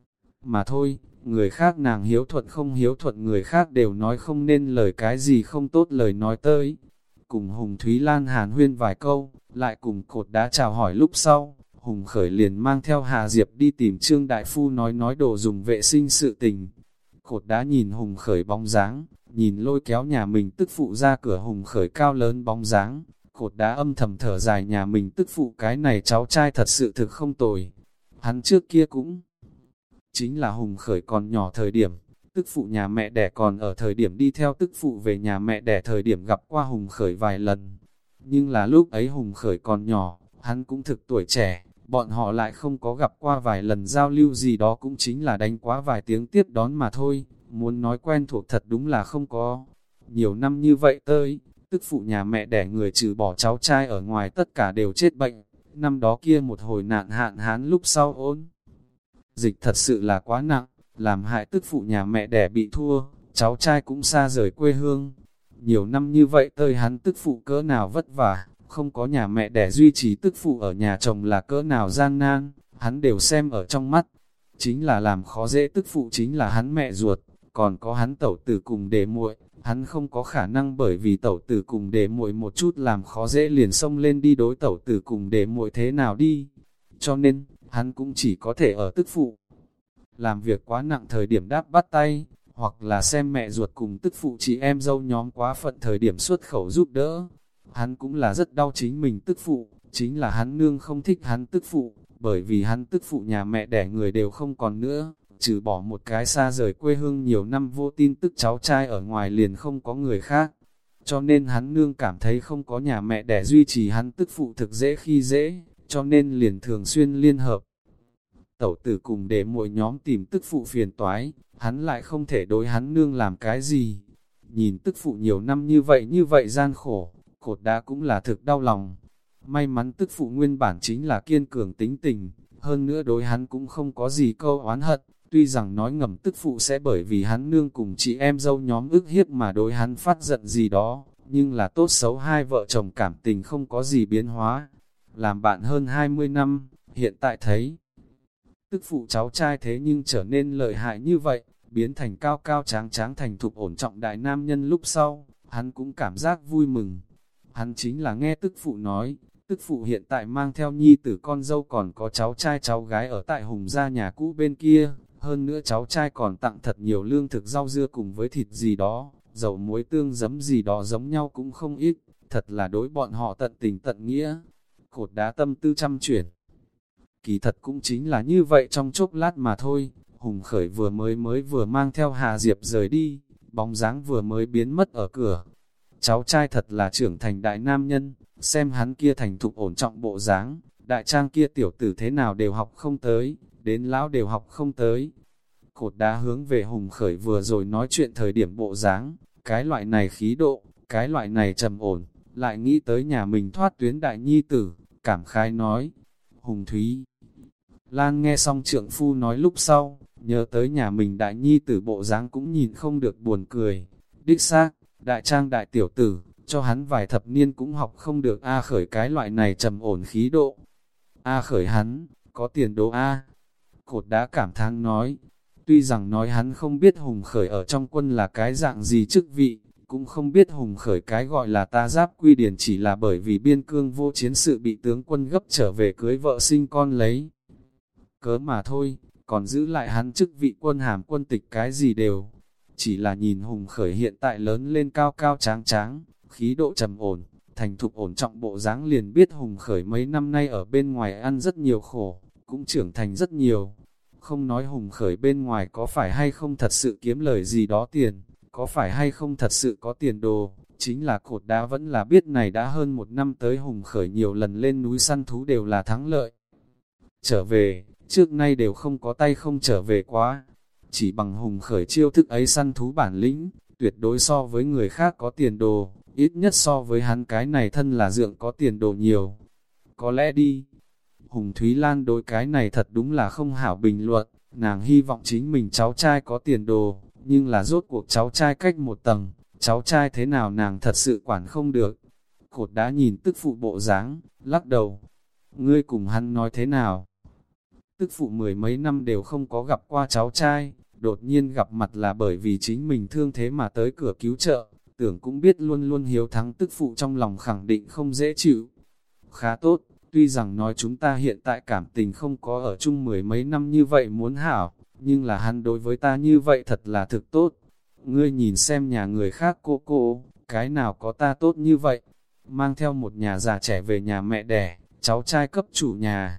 Mà thôi, người khác nàng hiếu thuận không hiếu thuận người khác đều nói không nên lời cái gì không tốt lời nói tới. Cùng Hùng Thúy Lan hàn huyên vài câu, lại cùng cột đá chào hỏi lúc sau, Hùng Khởi liền mang theo Hà Diệp đi tìm Trương Đại Phu nói nói đồ dùng vệ sinh sự tình. Cột đá nhìn Hùng Khởi bóng dáng, nhìn lôi kéo nhà mình tức phụ ra cửa Hùng Khởi cao lớn bóng dáng, cột đá âm thầm thở dài nhà mình tức phụ cái này cháu trai thật sự thực không tồi. Hắn trước kia cũng chính là Hùng Khởi còn nhỏ thời điểm, tức phụ nhà mẹ đẻ còn ở thời điểm đi theo tức phụ về nhà mẹ đẻ thời điểm gặp qua Hùng Khởi vài lần. Nhưng là lúc ấy Hùng Khởi còn nhỏ, hắn cũng thực tuổi trẻ, bọn họ lại không có gặp qua vài lần giao lưu gì đó cũng chính là đánh quá vài tiếng tiếp đón mà thôi, muốn nói quen thuộc thật đúng là không có. Nhiều năm như vậy tới, tức phụ nhà mẹ đẻ người trừ bỏ cháu trai ở ngoài tất cả đều chết bệnh, năm đó kia một hồi nạn hạn hán lúc sau ôn. dịch thật sự là quá nặng, làm hại tức phụ nhà mẹ đẻ bị thua, cháu trai cũng xa rời quê hương. Nhiều năm như vậy tơi hắn tức phụ cỡ nào vất vả, không có nhà mẹ đẻ duy trì tức phụ ở nhà chồng là cỡ nào gian nan, hắn đều xem ở trong mắt. Chính là làm khó dễ tức phụ chính là hắn mẹ ruột, còn có hắn tẩu tử cùng đệ muội, hắn không có khả năng bởi vì tẩu tử cùng đệ muội một chút làm khó dễ liền xông lên đi đối tẩu tử cùng đệ muội thế nào đi. Cho nên, hắn cũng chỉ có thể ở tức phụ làm việc quá nặng thời điểm đáp bắt tay, hoặc là xem mẹ ruột cùng tức phụ chị em dâu nhóm quá phận thời điểm xuất khẩu giúp đỡ. Hắn cũng là rất đau chính mình tức phụ, chính là hắn nương không thích hắn tức phụ, bởi vì hắn tức phụ nhà mẹ đẻ người đều không còn nữa, trừ bỏ một cái xa rời quê hương nhiều năm vô tin tức cháu trai ở ngoài liền không có người khác. Cho nên hắn nương cảm thấy không có nhà mẹ đẻ duy trì hắn tức phụ thực dễ khi dễ, cho nên liền thường xuyên liên hợp. Tẩu tử cùng để mỗi nhóm tìm tức phụ phiền toái, hắn lại không thể đối hắn nương làm cái gì. Nhìn tức phụ nhiều năm như vậy như vậy gian khổ, cột đá cũng là thực đau lòng. May mắn tức phụ nguyên bản chính là kiên cường tính tình, hơn nữa đối hắn cũng không có gì câu oán hận, tuy rằng nói ngầm tức phụ sẽ bởi vì hắn nương cùng chị em dâu nhóm ức hiếp mà đối hắn phát giận gì đó, nhưng là tốt xấu hai vợ chồng cảm tình không có gì biến hóa. Làm bạn hơn hai mươi năm, hiện tại thấy tức phụ cháu trai thế nhưng trở nên lợi hại như vậy, biến thành cao cao tráng tráng thành thục ổn trọng đại nam nhân lúc sau, hắn cũng cảm giác vui mừng. Hắn chính là nghe tức phụ nói, tức phụ hiện tại mang theo nhi tử con dâu còn có cháu trai cháu gái ở tại Hùng gia nhà cũ bên kia, hơn nữa cháu trai còn tặng thật nhiều lương thực rau dưa cùng với thịt gì đó, dầu muối tương giấm gì đó giống nhau cũng không ít, thật là đối bọn họ tận tình tận nghĩa. Cột đá tâm tư trăm chuyển. Kỳ thật cũng chính là như vậy trong chốc lát mà thôi, Hùng Khởi vừa mới mới vừa mang theo Hà Diệp rời đi, bóng dáng vừa mới biến mất ở cửa. Cháu trai thật là trưởng thành đại nam nhân, xem hắn kia thành thục ổn trọng bộ dáng, đại trang kia tiểu tử thế nào đều học không tới, đến lão đều học không tới. Cột đá hướng về Hùng Khởi vừa rồi nói chuyện thời điểm bộ dáng, cái loại này khí độ, cái loại này trầm ổn, lại nghĩ tới nhà mình thoát tuyến đại nhi tử, cảm khái nói. Hùng Thúy Lan nghe xong trượng phu nói lúc sau, nhớ tới nhà mình đại nhi tử bộ dáng cũng nhìn không được buồn cười. Đích xác, đại trang đại tiểu tử, cho hắn vài thập niên cũng học không được A Khởi cái loại này trầm ổn khí độ. A Khởi hắn, có tiền đồ A. Cột đá cảm thán nói, tuy rằng nói hắn không biết Hùng Khởi ở trong quân là cái dạng gì chức vị, cũng không biết Hùng Khởi cái gọi là ta giáp quy điển chỉ là bởi vì biên cương vô chiến sự bị tướng quân gấp trở về cưới vợ sinh con lấy cớ mà thôi, còn giữ lại hắn chức vị quân hàm quân tịch cái gì đều. Chỉ là nhìn Hùng Khởi hiện tại lớn lên cao cao tráng tráng, khí độ trầm ổn, thành thục ổn trọng bộ dáng liền biết Hùng Khởi mấy năm nay ở bên ngoài ăn rất nhiều khổ, cũng trưởng thành rất nhiều. Không nói Hùng Khởi bên ngoài có phải hay không thật sự kiếm lời gì đó tiền, có phải hay không thật sự có tiền đồ, chính là cột đá vẫn là biết này đã hơn một năm tới Hùng Khởi nhiều lần lên núi săn thú đều là thắng lợi. Trở về, trước nay đều không có tay không trở về quá. Chỉ bằng Hùng Khởi chiêu thức ấy săn thú bản lĩnh, tuyệt đối so với người khác có tiền đồ, ít nhất so với hắn cái này thân là dượng có tiền đồ nhiều. Có lẽ đi, Hùng Thúy Lan đối cái này thật đúng là không hảo bình luận, nàng hy vọng chính mình cháu trai có tiền đồ, nhưng là rốt cuộc cháu trai cách một tầng, cháu trai thế nào nàng thật sự quản không được. Cột đá nhìn tức phụ bộ dáng, lắc đầu, ngươi cùng hắn nói thế nào? Tức phụ mười mấy năm đều không có gặp qua cháu trai, đột nhiên gặp mặt là bởi vì chính mình thương thế mà tới cửa cứu trợ, tưởng cũng biết luôn luôn hiếu thắng tức phụ trong lòng khẳng định không dễ chịu. Khá tốt, tuy rằng nói chúng ta hiện tại cảm tình không có ở chung mười mấy năm như vậy muốn hảo, nhưng là hắn đối với ta như vậy thật là thực tốt. Ngươi nhìn xem nhà người khác cô cô, cái nào có ta tốt như vậy, mang theo một nhà già trẻ về nhà mẹ đẻ, cháu trai cấp chủ nhà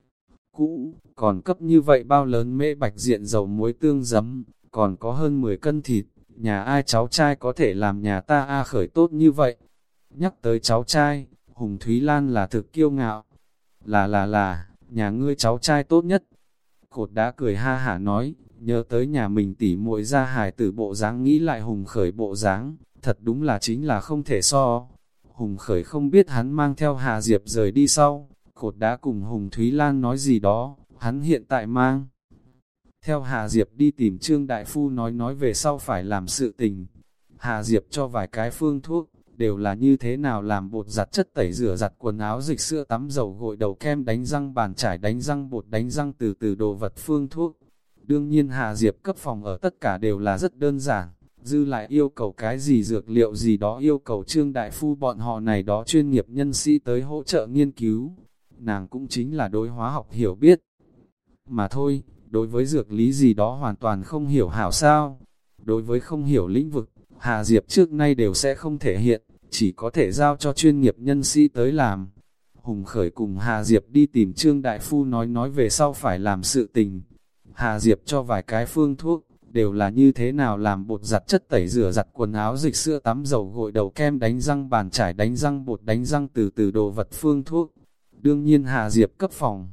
cũ, còn cấp như vậy bao lớn mễ bạch diện dầu muối tương giấm, còn có hơn mười cân thịt, nhà ai cháu trai có thể làm nhà ta A Khởi tốt như vậy. Nhắc tới cháu trai, Hùng Thúy Lan là thực kiêu ngạo, là là là, nhà ngươi cháu trai tốt nhất. Cột đá cười ha hả nói, nhớ tới nhà mình tỉ muội ra hài tử bộ dáng nghĩ lại Hùng Khởi bộ dáng, thật đúng là chính là không thể so. Hùng Khởi không biết hắn mang theo Hà Diệp rời đi sau, cột đá cùng Hùng Thúy Lan nói gì đó, hắn hiện tại mang theo Hà Diệp đi tìm Trương Đại Phu nói nói về sau phải làm sự tình. Hà Diệp cho vài cái phương thuốc, đều là như thế nào làm bột giặt chất tẩy rửa giặt quần áo dịch sữa tắm dầu gội đầu kem đánh răng bàn chải đánh răng bột đánh răng từ từ đồ vật phương thuốc. Đương nhiên Hà Diệp cấp phòng ở tất cả đều là rất đơn giản, dư lại yêu cầu cái gì dược liệu gì đó yêu cầu Trương Đại Phu bọn họ này đó chuyên nghiệp nhân sĩ tới hỗ trợ nghiên cứu. Nàng cũng chính là đối hóa học hiểu biết. Mà thôi, đối với dược lý gì đó hoàn toàn không hiểu hảo sao. Đối với không hiểu lĩnh vực, Hà Diệp trước nay đều sẽ không thể hiện, chỉ có thể giao cho chuyên nghiệp nhân sĩ tới làm. Hùng Khởi cùng Hà Diệp đi tìm Trương Đại Phu nói nói về sau phải làm sự tình. Hà Diệp cho vài cái phương thuốc, đều là như thế nào làm bột giặt chất tẩy rửa giặt quần áo dịch sữa tắm dầu gội đầu kem đánh răng bàn chải đánh răng bột đánh răng từ từ đồ vật phương thuốc. Đương nhiên Hà Diệp cấp phòng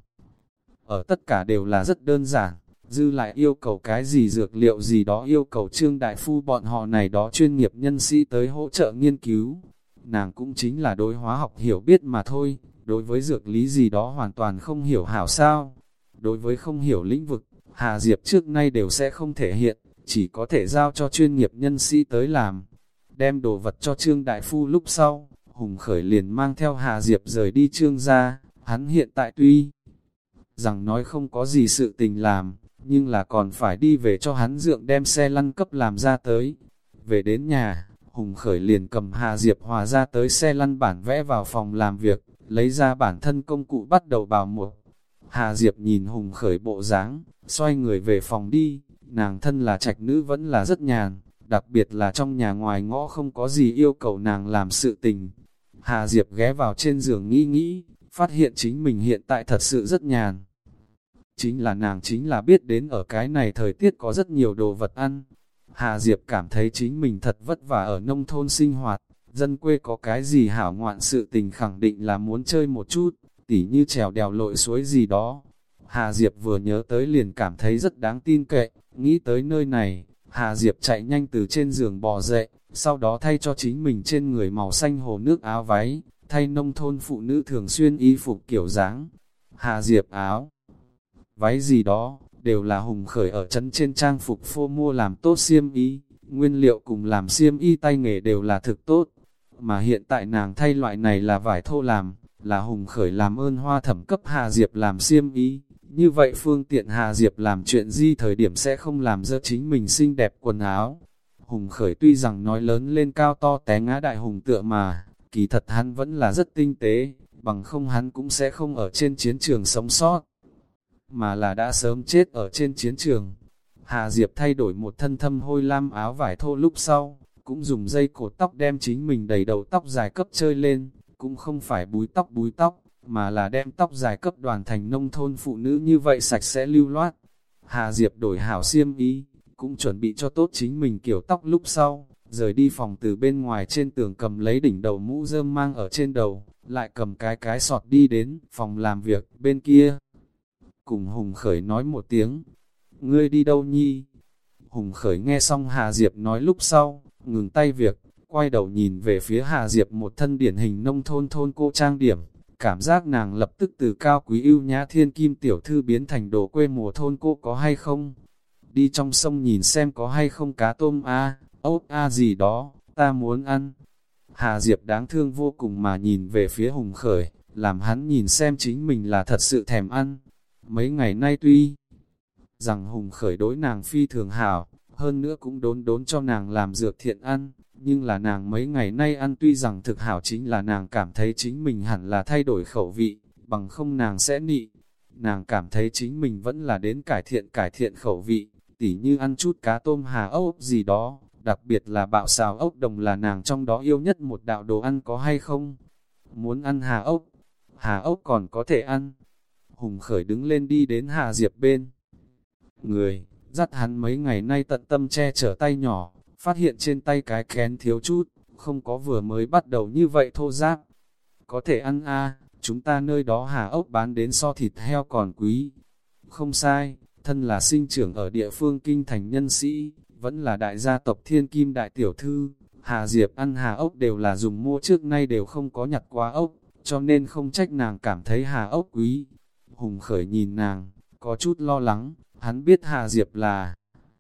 ở tất cả đều là rất đơn giản, dư lại yêu cầu cái gì dược liệu gì đó yêu cầu Trương Đại Phu bọn họ này đó chuyên nghiệp nhân sĩ tới hỗ trợ nghiên cứu. Nàng cũng chính là đối hóa học hiểu biết mà thôi, đối với dược lý gì đó hoàn toàn không hiểu hảo sao. Đối với không hiểu lĩnh vực, Hà Diệp trước nay đều sẽ không thể hiện, chỉ có thể giao cho chuyên nghiệp nhân sĩ tới làm. Đem đồ vật cho Trương Đại Phu lúc sau, Hùng Khởi liền mang theo Hà Diệp rời đi Trương gia. Hắn hiện tại tuy rằng nói không có gì sự tình làm, nhưng là còn phải đi về cho hắn dượng đem xe lăn cấp làm ra tới. Về đến nhà, Hùng Khởi liền cầm Hà Diệp hòa ra tới xe lăn bản vẽ vào phòng làm việc, lấy ra bản thân công cụ bắt đầu bào mộc. Hà Diệp nhìn Hùng Khởi bộ dáng, xoay người về phòng đi, nàng thân là trạch nữ vẫn là rất nhàn, đặc biệt là trong nhà ngoài ngõ không có gì yêu cầu nàng làm sự tình. Hà Diệp ghé vào trên giường nghĩ nghĩ, phát hiện chính mình hiện tại thật sự rất nhàn. Chính là nàng chính là biết đến ở cái này thời tiết có rất nhiều đồ vật ăn. Hà Diệp cảm thấy chính mình thật vất vả ở nông thôn sinh hoạt, dân quê có cái gì hảo ngoạn sự tình khẳng định là muốn chơi một chút, tỉ như trèo đèo lội suối gì đó. Hà Diệp vừa nhớ tới liền cảm thấy rất đáng tin cậy, nghĩ tới nơi này, Hà Diệp chạy nhanh từ trên giường bò dậy, sau đó thay cho chính mình trên người màu xanh hồ nước áo váy, thay nông thôn phụ nữ thường xuyên y phục kiểu dáng. Hà Diệp áo, váy gì đó, đều là Hùng Khởi ở trấn trên trang phục phô mua làm tốt xiêm y, nguyên liệu cùng làm xiêm y tay nghề đều là thực tốt. Mà hiện tại nàng thay loại này là vải thô làm, là Hùng Khởi làm ơn hoa thẩm cấp Hà Diệp làm xiêm y. Như vậy phương tiện Hà Diệp làm chuyện gì thời điểm sẽ không làm dơ chính mình xinh đẹp quần áo. Hùng Khởi tuy rằng nói lớn lên cao to té ngã đại hùng tựa mà, kỳ thật hắn vẫn là rất tinh tế, bằng không hắn cũng sẽ không ở trên chiến trường sống sót, mà là đã sớm chết ở trên chiến trường. Hà Diệp thay đổi một thân thâm hôi lam áo vải thô lúc sau, cũng dùng dây cột tóc đem chính mình đầy đầu tóc dài cấp chơi lên, cũng không phải búi tóc búi tóc, mà là đem tóc dài cấp đoàn thành nông thôn phụ nữ như vậy sạch sẽ lưu loát. Hà Diệp đổi hảo xiêm y, cũng chuẩn bị cho tốt chính mình kiểu tóc lúc sau, rời đi phòng từ bên ngoài trên tường cầm lấy đỉnh đầu mũ rơm mang ở trên đầu, lại cầm cái cái sọt đi đến phòng làm việc bên kia. Cùng Hùng Khởi nói một tiếng, ngươi đi đâu nhi? Hùng Khởi nghe xong Hà Diệp nói lúc sau, ngừng tay việc, quay đầu nhìn về phía Hà Diệp một thân điển hình nông thôn thôn cô trang điểm, cảm giác nàng lập tức từ cao quý ưu nhã thiên kim tiểu thư biến thành đồ quê mùa thôn cô có hay không? Đi trong sông nhìn xem có hay không cá tôm a, ốc a gì đó, ta muốn ăn. Hà Diệp đáng thương vô cùng mà nhìn về phía Hùng Khởi, làm hắn nhìn xem chính mình là thật sự thèm ăn. Mấy ngày nay tuy rằng Hùng Khởi đối nàng phi thường hảo, hơn nữa cũng đốn đốn cho nàng làm dược thiện ăn, nhưng là nàng mấy ngày nay ăn tuy rằng thực hảo chính là nàng cảm thấy chính mình hẳn là thay đổi khẩu vị, bằng không nàng sẽ nị. Nàng cảm thấy chính mình vẫn là đến cải thiện cải thiện khẩu vị, tỉ như ăn chút cá tôm hà ốc gì đó, đặc biệt là bạo xào ốc đồng là nàng trong đó yêu nhất một đạo đồ ăn có hay không? Muốn ăn hà ốc? Hà ốc còn có thể ăn. Hùng Khởi đứng lên đi đến Hà Diệp bên người, dắt hắn mấy ngày nay tận tâm che chở tay nhỏ, phát hiện trên tay cái kén thiếu chút, không có vừa mới bắt đầu như vậy thô ráp. Có thể ăn a, chúng ta nơi đó hà ốc bán đến so thịt heo còn quý. Không sai, thân là sinh trưởng ở địa phương kinh thành nhân sĩ, vẫn là đại gia tộc thiên kim đại tiểu thư, Hà Diệp ăn hà ốc đều là dùng mua trước nay đều không có nhặt qua ốc, cho nên không trách nàng cảm thấy hà ốc quý. Hùng Khởi nhìn nàng, có chút lo lắng, Hắn biết Hà Diệp là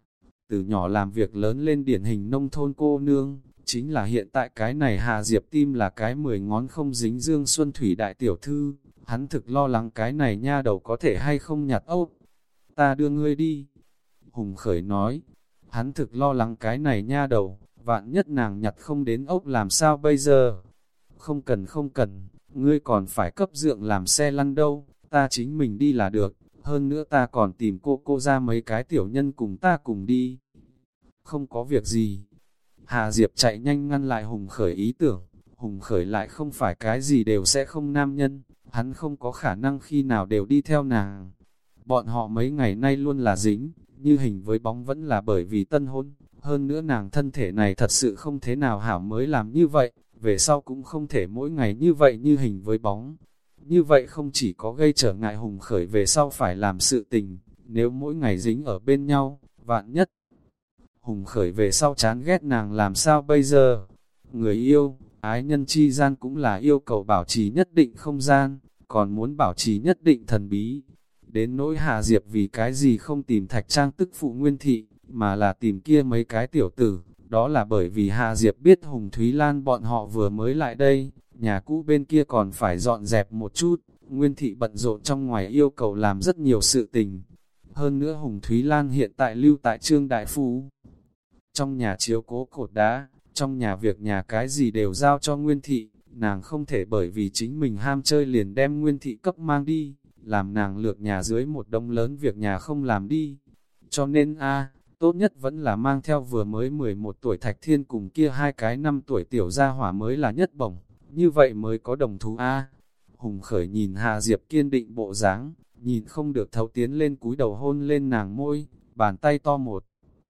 từ nhỏ làm việc lớn lên điển hình nông thôn cô nương, chính là hiện tại cái này Hà Diệp tim là cái mười ngón không dính dương xuân thủy đại tiểu thư, hắn thực lo lắng cái này nha đầu có thể hay không nhặt ốc. Ta đưa ngươi đi. Hùng Khởi nói, hắn thực lo lắng cái này nha đầu, vạn nhất nàng nhặt không đến ốc làm sao bây giờ. Không cần không cần, ngươi còn phải cấp dượng làm xe lăn đâu, ta chính mình đi là được, hơn nữa ta còn tìm cô cô ra mấy cái tiểu nhân cùng ta cùng đi. Không có việc gì. Hà Diệp chạy nhanh ngăn lại Hùng Khởi ý tưởng, Hùng Khởi lại không phải cái gì đều sẽ không nam nhân, hắn không có khả năng khi nào đều đi theo nàng. Bọn họ mấy ngày nay luôn là dính, như hình với bóng vẫn là bởi vì tân hôn, hơn nữa nàng thân thể này thật sự không thế nào hảo mới làm như vậy, về sau cũng không thể mỗi ngày như vậy như hình với bóng. Như vậy không chỉ có gây trở ngại Hùng Khởi về sau phải làm sự tình, nếu mỗi ngày dính ở bên nhau, vạn nhất. Hùng Khởi về sau chán ghét nàng làm sao bây giờ? Người yêu, ái nhân chi gian cũng là yêu cầu bảo trì nhất định không gian, còn muốn bảo trì nhất định thần bí. Đến nỗi Hà Diệp vì cái gì không tìm Thạch Trang tức phụ Nguyên Thị, mà là tìm kia mấy cái tiểu tử, đó là bởi vì Hà Diệp biết Hùng Thúy Lan bọn họ vừa mới lại đây, nhà cũ bên kia còn phải dọn dẹp một chút, Nguyên Thị bận rộn trong ngoài yêu cầu làm rất nhiều sự tình. Hơn nữa Hùng Thúy Lan hiện tại lưu tại Trương Đại Phú. Trong nhà chiếu cố cột đá, trong nhà việc nhà cái gì đều giao cho Nguyên Thị, nàng không thể bởi vì chính mình ham chơi liền đem Nguyên Thị cấp mang đi, làm nàng lược nhà dưới một đống lớn việc nhà không làm đi. Cho nên a tốt nhất vẫn là mang theo vừa mới mười một tuổi Thạch Thiên cùng kia hai cái năm tuổi tiểu gia hỏa mới là nhất bổng, như vậy mới có đồng thú a. Hùng Khởi nhìn Hà Diệp kiên định bộ dáng, nhìn không được thấu tiến lên cúi đầu hôn lên nàng môi, bàn tay to một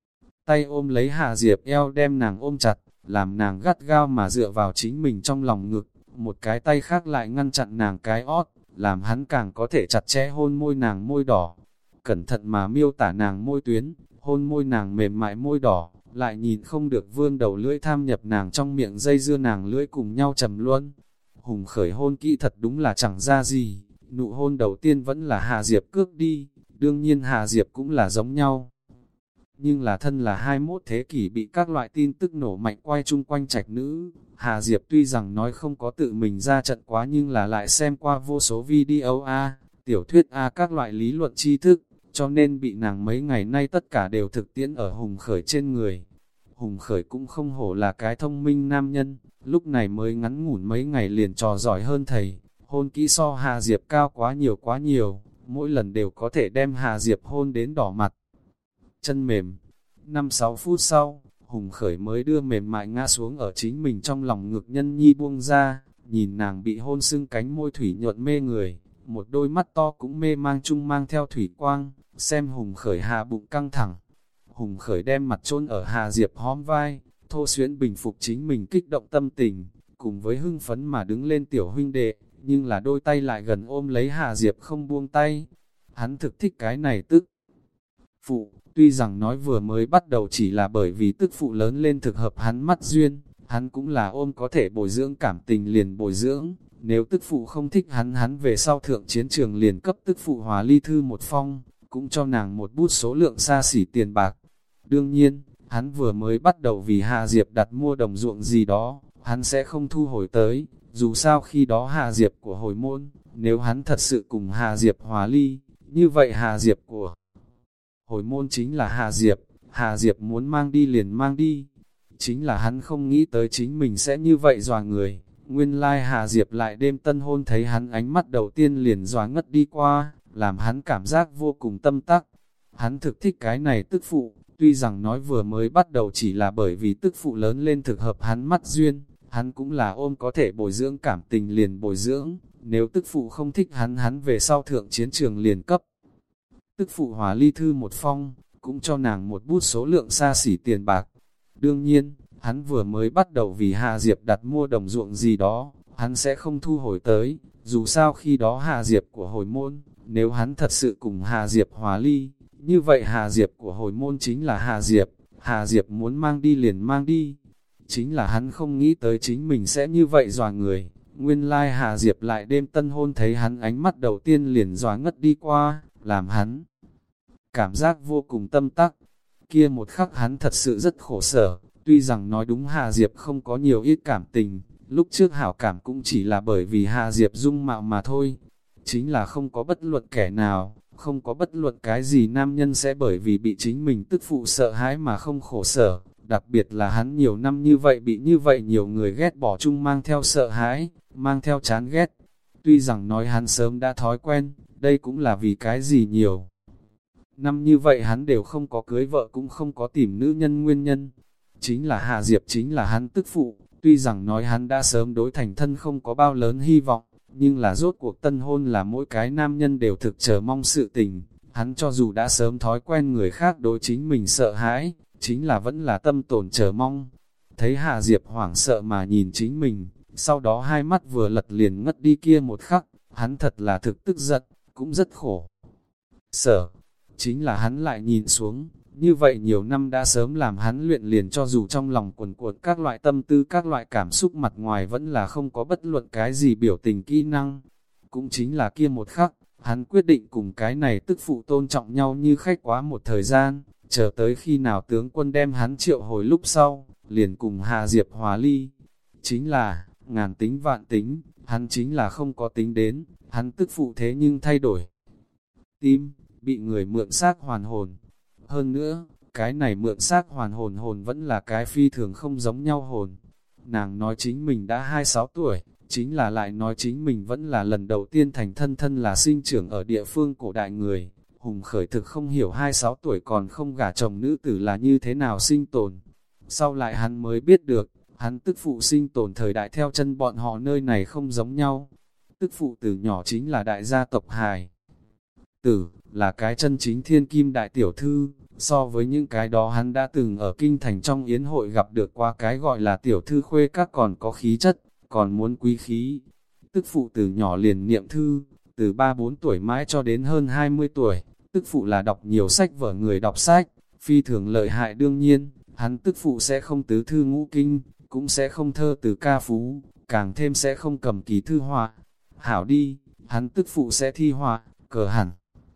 tay ôm lấy Hà Diệp eo đem nàng ôm chặt, làm nàng gắt gao mà dựa vào chính mình trong lòng ngực, một cái tay khác lại ngăn chặn nàng cái ót, làm hắn càng có thể chặt chẽ hôn môi nàng môi đỏ. Cẩn thận mà miêu tả nàng môi tuyến, hôn môi nàng mềm mại môi đỏ, lại nhìn không được vươn đầu lưỡi tham nhập nàng trong miệng dây dưa nàng lưỡi cùng nhau trầm luân. Hùng Khởi hôn kỹ thật đúng là chẳng ra gì, nụ hôn đầu tiên vẫn là Hà Diệp cướp đi, đương nhiên Hà Diệp cũng là giống nhau. Nhưng là thân là hai mươi mốt thế kỷ bị các loại tin tức nổ mạnh quay chung quanh trạch nữ, Hà Diệp tuy rằng nói không có tự mình ra trận quá nhưng là lại xem qua vô số video A, tiểu thuyết A các loại lý luận tri thức, cho nên bị nàng mấy ngày nay tất cả đều thực tiễn ở Hùng Khởi trên người. Hùng Khởi cũng không hổ là cái thông minh nam nhân, lúc này mới ngắn ngủn mấy ngày liền trò giỏi hơn thầy, hôn kỹ so Hà Diệp cao quá nhiều quá nhiều, mỗi lần đều có thể đem Hà Diệp hôn đến đỏ mặt. Chân mềm. Năm sáu phút sau, Hùng Khởi mới đưa mềm mại ngã xuống ở chính mình trong lòng ngực nhân nhi buông ra, nhìn nàng bị hôn sưng cánh môi thủy nhuận mê người, một đôi mắt to cũng mê mang chung mang theo thủy quang, xem Hùng Khởi hạ bụng căng thẳng. Hùng Khởi đem mặt chôn ở Hà Diệp hóm vai, thô xuyến bình phục chính mình kích động tâm tình, cùng với hưng phấn mà đứng lên tiểu huynh đệ, nhưng là đôi tay lại gần ôm lấy Hà Diệp không buông tay. Hắn thực thích cái này tức phụ, tuy rằng nói vừa mới bắt đầu chỉ là bởi vì tức phụ lớn lên thực hợp hắn mắt duyên, hắn cũng là ôm có thể bồi dưỡng cảm tình liền bồi dưỡng, nếu tức phụ không thích hắn hắn về sau thượng chiến trường liền cấp tức phụ hòa ly thư một phong, cũng cho nàng một bút số lượng xa xỉ tiền bạc. Đương nhiên, hắn vừa mới bắt đầu vì Hà Diệp đặt mua đồng ruộng gì đó, hắn sẽ không thu hồi tới, dù sao khi đó Hà Diệp của hồi môn, nếu hắn thật sự cùng Hà Diệp hòa ly, như vậy Hà Diệp của hồi môn chính là Hà Diệp, Hà Diệp muốn mang đi liền mang đi. Chính là hắn không nghĩ tới chính mình sẽ như vậy dọa người, nguyên lai Hà Diệp lại đêm tân hôn thấy hắn ánh mắt đầu tiên liền dọa ngất đi qua, làm hắn cảm giác vô cùng tâm tắc. Hắn thực thích cái này tức phụ, tuy rằng nói vừa mới bắt đầu chỉ là bởi vì tức phụ lớn lên thực hợp hắn mắt duyên, hắn cũng là ôm có thể bồi dưỡng cảm tình liền bồi dưỡng, nếu tức phụ không thích hắn hắn về sau thượng chiến trường liền cấp. Tức phụ hòa ly thư một phong, cũng cho nàng một bút số lượng xa xỉ tiền bạc. Đương nhiên, hắn vừa mới bắt đầu vì Hà Diệp đặt mua đồng ruộng gì đó, hắn sẽ không thu hồi tới, dù sao khi đó Hà Diệp của hồi môn, nếu hắn thật sự cùng Hà Diệp hòa ly, như vậy Hà Diệp của hồi môn chính là Hà Diệp, Hà Diệp muốn mang đi liền mang đi. Chính là hắn không nghĩ tới chính mình sẽ như vậy dọa người, nguyên lai Hà Diệp lại đêm tân hôn thấy hắn ánh mắt đầu tiên liền dọa ngất đi qua, làm hắn cảm giác vô cùng tâm tắc. Kia một khắc hắn thật sự rất khổ sở, tuy rằng nói đúng Hà Diệp không có nhiều ít cảm tình, lúc trước hảo cảm cũng chỉ là bởi vì Hà Diệp dung mạo mà thôi. Chính là không có bất luận kẻ nào, không có bất luận cái gì nam nhân sẽ bởi vì bị chính mình tức phụ sợ hãi mà không khổ sở, đặc biệt là hắn nhiều năm như vậy bị như vậy nhiều người ghét bỏ chung mang theo sợ hãi, mang theo chán ghét. Tuy rằng nói hắn sớm đã thói quen, đây cũng là vì cái gì nhiều. Năm như vậy hắn đều không có cưới vợ cũng không có tìm nữ nhân nguyên nhân. Chính là Hà Diệp chính là hắn tức phụ, tuy rằng nói hắn đã sớm đối thành thân không có bao lớn hy vọng, nhưng là rốt cuộc tân hôn là mỗi cái nam nhân đều thực chờ mong sự tình. Hắn cho dù đã sớm thói quen người khác đối chính mình sợ hãi, chính là vẫn là tâm tổn chờ mong. Thấy Hà Diệp hoảng sợ mà nhìn chính mình, sau đó hai mắt vừa lật liền ngất đi kia một khắc, hắn thật là thực tức giận, cũng rất khổ. Sở, chính là hắn lại nhìn xuống, như vậy nhiều năm đã sớm làm hắn luyện liền cho dù trong lòng quần cuộn các loại tâm tư các loại cảm xúc mặt ngoài vẫn là không có bất luận cái gì biểu tình kỹ năng. Cũng chính là kia một khắc, hắn quyết định cùng cái này tức phụ tôn trọng nhau như khách quá một thời gian, chờ tới khi nào tướng quân đem hắn triệu hồi lúc sau, liền cùng Hà Diệp hòa ly. Chính là, ngàn tính vạn tính, hắn chính là không có tính đến, hắn tức phụ thế nhưng thay đổi. Tim, bị người mượn xác hoàn hồn. Hơn nữa, cái này mượn xác hoàn hồn hồn vẫn là cái phi thường không giống nhau hồn. Nàng nói chính mình đã hai mươi sáu tuổi, chính là lại nói chính mình vẫn là lần đầu tiên thành thân thân là sinh trưởng ở địa phương cổ đại người. Hùng khởi thực không hiểu hai mươi sáu tuổi còn không gả chồng nữ tử là như thế nào sinh tồn. Sau lại hắn mới biết được, hắn tức phụ sinh tồn thời đại theo chân bọn họ nơi này không giống nhau. Tức phụ từ nhỏ chính là đại gia tộc hài tử, là cái chân chính thiên kim đại tiểu thư, so với những cái đó hắn đã từng ở kinh thành trong yến hội gặp được qua cái gọi là tiểu thư khuê các còn có khí chất, còn muốn quý khí. Tức phụ từ nhỏ liền niệm thư, từ ba bốn tuổi mãi cho đến hơn hai mươi tuổi, tức phụ là đọc nhiều sách vở người đọc sách, phi thường lợi hại đương nhiên, hắn tức phụ sẽ không tứ thư ngũ kinh, cũng sẽ không thơ từ ca phú, càng thêm sẽ không cầm kỳ thư họa. Hảo đi, hắn tức phụ sẽ thi họa, cờ hẳn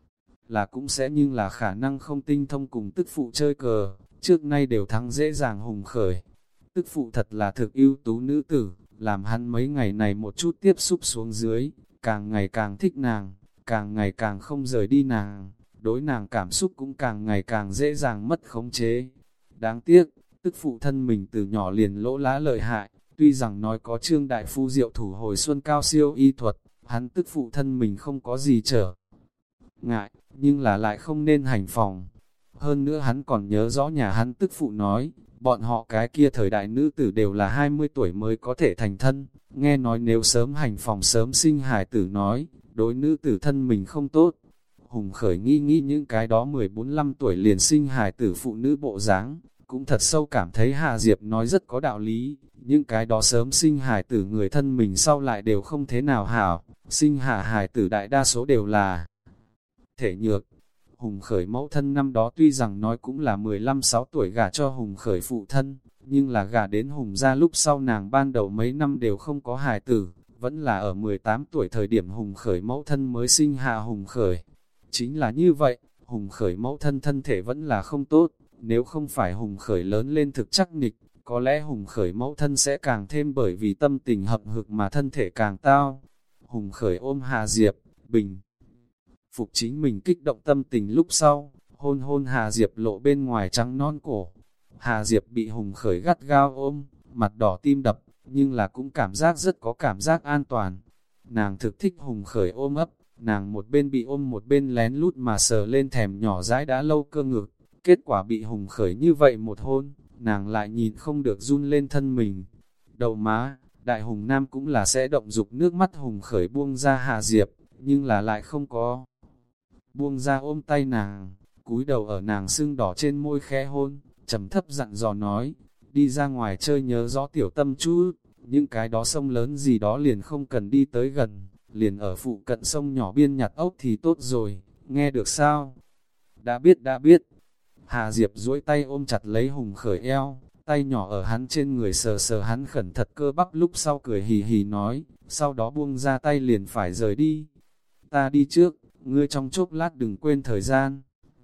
là cũng sẽ nhưng là khả năng không tinh thông cùng tức phụ chơi cờ, trước nay đều thắng dễ dàng hùng khởi. Tức phụ thật là thực ưu tú nữ tử, làm hắn mấy ngày này một chút tiếp xúc xuống dưới, càng ngày càng thích nàng, càng ngày càng không rời đi nàng, đối nàng cảm xúc cũng càng ngày càng dễ dàng mất khống chế. Đáng tiếc, tức phụ thân mình từ nhỏ liền lỗ lá lợi hại, tuy rằng nói có Trương đại phu diệu thủ hồi xuân cao siêu y thuật, hắn tức phụ thân mình không có gì trở ngại, nhưng là lại không nên hành phòng. Hơn nữa hắn còn nhớ rõ nhà hắn tức phụ nói, bọn họ cái kia thời đại nữ tử đều là hai mươi tuổi mới có thể thành thân, nghe nói nếu sớm hành phòng sớm sinh hài tử nói, đối nữ tử thân mình không tốt. Hùng khởi nghĩ nghĩ những cái đó mười bốn lăm tuổi liền sinh hài tử phụ nữ bộ dáng, cũng thật sâu cảm thấy Hà Diệp nói rất có đạo lý, những cái đó sớm sinh hài tử người thân mình sau lại đều không thế nào hảo, sinh hạ hài tử đại đa số đều là thể nhược. Hùng khởi mẫu thân năm đó tuy rằng nói cũng là mười lăm sáu tuổi gả cho Hùng khởi phụ thân, nhưng là gả đến Hùng gia lúc sau nàng ban đầu mấy năm đều không có hài tử, vẫn là ở mười tám tuổi thời điểm Hùng khởi mẫu thân mới sinh hạ Hùng khởi. Chính là như vậy, Hùng khởi mẫu thân thân thể vẫn là không tốt, nếu không phải Hùng khởi lớn lên thực chắc nịch, có lẽ Hùng khởi mẫu thân sẽ càng thêm bởi vì tâm tình hậm hực mà thân thể càng tao. Hùng khởi ôm Hà Diệp, bình phục chính mình kích động tâm tình lúc sau, hôn hôn Hà Diệp lộ bên ngoài trắng non cổ. Hà Diệp bị Hùng khởi gắt gao ôm, mặt đỏ tim đập, nhưng là cũng cảm giác rất có cảm giác an toàn. Nàng thực thích Hùng khởi ôm ấp, nàng một bên bị ôm một bên lén lút mà sờ lên thèm nhỏ dãi đã lâu cơ ngực. Kết quả bị Hùng khởi như vậy một hôn, nàng lại nhìn không được run lên thân mình. Đầu má, đại Hùng Nam cũng là sẽ động dục nước mắt Hùng khởi buông ra Hà Diệp, nhưng là lại không có buông ra ôm tay nàng, cúi đầu ở nàng sưng đỏ trên môi khẽ hôn, trầm thấp dặn dò nói, đi ra ngoài chơi nhớ rõ tiểu tâm chút, những cái đó sông lớn gì đó liền không cần đi tới gần, liền ở phụ cận sông nhỏ biên nhặt ốc thì tốt rồi, nghe được sao? Đã biết đã biết. Hà Diệp duỗi tay ôm chặt lấy Hùng khởi eo, tay nhỏ ở hắn trên người sờ sờ hắn khẩn thật cơ bắp lúc sau cười hì hì nói, sau đó buông ra tay liền phải rời đi. Ta đi trước, ngươi trong chốc lát đừng quên thời gian.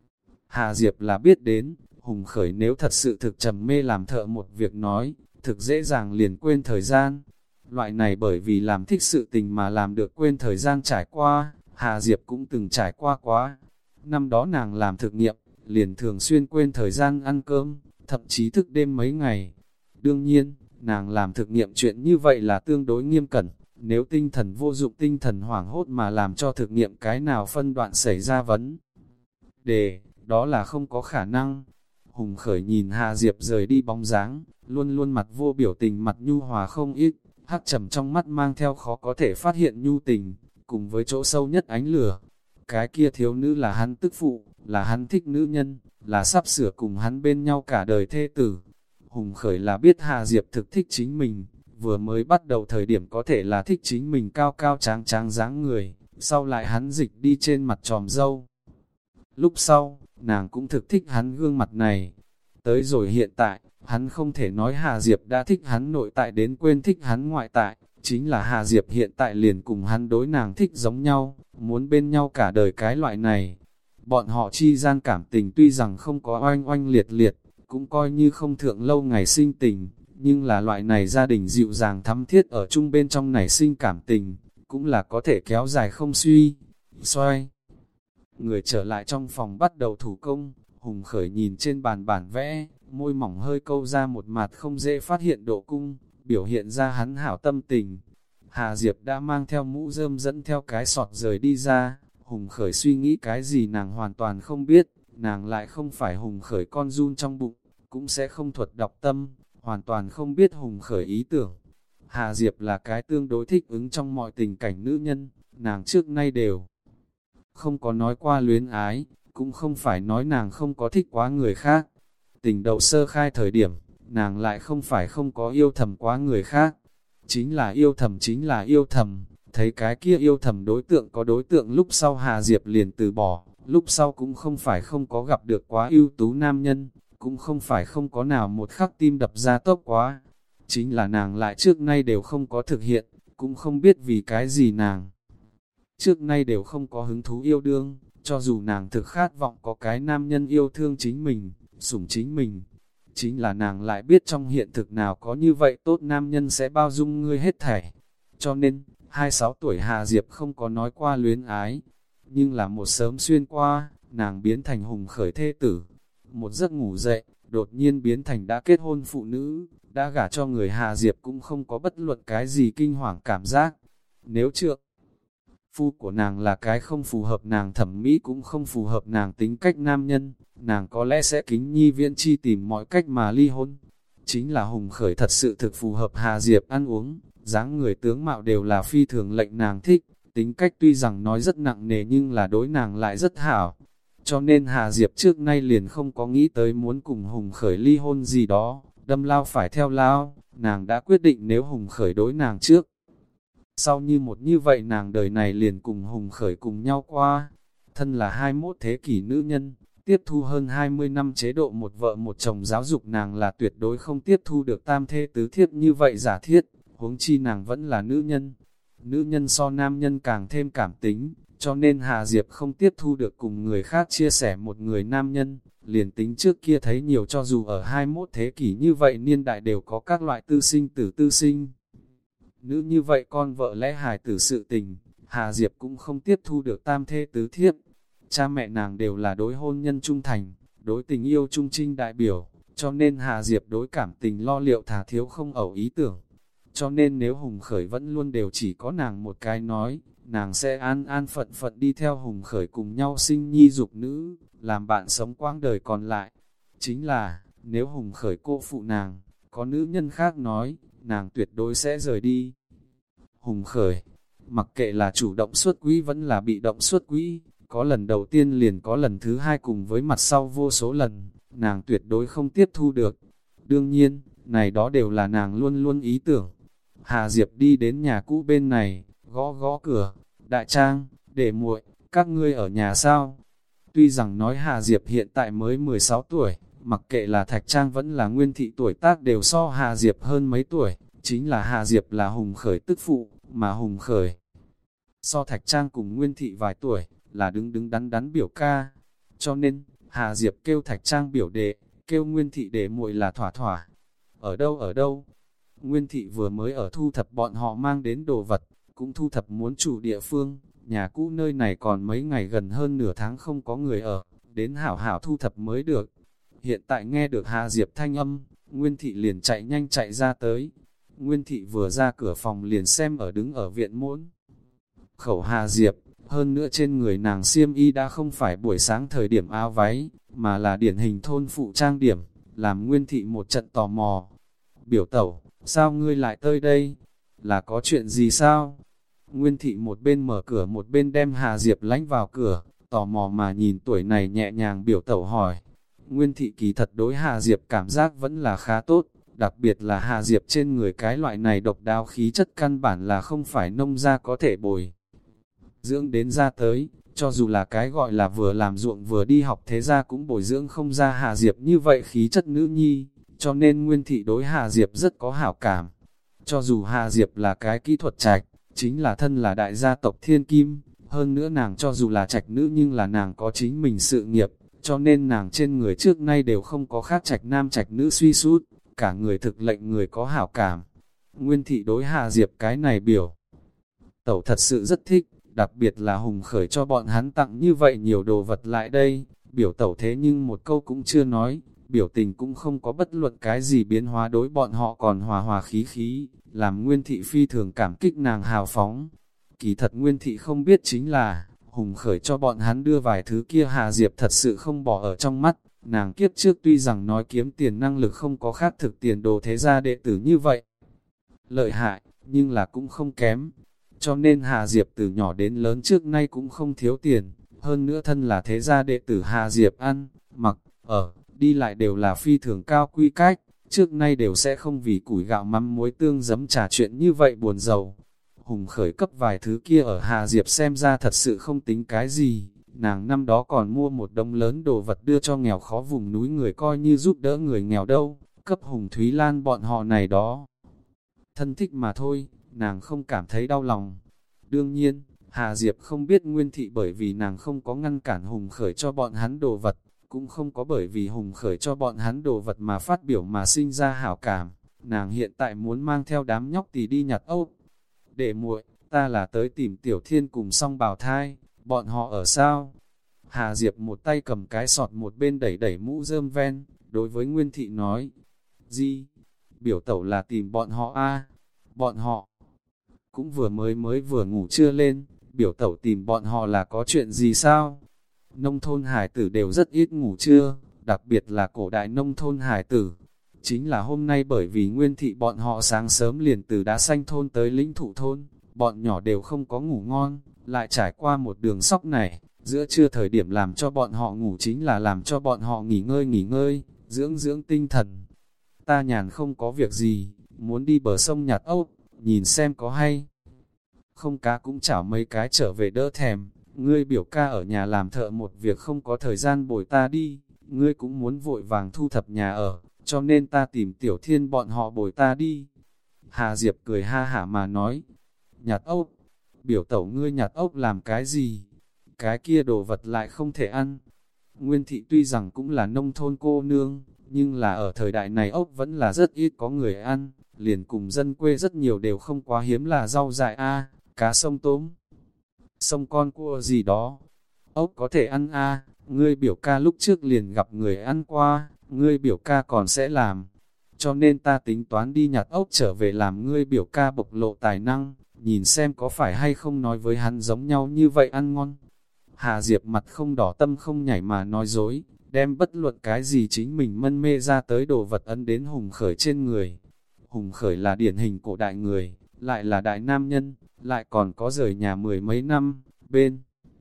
Hà Diệp là biết đến, Hùng Khởi nếu thật sự thực trầm mê làm thợ một việc nói, thực dễ dàng liền quên thời gian. Loại này bởi vì làm thích sự tình mà làm được quên thời gian trải qua, Hà Diệp cũng từng trải qua quá. Năm đó nàng làm thực nghiệm, liền thường xuyên quên thời gian ăn cơm, thậm chí thức đêm mấy ngày. Đương nhiên, nàng làm thực nghiệm chuyện như vậy là tương đối nghiêm cẩn, nếu tinh thần vô dụng tinh thần hoảng hốt mà làm cho thực nghiệm cái nào phân đoạn xảy ra vấn đề, đó là không có khả năng. Hùng Khởi nhìn Hà Diệp rời đi bóng dáng, luôn luôn mặt vô biểu tình, mặt nhu hòa không ít, hắc trầm trong mắt mang theo khó có thể phát hiện nhu tình, cùng với chỗ sâu nhất ánh lửa. Cái kia thiếu nữ là hắn tức phụ, là hắn thích nữ nhân, là sắp sửa cùng hắn bên nhau cả đời thê tử. Hùng Khởi là biết Hà Diệp thực thích chính mình, vừa mới bắt đầu thời điểm có thể là thích chính mình cao cao tráng tráng dáng người, sau lại hắn dịch đi trên mặt tròm dâu. Lúc sau, nàng cũng thực thích hắn gương mặt này. Tới rồi hiện tại, hắn không thể nói Hà Diệp đã thích hắn nội tại đến quên thích hắn ngoại tại, chính là Hà Diệp hiện tại liền cùng hắn đối nàng thích giống nhau, muốn bên nhau cả đời cái loại này. Bọn họ chi gian cảm tình tuy rằng không có oanh oanh liệt liệt, cũng coi như không thượng lâu ngày sinh tình, nhưng là loại này gia đình dịu dàng thắm thiết ở chung bên trong nảy sinh cảm tình, cũng là có thể kéo dài không suy. Xoay người trở lại trong phòng bắt đầu thủ công, Hùng Khởi nhìn trên bàn bản vẽ, môi mỏng hơi câu ra một mặt không dễ phát hiện độ cung, biểu hiện ra hắn hảo tâm tình. Hà Diệp đã mang theo mũ rơm dẫn theo cái sọt rời đi ra, Hùng Khởi suy nghĩ cái gì nàng hoàn toàn không biết, nàng lại không phải Hùng Khởi con run trong bụng, cũng sẽ không thuật đọc tâm, hoàn toàn không biết Hùng Khởi ý tưởng. Hà Diệp là cái tương đối thích ứng trong mọi tình cảnh nữ nhân, nàng trước nay đều không có nói qua luyến ái, cũng không phải nói nàng không có thích quá người khác. Tình đầu sơ khai thời điểm, nàng lại không phải không có yêu thầm quá người khác. Chính là yêu thầm chính là yêu thầm, thấy cái kia yêu thầm đối tượng có đối tượng lúc sau Hà Diệp liền từ bỏ, lúc sau cũng không phải không có gặp được quá ưu tú nam nhân, cũng không phải không có nào một khắc tim đập ra tốc quá. Chính là nàng lại trước nay đều không có thực hiện, cũng không biết vì cái gì nàng trước nay đều không có hứng thú yêu đương, cho dù nàng thực khát vọng có cái nam nhân yêu thương chính mình, sủng chính mình. Chính là nàng lại biết trong hiện thực nào có như vậy tốt nam nhân sẽ bao dung ngươi hết thảy. Cho nên, hai mươi sáu tuổi Hà Diệp không có nói qua luyến ái, nhưng là một sớm xuyên qua, nàng biến thành Hùng Khởi thê tử. Một giấc ngủ dậy, đột nhiên biến thành đã kết hôn phụ nữ, đã gả cho người Hà Diệp cũng không có bất luận cái gì kinh hoàng cảm giác. Nếu trượng phu của nàng là cái không phù hợp nàng thẩm mỹ cũng không phù hợp nàng tính cách nam nhân, nàng có lẽ sẽ kính nhi viễn chi tìm mọi cách mà ly hôn. Chính là Hùng Khởi thật sự thực phù hợp Hà Diệp ăn uống, dáng người tướng mạo đều là phi thường lệnh nàng thích, tính cách tuy rằng nói rất nặng nề nhưng là đối nàng lại rất hảo. Cho nên Hà Diệp trước nay liền không có nghĩ tới muốn cùng Hùng Khởi ly hôn gì đó, đâm lao phải theo lao, nàng đã quyết định nếu Hùng Khởi đối nàng trước. Sau như một như vậy nàng đời này liền cùng Hùng Khởi cùng nhau qua. Thân là hai mươi mốt thế kỷ nữ nhân, tiếp thu hơn hai mươi năm chế độ một vợ một chồng giáo dục nàng là tuyệt đối không tiếp thu được tam thê tứ thiếp như vậy giả thiết, huống chi nàng vẫn là nữ nhân. Nữ nhân so nam nhân càng thêm cảm tính, cho nên Hà Diệp không tiếp thu được cùng người khác chia sẻ một người nam nhân, liền tính trước kia thấy nhiều cho dù ở hai mươi mốt thế kỷ như vậy niên đại đều có các loại tư sinh tử tư sinh. Nữ như vậy con vợ lẽ hài tử sự tình, Hà Diệp cũng không tiếp thu được tam thê tứ thiếp. Cha mẹ nàng đều là đối hôn nhân trung thành, đối tình yêu trung trinh đại biểu, cho nên Hà Diệp đối cảm tình lo liệu thà thiếu không ẩu ý tưởng. Cho nên nếu Hùng Khởi vẫn luôn đều chỉ có nàng một cái nói, nàng sẽ an an phận phận đi theo Hùng Khởi cùng nhau sinh nhi dục nữ, làm bạn sống quãng đời còn lại. Chính là, nếu Hùng Khởi cô phụ nàng, có nữ nhân khác nói, nàng tuyệt đối sẽ rời đi. Hùng Khởi, mặc kệ là chủ động xuất quỹ vẫn là bị động xuất quỹ, có lần đầu tiên liền có lần thứ hai cùng với mặt sau vô số lần, nàng tuyệt đối không tiếp thu được. Đương nhiên, này đó đều là nàng luôn luôn ý tưởng. Hà Diệp đi đến nhà cũ bên này, gõ gõ cửa, đại trang, để muội, các ngươi ở nhà sao? Tuy rằng nói Hà Diệp hiện tại mới mười sáu tuổi, mặc kệ là Thạch Trang vẫn là Nguyên Thị tuổi tác đều so Hà Diệp hơn mấy tuổi, chính là Hà Diệp là Hùng Khởi tức phụ, mà Hùng Khởi so Thạch Trang cùng Nguyên Thị vài tuổi, là đứng đứng đắn đắn biểu ca. Cho nên, Hà Diệp kêu Thạch Trang biểu đệ, kêu Nguyên Thị để muội là thỏa thỏa. Ở đâu ở đâu? Nguyên Thị vừa mới ở thu thập bọn họ mang đến đồ vật, cũng thu thập muốn chủ địa phương, nhà cũ nơi này còn mấy ngày gần hơn nửa tháng không có người ở, đến hảo hảo thu thập mới được. Hiện tại nghe được Hà Diệp thanh âm, Nguyên Thị liền chạy nhanh chạy ra tới. Nguyên Thị vừa ra cửa phòng liền xem ở đứng ở viện môn khẩu Hà Diệp, hơn nữa trên người nàng xiêm y đã không phải buổi sáng thời điểm áo váy, mà là điển hình thôn phụ trang điểm, làm Nguyên Thị một trận tò mò. Biểu tẩu, sao ngươi lại tới đây? Là có chuyện gì sao? Nguyên Thị một bên mở cửa một bên đem Hà Diệp lánh vào cửa, tò mò mà nhìn tuổi này nhẹ nhàng biểu tẩu hỏi. Nguyên Thị kỳ thật đối Hà Diệp cảm giác vẫn là khá tốt, đặc biệt là Hà Diệp trên người cái loại này độc đáo khí chất căn bản là không phải nông gia có thể bồi dưỡng đến ra tới, cho dù là cái gọi là vừa làm ruộng vừa đi học thế ra cũng bồi dưỡng không ra Hà Diệp như vậy khí chất nữ nhi, cho nên Nguyên Thị đối Hà Diệp rất có hảo cảm. Cho dù Hà Diệp là cái kỹ thuật trạch, chính là thân là đại gia tộc thiên kim, hơn nữa nàng cho dù là trạch nữ nhưng là nàng có chính mình sự nghiệp, cho nên nàng trên người trước nay đều không có khác trạch nam trạch nữ suy sút, cả người thực lệnh người có hảo cảm. Nguyên Thị đối Hà Diệp cái này biểu tẩu thật sự rất thích, đặc biệt là Hùng Khởi cho bọn hắn tặng như vậy nhiều đồ vật lại đây, biểu tẩu thế nhưng một câu cũng chưa nói, biểu tình cũng không có bất luận cái gì biến hóa đối bọn họ còn hòa hòa khí khí, làm Nguyên Thị phi thường cảm kích nàng hào phóng. Kỳ thật Nguyên Thị không biết chính là, Hùng Khởi cho bọn hắn đưa vài thứ kia Hà Diệp thật sự không bỏ ở trong mắt, nàng kiếp trước tuy rằng nói kiếm tiền năng lực không có khác thực tiền đồ thế gia đệ tử như vậy. Lợi hại, nhưng là cũng không kém. Cho nên Hà Diệp từ nhỏ đến lớn trước nay cũng không thiếu tiền, hơn nữa thân là thế gia đệ tử Hà Diệp ăn, mặc, ở, đi lại đều là phi thường cao quy cách, trước nay đều sẽ không vì củi gạo mắm muối tương giấm trà chuyện như vậy buồn giàu. Hùng Khởi cấp vài thứ kia ở Hà Diệp xem ra thật sự không tính cái gì, nàng năm đó còn mua một đống lớn đồ vật đưa cho nghèo khó vùng núi người coi như giúp đỡ người nghèo đâu, cấp Hùng Thúy Lan bọn họ này đó. Thân thích mà thôi, nàng không cảm thấy đau lòng. Đương nhiên, Hà Diệp không biết Nguyên Thị bởi vì nàng không có ngăn cản Hùng Khởi cho bọn hắn đồ vật, cũng không có bởi vì Hùng Khởi cho bọn hắn đồ vật mà phát biểu mà sinh ra hảo cảm. Nàng hiện tại muốn mang theo đám nhóc tỳ đi nhặt ốc. Để muội, ta là tới tìm Tiểu Thiên cùng song bào thai, bọn họ ở sao? Hà Diệp một tay cầm cái sọt một bên đẩy đẩy mũ rơm ven, đối với Nguyên Thị nói. Gì? Biểu tẩu là tìm bọn họ a? Bọn họ cũng vừa mới mới vừa ngủ trưa lên, biểu tẩu tìm bọn họ là có chuyện gì sao? Nông thôn hải tử đều rất ít ngủ trưa, đặc biệt là cổ đại nông thôn hải tử. Chính là hôm nay bởi vì Nguyên Thị bọn họ sáng sớm liền từ Đá Xanh thôn tới Lĩnh Thụ thôn, bọn nhỏ đều không có ngủ ngon, lại trải qua một đường sóc này, giữa trưa thời điểm làm cho bọn họ ngủ chính là làm cho bọn họ nghỉ ngơi nghỉ ngơi, dưỡng dưỡng tinh thần. Ta nhàn không có việc gì, muốn đi bờ sông nhặt ốc, nhìn xem có hay không cá cũng chảo mấy cái trở về đỡ thèm. Ngươi biểu ca ở nhà làm thợ một việc không có thời gian bồi ta đi, ngươi cũng muốn vội vàng thu thập nhà ở, cho nên ta tìm Tiểu Thiên bọn họ bồi ta đi. Hà Diệp cười ha hả mà nói, nhặt ốc, biểu tẩu ngươi nhặt ốc làm cái gì? Cái kia đồ vật lại không thể ăn. Nguyên Thị tuy rằng cũng là nông thôn cô nương, nhưng là ở thời đại này ốc vẫn là rất ít có người ăn, liền cùng dân quê rất nhiều đều không quá hiếm là rau dại a, cá sông tôm, sông con cua gì đó. Ốc có thể ăn a, ngươi biểu ca lúc trước liền gặp người ăn qua, ngươi biểu ca còn sẽ làm. Cho nên ta tính toán đi nhặt ốc trở về làm ngươi biểu ca bộc lộ tài năng, nhìn xem có phải hay không nói với hắn giống nhau như vậy ăn ngon. Hà Diệp mặt không đỏ tâm không nhảy mà nói dối, đem bất luận cái gì chính mình mân mê ra tới đồ vật ấn đến Hùng Khởi trên người. Hùng Khởi là điển hình cổ đại người, lại là đại nam nhân, lại còn có rời nhà mười mấy năm, bên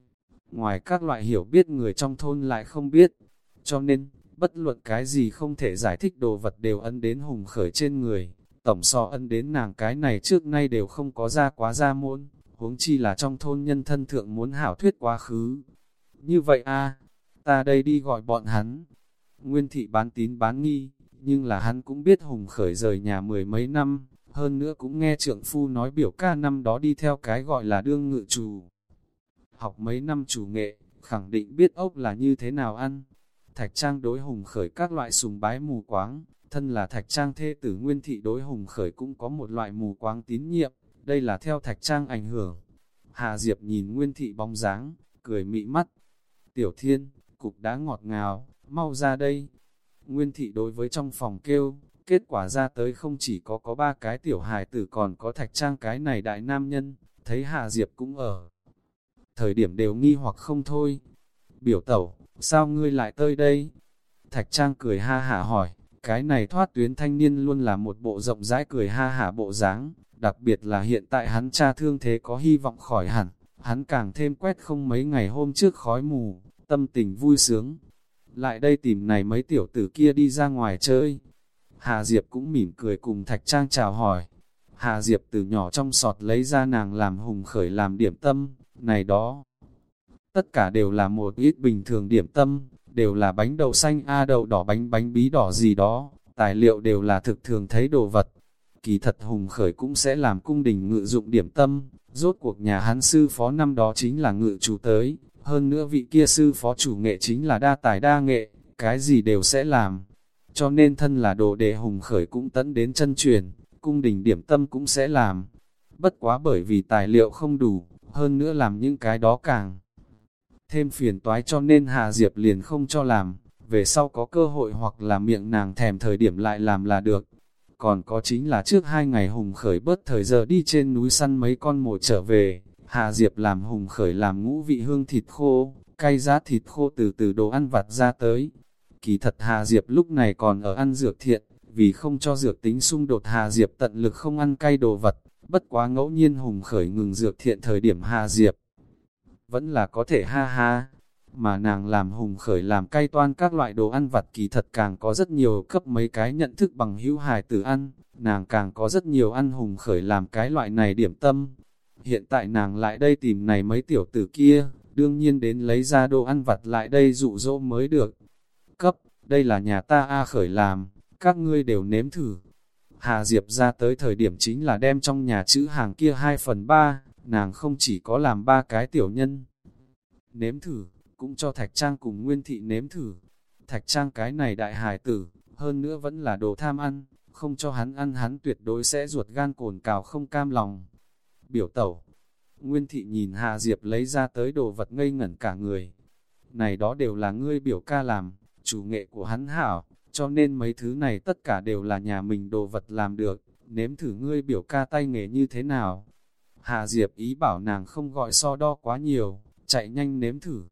ngoài các loại hiểu biết người trong thôn lại không biết. Cho nên, bất luận cái gì không thể giải thích đồ vật đều ấn đến Hùng Khởi trên người. Tổng so ấn đến nàng cái này trước nay đều không có ra quá ra môn, huống chi là trong thôn nhân thân thượng muốn hảo thuyết quá khứ. Như vậy a, ta đây đi gọi bọn hắn. Nguyên Thị bán tín bán nghi, nhưng là hắn cũng biết Hùng Khởi rời nhà mười mấy năm, hơn nữa cũng nghe trượng phu nói biểu ca năm đó đi theo cái gọi là đương ngự trù. Học mấy năm chủ nghệ, khẳng định biết ốc là như thế nào ăn. Thạch Trang đối Hùng Khởi các loại sùng bái mù quáng, thân là Thạch Trang thê tử Nguyên Thị đối Hùng Khởi cũng có một loại mù quáng tín nhiệm, đây là theo Thạch Trang ảnh hưởng. Hà Diệp nhìn Nguyên Thị bóng dáng, cười mị mắt. Tiểu Thiên, cục đá ngọt ngào, mau ra đây. Nguyên Thị đối với trong phòng kêu, kết quả ra tới không chỉ có có ba cái tiểu hài tử còn có Thạch Trang cái này đại nam nhân, thấy Hà Diệp cũng ở. Thời điểm đều nghi hoặc không thôi. Biểu tẩu, sao ngươi lại tới đây? Thạch Trang cười ha hả hỏi, cái này thoát tuyến thanh niên luôn là một bộ rộng rãi cười ha hả bộ dáng, đặc biệt là hiện tại hắn cha thương thế có hy vọng khỏi hẳn, hắn càng thêm quét không mấy ngày hôm trước khói mù, tâm tình vui sướng. Lại đây tìm này mấy tiểu tử kia đi ra ngoài chơi. Hà Diệp cũng mỉm cười cùng Thạch Trang chào hỏi. Hà Diệp từ nhỏ trong sọt lấy ra nàng làm Hùng Khởi làm điểm tâm, này đó. Tất cả đều là một ít bình thường điểm tâm, đều là bánh đậu xanh a đậu đỏ bánh bánh bí đỏ gì đó, tài liệu đều là thực thường thấy đồ vật. Kỳ thật Hùng Khởi cũng sẽ làm cung đình ngự dụng điểm tâm, rốt cuộc nhà hắn sư phó năm đó chính là ngự chủ tới, hơn nữa vị kia sư phó chủ nghệ chính là đa tài đa nghệ, cái gì đều sẽ làm. Cho nên thân là đồ đệ Hùng Khởi cũng tận đến chân truyền, cung đình điểm tâm cũng sẽ làm. Bất quá bởi vì tài liệu không đủ, hơn nữa làm những cái đó càng thêm phiền toái cho nên Hà Diệp liền không cho làm, về sau có cơ hội hoặc là miệng nàng thèm thời điểm lại làm là được. Còn có chính là trước hai ngày Hùng Khởi bớt thời giờ đi trên núi săn mấy con mồi trở về, Hà Diệp làm Hùng Khởi làm ngũ vị hương thịt khô, cay giá thịt khô từ từ đồ ăn vặt ra tới. Kỳ thật Hà Diệp lúc này còn ở ăn dược thiện, vì không cho dược tính xung đột Hà Diệp tận lực không ăn cay đồ vật, bất quá ngẫu nhiên Hùng Khởi ngừng dược thiện thời điểm Hà Diệp vẫn là có thể ha ha, mà nàng làm Hùng Khởi làm cay toan các loại đồ ăn vặt kỳ thật càng có rất nhiều cấp mấy cái nhận thức bằng hữu hài tử ăn, nàng càng có rất nhiều ăn Hùng Khởi làm cái loại này điểm tâm. Hiện tại nàng lại đây tìm này mấy tiểu tử kia, đương nhiên đến lấy ra đồ ăn vặt lại đây dụ dỗ mới được. Cấp, đây là nhà ta A Khởi làm, các ngươi đều nếm thử. Hà Diệp ra tới thời điểm chính là đem trong nhà chữ hàng kia hai phần ba, nàng không chỉ có làm ba cái tiểu nhân nếm thử, cũng cho Thạch Trang cùng Nguyên Thị nếm thử. Thạch Trang cái này đại hài tử, hơn nữa vẫn là đồ tham ăn, không cho hắn ăn hắn tuyệt đối sẽ ruột gan cồn cào không cam lòng. Biểu tẩu, Nguyên Thị nhìn Hà Diệp lấy ra tới đồ vật ngây ngẩn cả người. Này đó đều là ngươi biểu ca làm, chủ nghệ của hắn hảo, cho nên mấy thứ này tất cả đều là nhà mình đồ vật làm được, nếm thử ngươi biểu ca tay nghề như thế nào. Hà Diệp ý bảo nàng không gọi so đo quá nhiều, chạy nhanh nếm thử.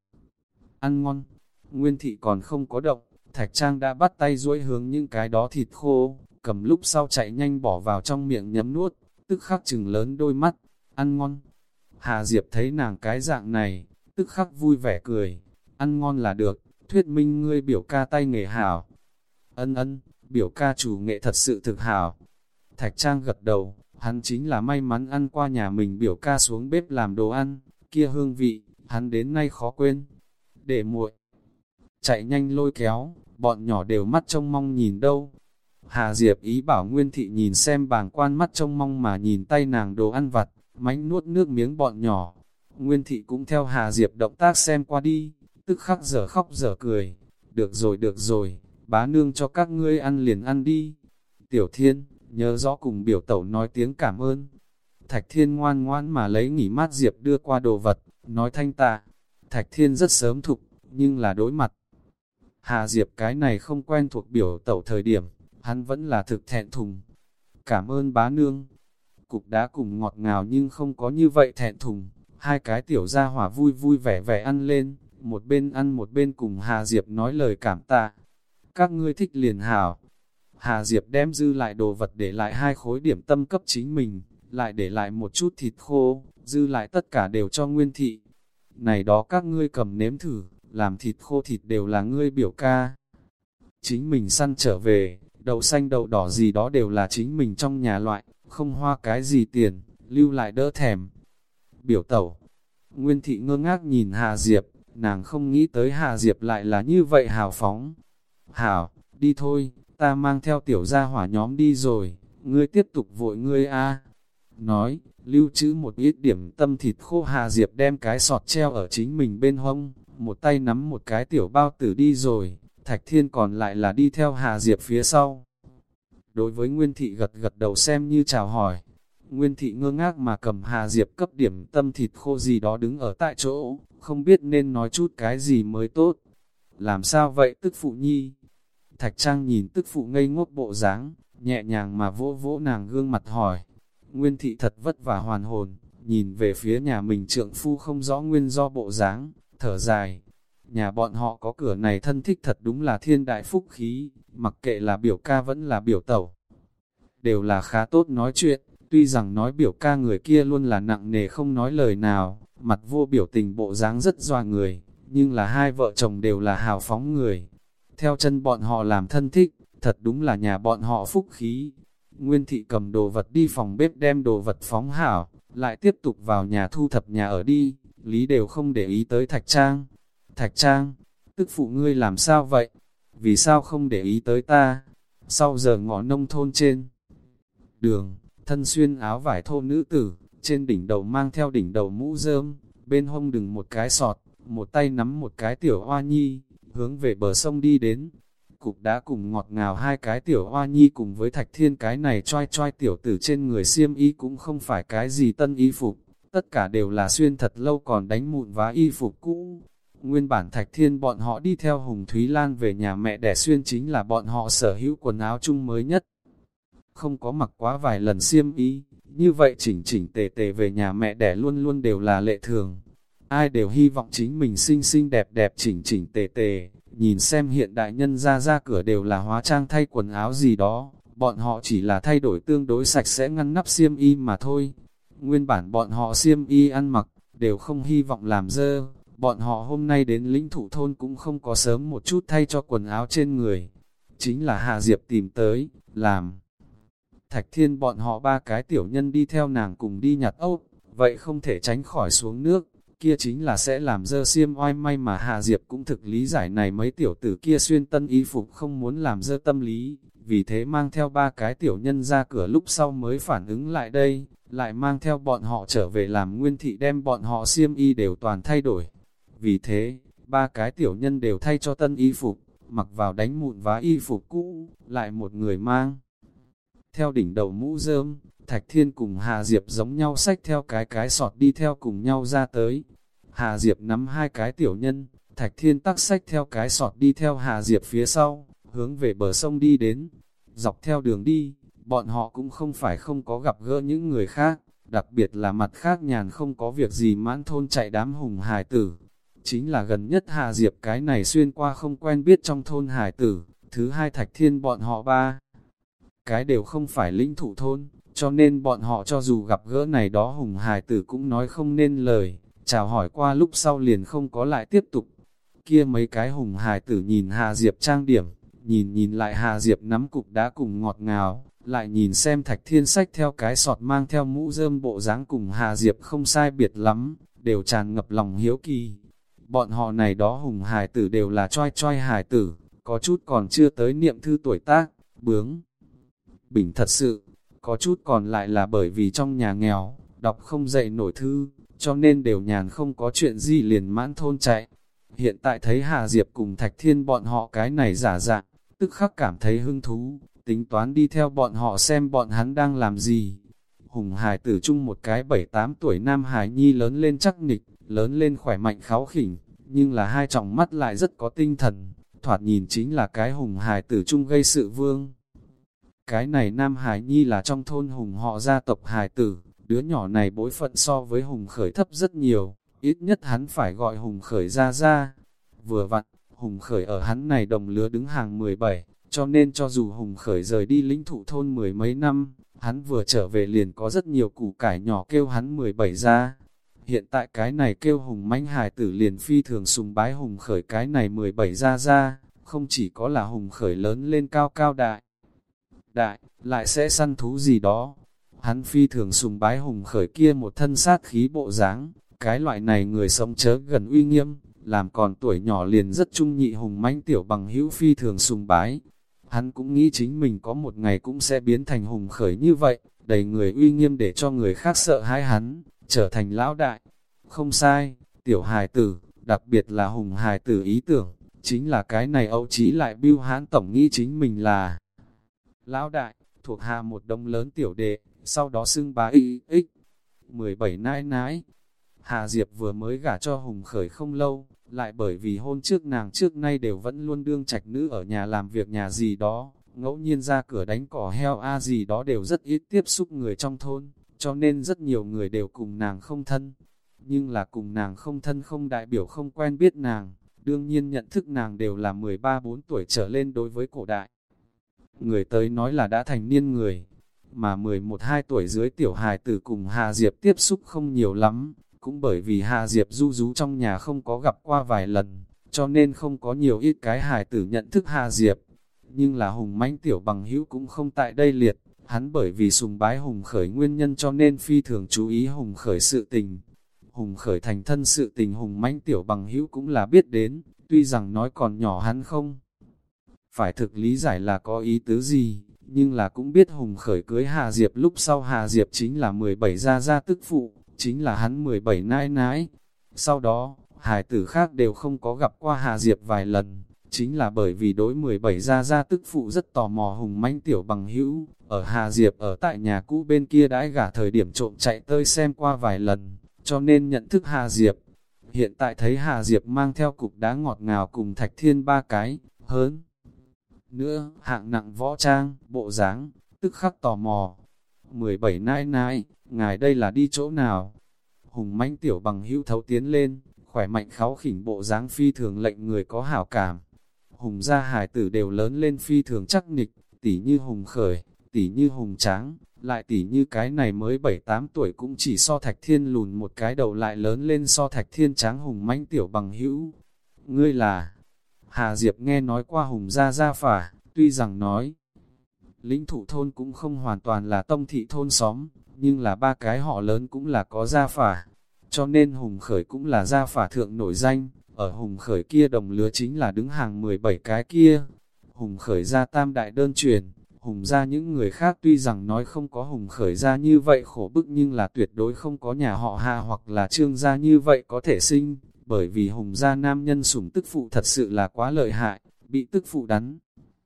Ăn ngon, Nguyên Thị còn không có động, Thạch Trang đã bắt tay duỗi hướng những cái đó thịt khô, cầm lúc sau chạy nhanh bỏ vào trong miệng nhấm nuốt, tức khắc trừng lớn đôi mắt, ăn ngon. Hà Diệp thấy nàng cái dạng này, tức khắc vui vẻ cười, ăn ngon là được, thuyết minh ngươi biểu ca tay nghề hảo. Ân ân, biểu ca chủ nghệ thật sự thực hảo. Thạch Trang gật đầu, hắn chính là may mắn ăn qua nhà mình biểu ca xuống bếp làm đồ ăn, kia hương vị, hắn đến nay khó quên. Để muội chạy nhanh lôi kéo, bọn nhỏ đều mắt trông mong nhìn đâu. Hà Diệp ý bảo Nguyên Thị nhìn xem bàng quan mắt trông mong mà nhìn tay nàng đồ ăn vặt, mánh nuốt nước miếng bọn nhỏ. Nguyên Thị cũng theo Hà Diệp động tác xem qua đi, tức khắc dở khóc dở cười. Được rồi được rồi, bá nương cho các ngươi ăn liền ăn đi. Tiểu Thiên, nhớ rõ cùng biểu tẩu nói tiếng cảm ơn. Thạch Thiên ngoan ngoan mà lấy nghỉ mát Diệp đưa qua đồ vật, nói thanh tạ. Thạch Thiên rất sớm thục, nhưng là đối mặt. Hà Diệp cái này không quen thuộc biểu tẩu thời điểm, hắn vẫn là thực thẹn thùng. Cảm ơn bá nương. Cục đá cùng ngọt ngào nhưng không có như vậy thẹn thùng. Hai cái tiểu gia hỏa vui vui vẻ vẻ ăn lên, một bên ăn một bên cùng Hà Diệp nói lời cảm tạ. Các ngươi thích liền hảo. Hà Diệp đem dư lại đồ vật để lại hai khối điểm tâm cấp chính mình, lại để lại một chút thịt khô, dư lại tất cả đều cho Nguyên Thị. Này đó các ngươi cầm nếm thử, làm thịt khô thịt đều là ngươi biểu ca. Chính mình săn trở về, đậu xanh đậu đỏ gì đó đều là chính mình trong nhà loại, không hoa cái gì tiền, lưu lại đỡ thèm. Biểu tẩu, Nguyên Thị ngơ ngác nhìn Hà Diệp, nàng không nghĩ tới Hà Diệp lại là như vậy hào phóng. Hảo, đi thôi, ta mang theo tiểu gia hỏa nhóm đi rồi, ngươi tiếp tục vội ngươi a. Nói, lưu trữ một ít điểm tâm thịt khô Hà Diệp đem cái sọt treo ở chính mình bên hông, một tay nắm một cái tiểu bao tử đi rồi, Thạch Thiên còn lại là đi theo Hà Diệp phía sau. Đối với Nguyên Thị gật gật đầu xem như chào hỏi. Nguyên Thị ngơ ngác mà cầm Hà Diệp cấp điểm tâm thịt khô gì đó đứng ở tại chỗ, không biết nên nói chút cái gì mới tốt. Làm sao vậy tức phụ nhi? Thạch Trang nhìn tức phụ ngây ngốc bộ dáng, nhẹ nhàng mà vỗ vỗ nàng gương mặt hỏi. Nguyên Thị thật vất vả hoàn hồn, nhìn về phía nhà mình trượng phu không rõ nguyên do bộ dáng, thở dài. Nhà bọn họ có cửa này thân thích thật đúng là thiên đại phúc khí, mặc kệ là biểu ca vẫn là biểu tẩu. Đều là khá tốt nói chuyện, tuy rằng nói biểu ca người kia luôn là nặng nề không nói lời nào, mặt vô biểu tình bộ dáng rất doa người, nhưng là hai vợ chồng đều là hào phóng người. Theo chân bọn họ làm thân thích, thật đúng là nhà bọn họ phúc khí. Nguyên Thị cầm đồ vật đi phòng bếp đem đồ vật phóng hảo, lại tiếp tục vào nhà thu thập nhà ở đi, Lý đều không để ý tới Thạch Trang. Thạch Trang, tức phụ ngươi làm sao vậy? Vì sao không để ý tới ta? Sau giờ ngõ nông thôn trên đường, thân xuyên áo vải thô nữ tử, trên đỉnh đầu mang theo đỉnh đầu mũ rơm, bên hông đừng một cái sọt, một tay nắm một cái tiểu hoa nhi, hướng về bờ sông đi đến. Cục đá cùng ngọt ngào hai cái tiểu hoa nhi cùng với Thạch Thiên cái này choai choai tiểu tử trên người xiêm y cũng không phải cái gì tân y phục, tất cả đều là xuyên thật lâu còn đánh mụn vá y phục cũ. Nguyên bản Thạch Thiên bọn họ đi theo Hùng Thúy Lan về nhà mẹ đẻ xuyên chính là bọn họ sở hữu quần áo chung mới nhất. Không có mặc quá vài lần xiêm y, như vậy chỉnh chỉnh tề tề về nhà mẹ đẻ luôn luôn đều là lệ thường. Ai đều hy vọng chính mình xinh xinh đẹp đẹp chỉnh chỉnh tề tề, nhìn xem hiện đại nhân ra ra cửa đều là hóa trang thay quần áo gì đó, bọn họ chỉ là thay đổi tương đối sạch sẽ ngăn nắp xiêm y mà thôi. Nguyên bản bọn họ xiêm y ăn mặc, đều không hy vọng làm dơ, bọn họ hôm nay đến lĩnh thủ thôn cũng không có sớm một chút thay cho quần áo trên người. Chính là Hà Diệp tìm tới, làm. Thạch Thiên bọn họ ba cái tiểu nhân đi theo nàng cùng đi nhặt ốc, vậy không thể tránh khỏi xuống nước, kia chính là sẽ làm dơ xiêm oai may mà Hà Diệp cũng thực lý giải này mấy tiểu tử kia xuyên tân y phục không muốn làm dơ tâm lý, vì thế mang theo ba cái tiểu nhân ra cửa lúc sau mới phản ứng lại đây, lại mang theo bọn họ trở về làm Nguyên Thị đem bọn họ xiêm y đều toàn thay đổi. Vì thế, ba cái tiểu nhân đều thay cho tân y phục, mặc vào đánh mụn vá y phục cũ, lại một người mang. Theo đỉnh đầu mũ rơm, Thạch Thiên cùng Hà Diệp giống nhau xách theo cái cái sọt đi theo cùng nhau ra tới. Hà Diệp nắm hai cái tiểu nhân, Thạch Thiên tắc xách theo cái sọt đi theo Hà Diệp phía sau, hướng về bờ sông đi đến. Dọc theo đường đi, bọn họ cũng không phải không có gặp gỡ những người khác, đặc biệt là mặt khác nhàn không có việc gì mãn thôn chạy đám hùng hài tử. Chính là gần nhất Hà Diệp cái này xuyên qua không quen biết trong thôn hài tử, thứ hai Thạch Thiên bọn họ ba. Cái đều không phải lĩnh thủ thôn, cho nên bọn họ cho dù gặp gỡ này đó hùng hài tử cũng nói không nên lời, chào hỏi qua lúc sau liền không có lại tiếp tục. Kia mấy cái hùng hài tử nhìn Hà Diệp trang điểm, nhìn nhìn lại Hà Diệp nắm cục đá cùng ngọt ngào, lại nhìn xem Thạch Thiên sách theo cái sọt mang theo mũ rơm bộ dáng cùng Hà Diệp không sai biệt lắm, đều tràn ngập lòng hiếu kỳ. Bọn họ này đó hùng hài tử đều là choai choai hài tử, có chút còn chưa tới niệm thư tuổi tác, bướng bỉnh thật sự, có chút còn lại là bởi vì trong nhà nghèo, đọc không dậy nổi thư, cho nên đều nhàn không có chuyện gì liền mãn thôn chạy. Hiện tại thấy Hà Diệp cùng Thạch Thiên bọn họ cái này giả dạng, tức khắc cảm thấy hứng thú, tính toán đi theo bọn họ xem bọn hắn đang làm gì. Hùng hài tử chung một cái bảy tám tuổi nam hài nhi lớn lên chắc nịch, lớn lên khỏe mạnh kháu khỉnh, nhưng là hai tròng mắt lại rất có tinh thần, thoạt nhìn chính là cái hùng hài tử chung gây sự vương. Cái này nam hài nhi là trong thôn hùng họ gia tộc hài tử, đứa nhỏ này bối phận so với hùng khởi thấp rất nhiều, ít nhất hắn phải gọi hùng khởi ra ra. Vừa vặn, hùng khởi ở hắn này đồng lứa đứng hàng mười bảy, cho nên cho dù hùng khởi rời đi lĩnh thụ thôn mười mấy năm, hắn vừa trở về liền có rất nhiều củ cải nhỏ kêu hắn mười bảy ra. Hiện tại cái này kêu hùng mãnh hài tử liền phi thường sùng bái hùng khởi cái này mười bảy ra ra, không chỉ có là hùng khởi lớn lên cao cao đại, đại, lại sẽ săn thú gì đó. Hắn phi thường sùng bái hùng khởi kia một thân sát khí bộ dáng, cái loại này người sống chớ gần uy nghiêm, làm còn tuổi nhỏ liền rất trung nhị hùng mãnh tiểu bằng hữu phi thường sùng bái. Hắn cũng nghĩ chính mình có một ngày cũng sẽ biến thành hùng khởi như vậy, đầy người uy nghiêm để cho người khác sợ hãi hắn, trở thành lão đại. Không sai, tiểu hài tử, đặc biệt là hùng hài tử ý tưởng, Chính là cái này Âu Chí lại bưu hãn tổng nghĩ chính mình là lão đại, thuộc hạ một đống lớn tiểu đệ, sau đó xưng bá y ích. mười bảy nãi nãi. Hà Diệp vừa mới gả cho Hùng Khởi không lâu, lại bởi vì hôn trước nàng trước nay đều vẫn luôn đương trạch nữ ở nhà làm việc nhà gì đó, ngẫu nhiên ra cửa đánh cỏ heo a gì đó đều rất ít tiếp xúc người trong thôn, cho nên rất nhiều người đều cùng nàng không thân. Nhưng là cùng nàng không thân không đại biểu không quen biết nàng, đương nhiên nhận thức nàng đều là mười ba bốn tuổi trở lên đối với cổ đại. Người tới nói là đã thành niên người, mà mười một hai tuổi dưới tiểu hài tử cùng Hà Diệp tiếp xúc không nhiều lắm, cũng bởi vì Hà Diệp du rú trong nhà không có gặp qua vài lần, cho nên không có nhiều ít cái hài tử nhận thức Hà Diệp. Nhưng là Hùng Mãnh tiểu bằng hữu cũng không tại đây liệt, hắn bởi vì sùng bái Hùng Khởi nguyên nhân cho nên phi thường chú ý Hùng Khởi sự tình. Hùng Khởi thành thân sự tình Hùng Mãnh tiểu bằng hữu cũng là biết đến, tuy rằng nói còn nhỏ hắn không phải thực lý giải là có ý tứ gì, nhưng là cũng biết Hùng Khởi cưới Hà Diệp lúc sau Hà Diệp chính là mười bảy gia gia tức phụ, chính là hắn mười bảy nãi nãi. Sau đó, hài tử khác đều không có gặp qua Hà Diệp vài lần, chính là bởi vì đối mười bảy gia gia tức phụ rất tò mò Hùng Mãnh tiểu bằng hữu, ở Hà Diệp ở tại nhà cũ bên kia đãi gả thời điểm trộm chạy tới xem qua vài lần, cho nên nhận thức Hà Diệp. Hiện tại thấy Hà Diệp mang theo cục đá ngọt ngào cùng Thạch Thiên ba cái, hơn nữa, hạng nặng võ trang, bộ dáng, tức khắc tò mò. mười bảy nãi nãi, ngài đây là đi chỗ nào? Hùng Mãnh tiểu bằng hữu thấu tiến lên, khỏe mạnh kháu khỉnh bộ dáng phi thường lệnh người có hảo cảm. Hùng gia hài tử đều lớn lên phi thường chắc nịch, tỉ như Hùng Khởi, tỉ như Hùng Tráng, lại tỉ như cái này mới bảy tám tuổi cũng chỉ so Thạch Thiên lùn một cái đầu lại lớn lên so Thạch Thiên Tráng. Hùng Mãnh tiểu bằng hữu. Ngươi là... Hà Diệp nghe nói qua Hùng gia gia phả, tuy rằng nói lĩnh thụ thôn cũng không hoàn toàn là tông thị thôn xóm, nhưng là ba cái họ lớn cũng là có gia phả, cho nên Hùng Khởi cũng là gia phả thượng nổi danh. Ở Hùng Khởi kia đồng lứa chính là đứng hàng mười bảy cái kia. Hùng Khởi gia tam đại đơn truyền, Hùng gia những người khác tuy rằng nói không có Hùng Khởi gia như vậy khổ bức, nhưng là tuyệt đối không có nhà họ Hà hoặc là Trương gia như vậy có thể sinh, bởi vì Hùng gia nam nhân sủng tức phụ thật sự là quá lợi hại, bị tức phụ đắn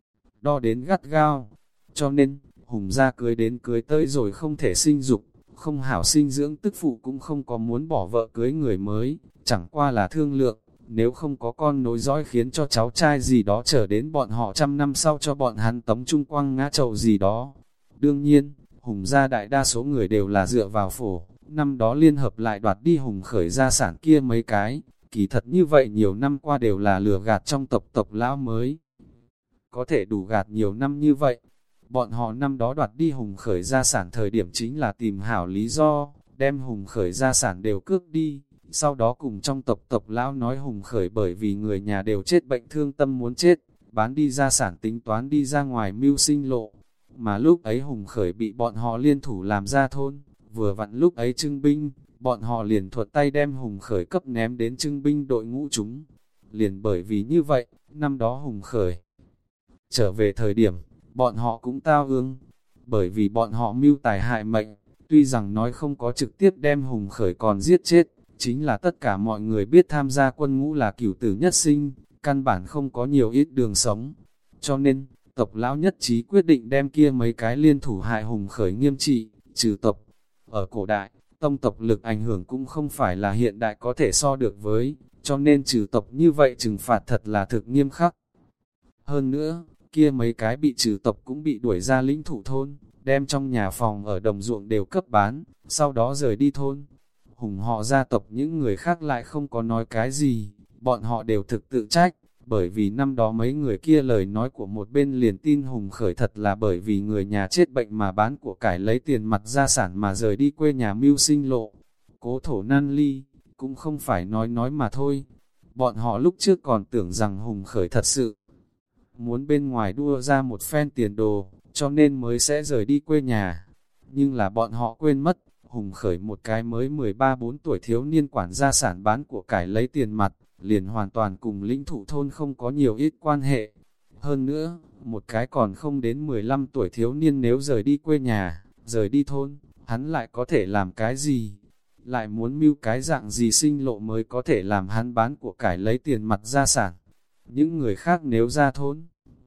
đo đến gắt gao, cho nên Hùng gia cưới đến cưới tới rồi không thể sinh dục, không hảo sinh dưỡng tức phụ cũng không có muốn bỏ vợ cưới người mới, chẳng qua là thương lượng, nếu không có con nối dõi khiến cho cháu trai gì đó trở đến bọn họ trăm năm sau cho bọn hắn tống trung quang ngã chậu gì đó. Đương nhiên, Hùng gia đại đa số người đều là dựa vào phổ, năm đó liên hợp lại đoạt đi Hùng Khởi gia sản kia mấy cái, kỳ thật như vậy nhiều năm qua đều là lừa gạt trong tộc tộc lão mới. Có thể đủ gạt nhiều năm như vậy, bọn họ năm đó đoạt đi Hùng Khởi gia sản thời điểm chính là tìm hảo lý do, đem Hùng Khởi gia sản đều cướp đi, sau đó cùng trong tộc tộc lão nói Hùng Khởi bởi vì người nhà đều chết bệnh thương tâm muốn chết, bán đi gia sản tính toán đi ra ngoài mưu sinh lộ, mà lúc ấy Hùng Khởi bị bọn họ liên thủ làm ra thôn, vừa vặn lúc ấy trưng binh, bọn họ liền thuật tay đem Hùng Khởi cấp ném đến trưng binh đội ngũ chúng. Liền bởi vì như vậy, năm đó Hùng Khởi trở về thời điểm, bọn họ cũng tao ương, bởi vì bọn họ mưu tài hại mệnh, tuy rằng nói không có trực tiếp đem Hùng Khởi còn giết chết, chính là tất cả mọi người biết tham gia quân ngũ là cửu tử nhất sinh, căn bản không có nhiều ít đường sống. Cho nên, tộc lão nhất trí quyết định đem kia mấy cái liên thủ hại Hùng Khởi nghiêm trị, trừ tộc. Ở cổ đại, tông tộc lực ảnh hưởng cũng không phải là hiện đại có thể so được với, cho nên trừ tộc như vậy trừng phạt thật là thực nghiêm khắc. Hơn nữa, kia mấy cái bị trừ tộc cũng bị đuổi ra lĩnh thụ thôn, đem trong nhà phòng ở đồng ruộng đều cấp bán, sau đó rời đi thôn. Hùng họ gia tộc những người khác lại không có nói cái gì, bọn họ đều thực tự trách, bởi vì năm đó mấy người kia lời nói của một bên liền tin Hùng Khởi thật là bởi vì người nhà chết bệnh mà bán của cải lấy tiền mặt gia sản mà rời đi quê nhà mưu sinh lộ. Cố thổ nan ly, cũng không phải nói nói mà thôi. Bọn họ lúc trước còn tưởng rằng Hùng Khởi thật sự muốn bên ngoài đua ra một phen tiền đồ, cho nên mới sẽ rời đi quê nhà. Nhưng là bọn họ quên mất, Hùng Khởi một cái mới mười ba bốn tuổi thiếu niên quản gia sản bán của cải lấy tiền mặt, liền hoàn toàn cùng lĩnh thụ thôn không có nhiều ít quan hệ. Hơn nữa, một cái còn không đến mười lăm tuổi thiếu niên nếu rời đi quê nhà, rời đi thôn, hắn lại có thể làm cái gì? Lại muốn mưu cái dạng gì sinh lộ mới có thể làm hắn bán của cải lấy tiền mặt gia sản? Những người khác nếu ra thôn,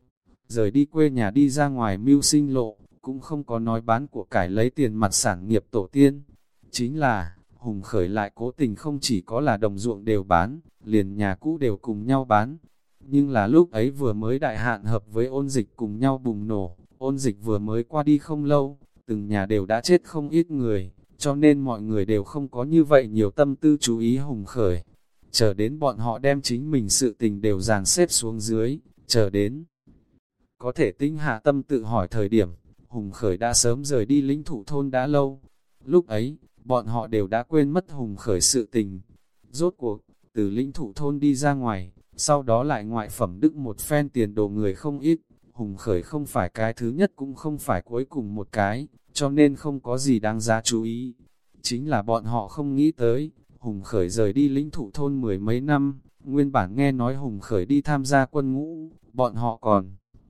rời đi quê nhà đi ra ngoài mưu sinh lộ, cũng không có nói bán của cải lấy tiền mặt sản nghiệp tổ tiên. Chính là, Hùng Khởi lại cố tình không chỉ có là đồng ruộng đều bán, liền nhà cũ đều cùng nhau bán. Nhưng là lúc ấy vừa mới đại hạn hợp với ôn dịch cùng nhau bùng nổ, ôn dịch vừa mới qua đi không lâu, từng nhà đều đã chết không ít người, cho nên mọi người đều không có như vậy nhiều tâm tư chú ý Hùng Khởi. Chờ đến bọn họ đem chính mình sự tình đều dàn xếp xuống dưới, chờ đến có thể tinh hạ tâm tự hỏi thời điểm, Hùng Khởi đã sớm rời đi lĩnh thụ thôn đã lâu. Lúc ấy, bọn họ đều đã quên mất Hùng Khởi sự tình. Rốt cuộc, từ lĩnh thụ thôn đi ra ngoài, sau đó lại ngoại phẩm đức một phen tiền đồ người không ít. Hùng Khởi không phải cái thứ nhất cũng không phải cuối cùng một cái, cho nên không có gì đáng giá chú ý. Chính là bọn họ không nghĩ tới, Hùng Khởi rời đi lĩnh thụ thôn mười mấy năm, nguyên bản nghe nói Hùng Khởi đi tham gia quân ngũ, bọn họ còn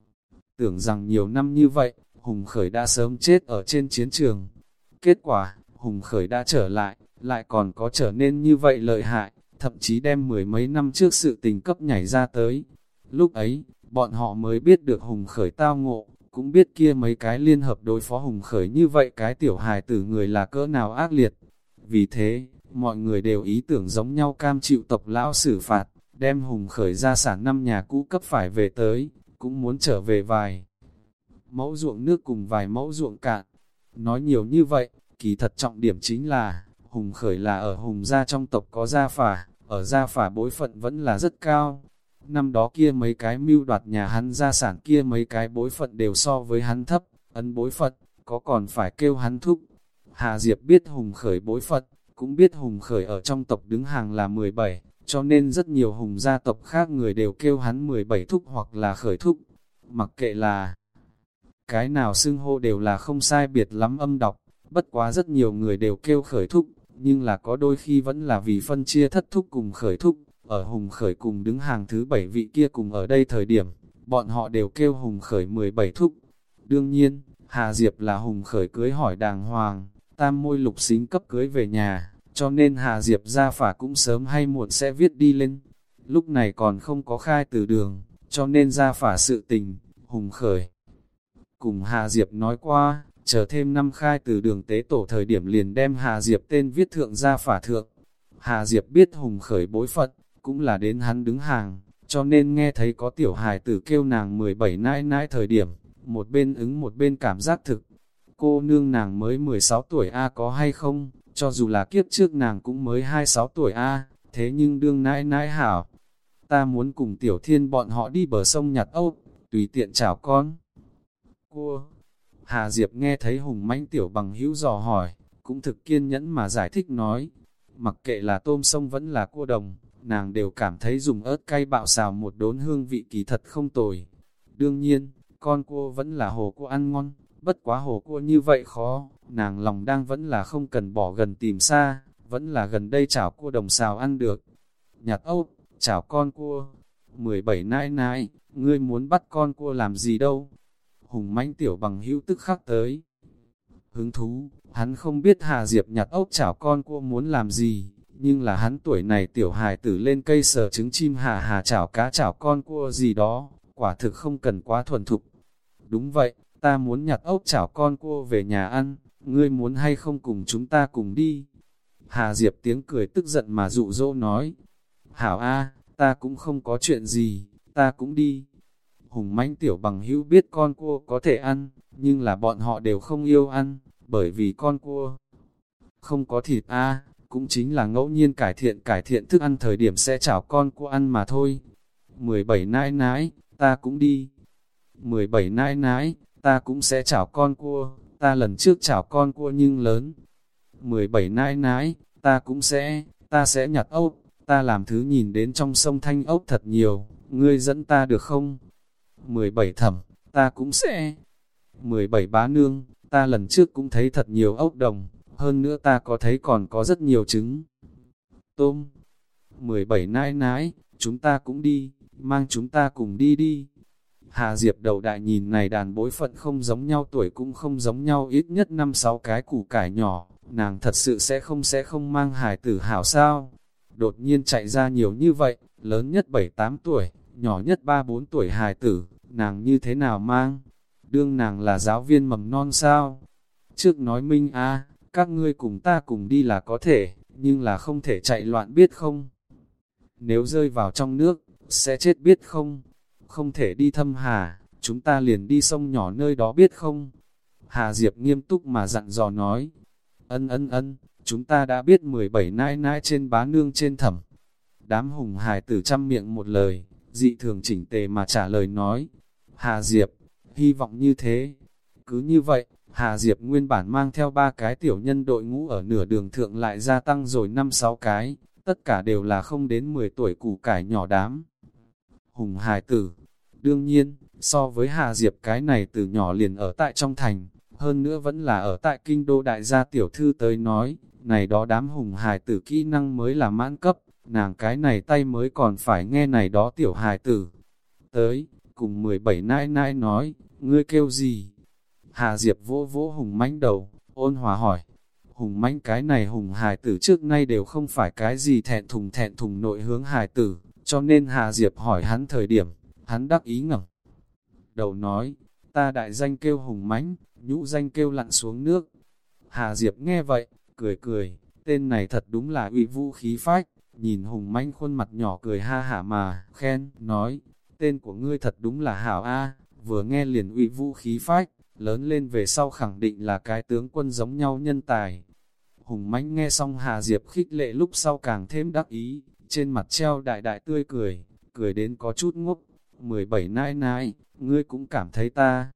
tưởng rằng nhiều năm như vậy, Hùng Khởi đã sớm chết ở trên chiến trường. Kết quả, Hùng Khởi đã trở lại, lại còn có trở nên như vậy lợi hại, thậm chí đem mười mấy năm trước sự tình cấp nhảy ra tới. Lúc ấy, bọn họ mới biết được Hùng Khởi tao ngộ, cũng biết kia mấy cái liên hợp đối phó Hùng Khởi như vậy cái tiểu hài tử người là cỡ nào ác liệt. Vì thế, mọi người đều ý tưởng giống nhau cam chịu tộc lão xử phạt, đem Hùng Khởi gia sản năm nhà cũ cấp phải về tới, cũng muốn trở về vài mẫu ruộng nước cùng vài mẫu ruộng cạn. Nói nhiều như vậy, kỳ thật trọng điểm chính là, Hùng Khởi là ở Hùng gia trong tộc có gia phả, ở gia phả bối phận vẫn là rất cao. Năm đó kia mấy cái mưu đoạt nhà hắn gia sản kia mấy cái bối phận đều so với hắn thấp, ấn bối phận, có còn phải kêu hắn thúc. Hà Diệp biết Hùng Khởi bối phận, cũng biết Hùng Khởi ở trong tộc đứng hàng là mười bảy, cho nên rất nhiều Hùng gia tộc khác người đều kêu hắn mười bảy thúc hoặc là Khởi thúc. Mặc kệ là cái nào xưng hô đều là không sai biệt lắm âm đọc, bất quá rất nhiều người đều kêu Khởi thúc, nhưng là có đôi khi vẫn là vì phân chia thất thúc cùng Khởi thúc. Ở Hùng Khởi cùng đứng hàng thứ bảy vị kia cùng ở đây thời điểm, bọn họ đều kêu Hùng Khởi mười bảy thúc. Đương nhiên, Hà Diệp là Hùng Khởi cưới hỏi đàng hoàng, tam môi lục xính cấp cưới về nhà, cho nên Hà Diệp gia phả cũng sớm hay muộn sẽ viết đi lên. Lúc này còn không có khai từ đường, cho nên gia phả sự tình, Hùng Khởi cùng Hà Diệp nói qua, chờ thêm năm khai từ đường tế tổ thời điểm liền đem Hà Diệp tên viết thượng gia phả thượng. Hà Diệp biết Hùng Khởi bối phận, cũng là đến hắn đứng hàng, cho nên nghe thấy có tiểu hài tử kêu nàng mười bảy nãi nãi thời điểm, một bên ứng một bên cảm giác thực. Cô nương nàng mới mười sáu tuổi A có hay không, cho dù là kiếp trước nàng cũng mới hai mươi sáu tuổi A, thế nhưng đương nãi nãi hảo. Ta muốn cùng Tiểu Thiên bọn họ đi bờ sông nhặt ốc, tùy tiện chảo con cua. Hà Diệp nghe thấy Hùng Mãnh tiểu bằng hữu dò hỏi, cũng thực kiên nhẫn mà giải thích nói, mặc kệ là tôm sông vẫn là cua đồng, nàng đều cảm thấy dùng ớt cay bạo xào một đốn hương vị kỳ thật không tồi. Đương nhiên, con cua vẫn là hồ cua ăn ngon, bất quá hồ cua như vậy khó, nàng lòng đang vẫn là không cần bỏ gần tìm xa, vẫn là gần đây chảo cua đồng xào ăn được. Nhặt ốc, chảo con cua, mười bảy nãi nãi, ngươi muốn bắt con cua làm gì đâu? Hùng Mãnh tiểu bằng hữu tức khắc tới hứng thú, hắn không biết Hà Diệp nhặt ốc chảo con cua muốn làm gì, nhưng là hắn tuổi này tiểu hài tử lên cây sờ trứng chim hà hà chảo cá chảo con cua gì đó, quả thực không cần quá thuần thục. Đúng vậy, ta muốn nhặt ốc chảo con cua về nhà ăn, ngươi muốn hay không cùng chúng ta cùng đi? Hà Diệp tiếng cười tức giận mà dụ dỗ nói, hảo a, ta cũng không có chuyện gì, ta cũng đi. Hùng Mãnh tiểu bằng hữu biết con cua có thể ăn, nhưng là bọn họ đều không yêu ăn, bởi vì con cua không có thịt a, cũng chính là ngẫu nhiên cải thiện cải thiện thức ăn thời điểm sẽ chảo con cua ăn mà thôi. mười bảy nãi nãi, ta cũng đi. mười bảy nãi nãi, ta cũng sẽ chảo con cua, ta lần trước chảo con cua nhưng lớn. mười bảy nãi nãi, ta cũng sẽ, ta sẽ nhặt ốc, ta làm thứ nhìn đến trong sông thanh ốc thật nhiều, ngươi dẫn ta được không? mười bảy thẩm, ta cũng sẽ. mười bảy bá nương, ta lần trước cũng thấy thật nhiều ốc đồng, hơn nữa ta có thấy còn có rất nhiều trứng tôm. mười bảy nãi nãi, chúng ta cũng đi, mang chúng ta cùng đi đi. Hà Diệp đầu đại nhìn này đàn bối phận không giống nhau, tuổi cũng không giống nhau, ít nhất năm sáu cái củ cải nhỏ, nàng thật sự sẽ không sẽ không mang hài tử hảo sao? Đột nhiên chạy ra nhiều như vậy, lớn nhất bảy tám tuổi, nhỏ nhất ba bốn tuổi hài tử, nàng như thế nào mang? Đương nàng là giáo viên mầm non sao? Trước nói minh a, các ngươi cùng ta cùng đi là có thể, nhưng là không thể chạy loạn biết không? Nếu rơi vào trong nước, sẽ chết biết không? Không thể đi thâm hà, chúng ta liền đi sông nhỏ nơi đó biết không? Hà Diệp nghiêm túc mà dặn dò nói. Ân ân ân, chúng ta đã biết mười bảy nãi nãi trên bá nương trên thẩm. Đám hùng hài tử trăm miệng một lời, dị thường chỉnh tề mà trả lời nói. Hà Diệp, hy vọng như thế. Cứ như vậy, Hà Diệp nguyên bản mang theo ba cái tiểu nhân đội ngũ ở nửa đường thượng lại gia tăng rồi năm sáu cái, tất cả đều là không đến mười tuổi củ cải nhỏ đám. Hùng hài tử, đương nhiên, so với Hà Diệp cái này từ nhỏ liền ở tại trong thành, hơn nữa vẫn là ở tại kinh đô đại gia tiểu thư tới nói, này đó đám hùng hài tử kỹ năng mới là mãn cấp, nàng cái này tay mới còn phải nghe này đó tiểu hài tử. Tới, cùng mười bảy nãi nãi nói, ngươi kêu gì? Hà Diệp vỗ vỗ Hùng Mãnh đầu, ôn hòa hỏi. Hùng Mãnh cái này hùng hài tử trước nay đều không phải cái gì thẹn thùng thẹn thùng nội hướng hài tử, cho nên Hà Diệp hỏi hắn thời điểm, hắn đắc ý ngẩng đầu nói, ta đại danh kêu Hùng Mãnh, nhũ danh kêu lặn xuống nước. Hà Diệp nghe vậy, cười cười, tên này thật đúng là uy vũ khí phách, nhìn Hùng Mãnh khuôn mặt nhỏ cười ha hả mà, khen, nói, tên của ngươi thật đúng là hảo a, vừa nghe liền uy vũ khí phách, lớn lên về sau khẳng định là cái tướng quân giống nhau nhân tài. Hùng Mãnh nghe xong Hà Diệp khích lệ lúc sau càng thêm đắc ý, trên mặt treo đại đại tươi cười, cười đến có chút ngốc. mười bảy nãi nãi, ngươi cũng cảm thấy ta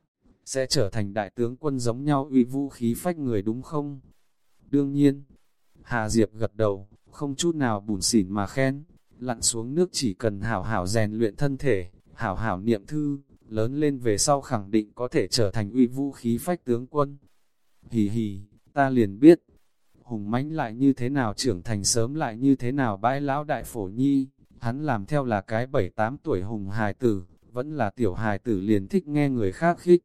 sẽ trở thành đại tướng quân giống nhau uy vũ khí phách người đúng không? Đương nhiên, Hà Diệp gật đầu, không chút nào bủn xỉn mà khen, lặn xuống nước chỉ cần hảo hảo rèn luyện thân thể, hảo hảo niệm thư, lớn lên về sau khẳng định có thể trở thành uy vũ khí phách tướng quân. Hì hì, ta liền biết, Hùng Mãnh lại như thế nào trưởng thành sớm lại như thế nào bãi lão đại phổ nhi, hắn làm theo là cái bảy tám tuổi hùng hài tử, vẫn là tiểu hài tử liền thích nghe người khác khích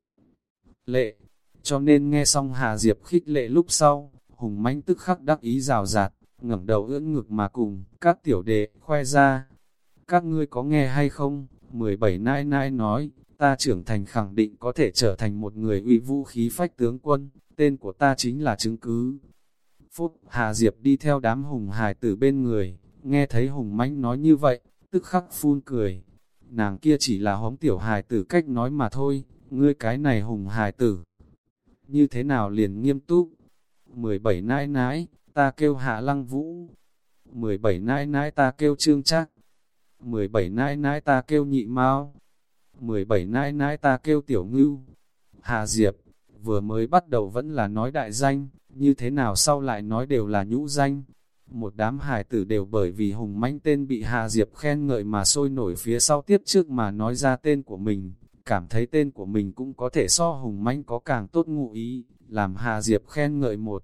lệ, cho nên nghe xong Hà Diệp khích lệ lúc sau, Hùng Mãnh tức khắc đắc ý rào rạt, ngẩng đầu ưỡn ngực mà cùng các tiểu đệ khoe ra. Các ngươi có nghe hay không? mười bảy nãi nãi nói, ta trưởng thành khẳng định có thể trở thành một người uy vũ khí phách tướng quân, tên của ta chính là chứng cứ. Phúc, Hà Diệp đi theo đám hùng hài tử bên người, nghe thấy Hùng Mãnh nói như vậy, tức khắc phun cười. Nàng kia chỉ là hống tiểu hài tử cách nói mà thôi, ngươi cái này hùng hài tử. Như thế nào liền nghiêm túc? mười bảy nãi nãi, ta kêu Hạ Lăng Vũ. mười bảy nãi nãi ta kêu Trương Trác. mười bảy nãi nãi ta kêu Nhị Mao. mười bảy nãi nãi ta kêu Tiểu Ngưu. Hà Diệp, vừa mới bắt đầu vẫn là nói đại danh, như thế nào sau lại nói đều là nhũ danh. Một đám hài tử đều bởi vì Hùng Mãnh tên bị Hà Diệp khen ngợi mà sôi nổi phía sau tiếp trước mà nói ra tên của mình, cảm thấy tên của mình cũng có thể so Hùng Mãnh có càng tốt ngụ ý, làm Hà Diệp khen ngợi một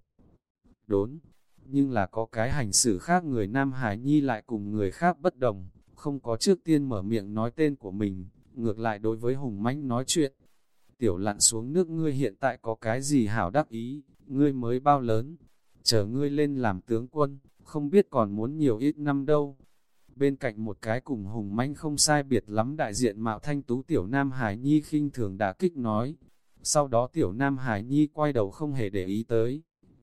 đốn. Nhưng là có cái hành xử khác người Nam Hải Nhi lại cùng người khác bất đồng, không có trước tiên mở miệng nói tên của mình, ngược lại đối với Hùng Mãnh nói chuyện. Tiểu lặn xuống nước, ngươi hiện tại có cái gì hảo đắc ý, ngươi mới bao lớn, chờ ngươi lên làm tướng quân, không biết còn muốn nhiều ít năm đâu. Bên cạnh một cái cùng Hùng Mãnh không sai biệt lắm đại diện mạo thanh tú tiểu Nam Hải Nhi khinh thường đả kích nói. Sau đó tiểu Nam Hải Nhi quay đầu không hề để ý tới.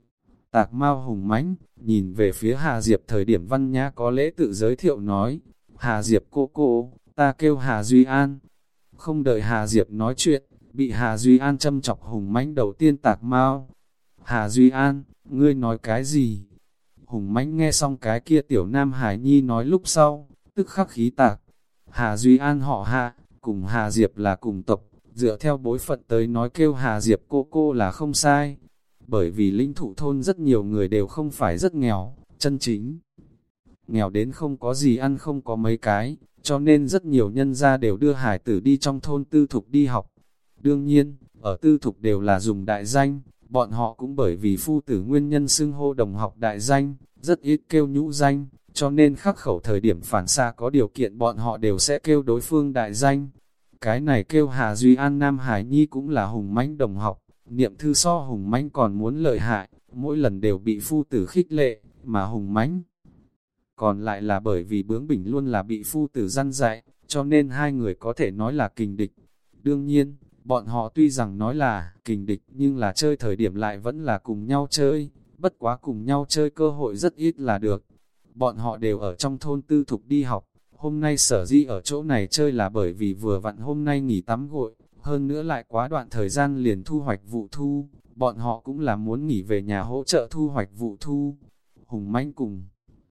Tạc Mao Hùng Mãnh, nhìn về phía Hà Diệp thời điểm văn nhã có lễ tự giới thiệu nói, Hà Diệp cô cô, ta kêu Hà Duy An. Không đợi Hà Diệp nói chuyện, bị Hà Duy An châm chọc Hùng Mãnh đầu tiên Tạc Mao. Hà Duy An, ngươi nói cái gì? Hùng Mãnh nghe xong cái kia tiểu Nam Hải Nhi nói lúc sau, tức khắc khí tạc. Hà Duy An họ Hạ, cùng Hà Diệp là cùng tộc, dựa theo bối phận tới nói kêu Hà Diệp cô cô là không sai. Bởi vì linh thụ thôn rất nhiều người đều không phải rất nghèo, chân chính. Nghèo đến không có gì ăn không có mấy cái, cho nên rất nhiều nhân gia đều đưa hải tử đi trong thôn tư thục đi học. Đương nhiên, ở tư thục đều là dùng đại danh, bọn họ cũng bởi vì phu tử nguyên nhân xưng hô đồng học đại danh, rất ít kêu nhũ danh, cho nên khắc khẩu thời điểm phản xạ có điều kiện bọn họ đều sẽ kêu đối phương đại danh. Cái này kêu Hà Duy An Nam Hải Nhi cũng là Hùng Mãnh đồng học, niệm thư so Hùng Mãnh còn muốn lợi hại, mỗi lần đều bị phu tử khích lệ, mà Hùng Mãnh còn lại là bởi vì bướng bỉnh luôn là bị phu tử răn dạy, cho nên hai người có thể nói là kình địch. Đương nhiên, bọn họ tuy rằng nói là kình địch nhưng là chơi thời điểm lại vẫn là cùng nhau chơi, bất quá cùng nhau chơi cơ hội rất ít là được. Bọn họ đều ở trong thôn tư thục đi học, hôm nay sở dĩ ở chỗ này chơi là bởi vì vừa vặn hôm nay nghỉ tắm gội, hơn nữa lại quá đoạn thời gian liền thu hoạch vụ thu, bọn họ cũng là muốn nghỉ về nhà hỗ trợ thu hoạch vụ thu. Hùng Mãnh cùng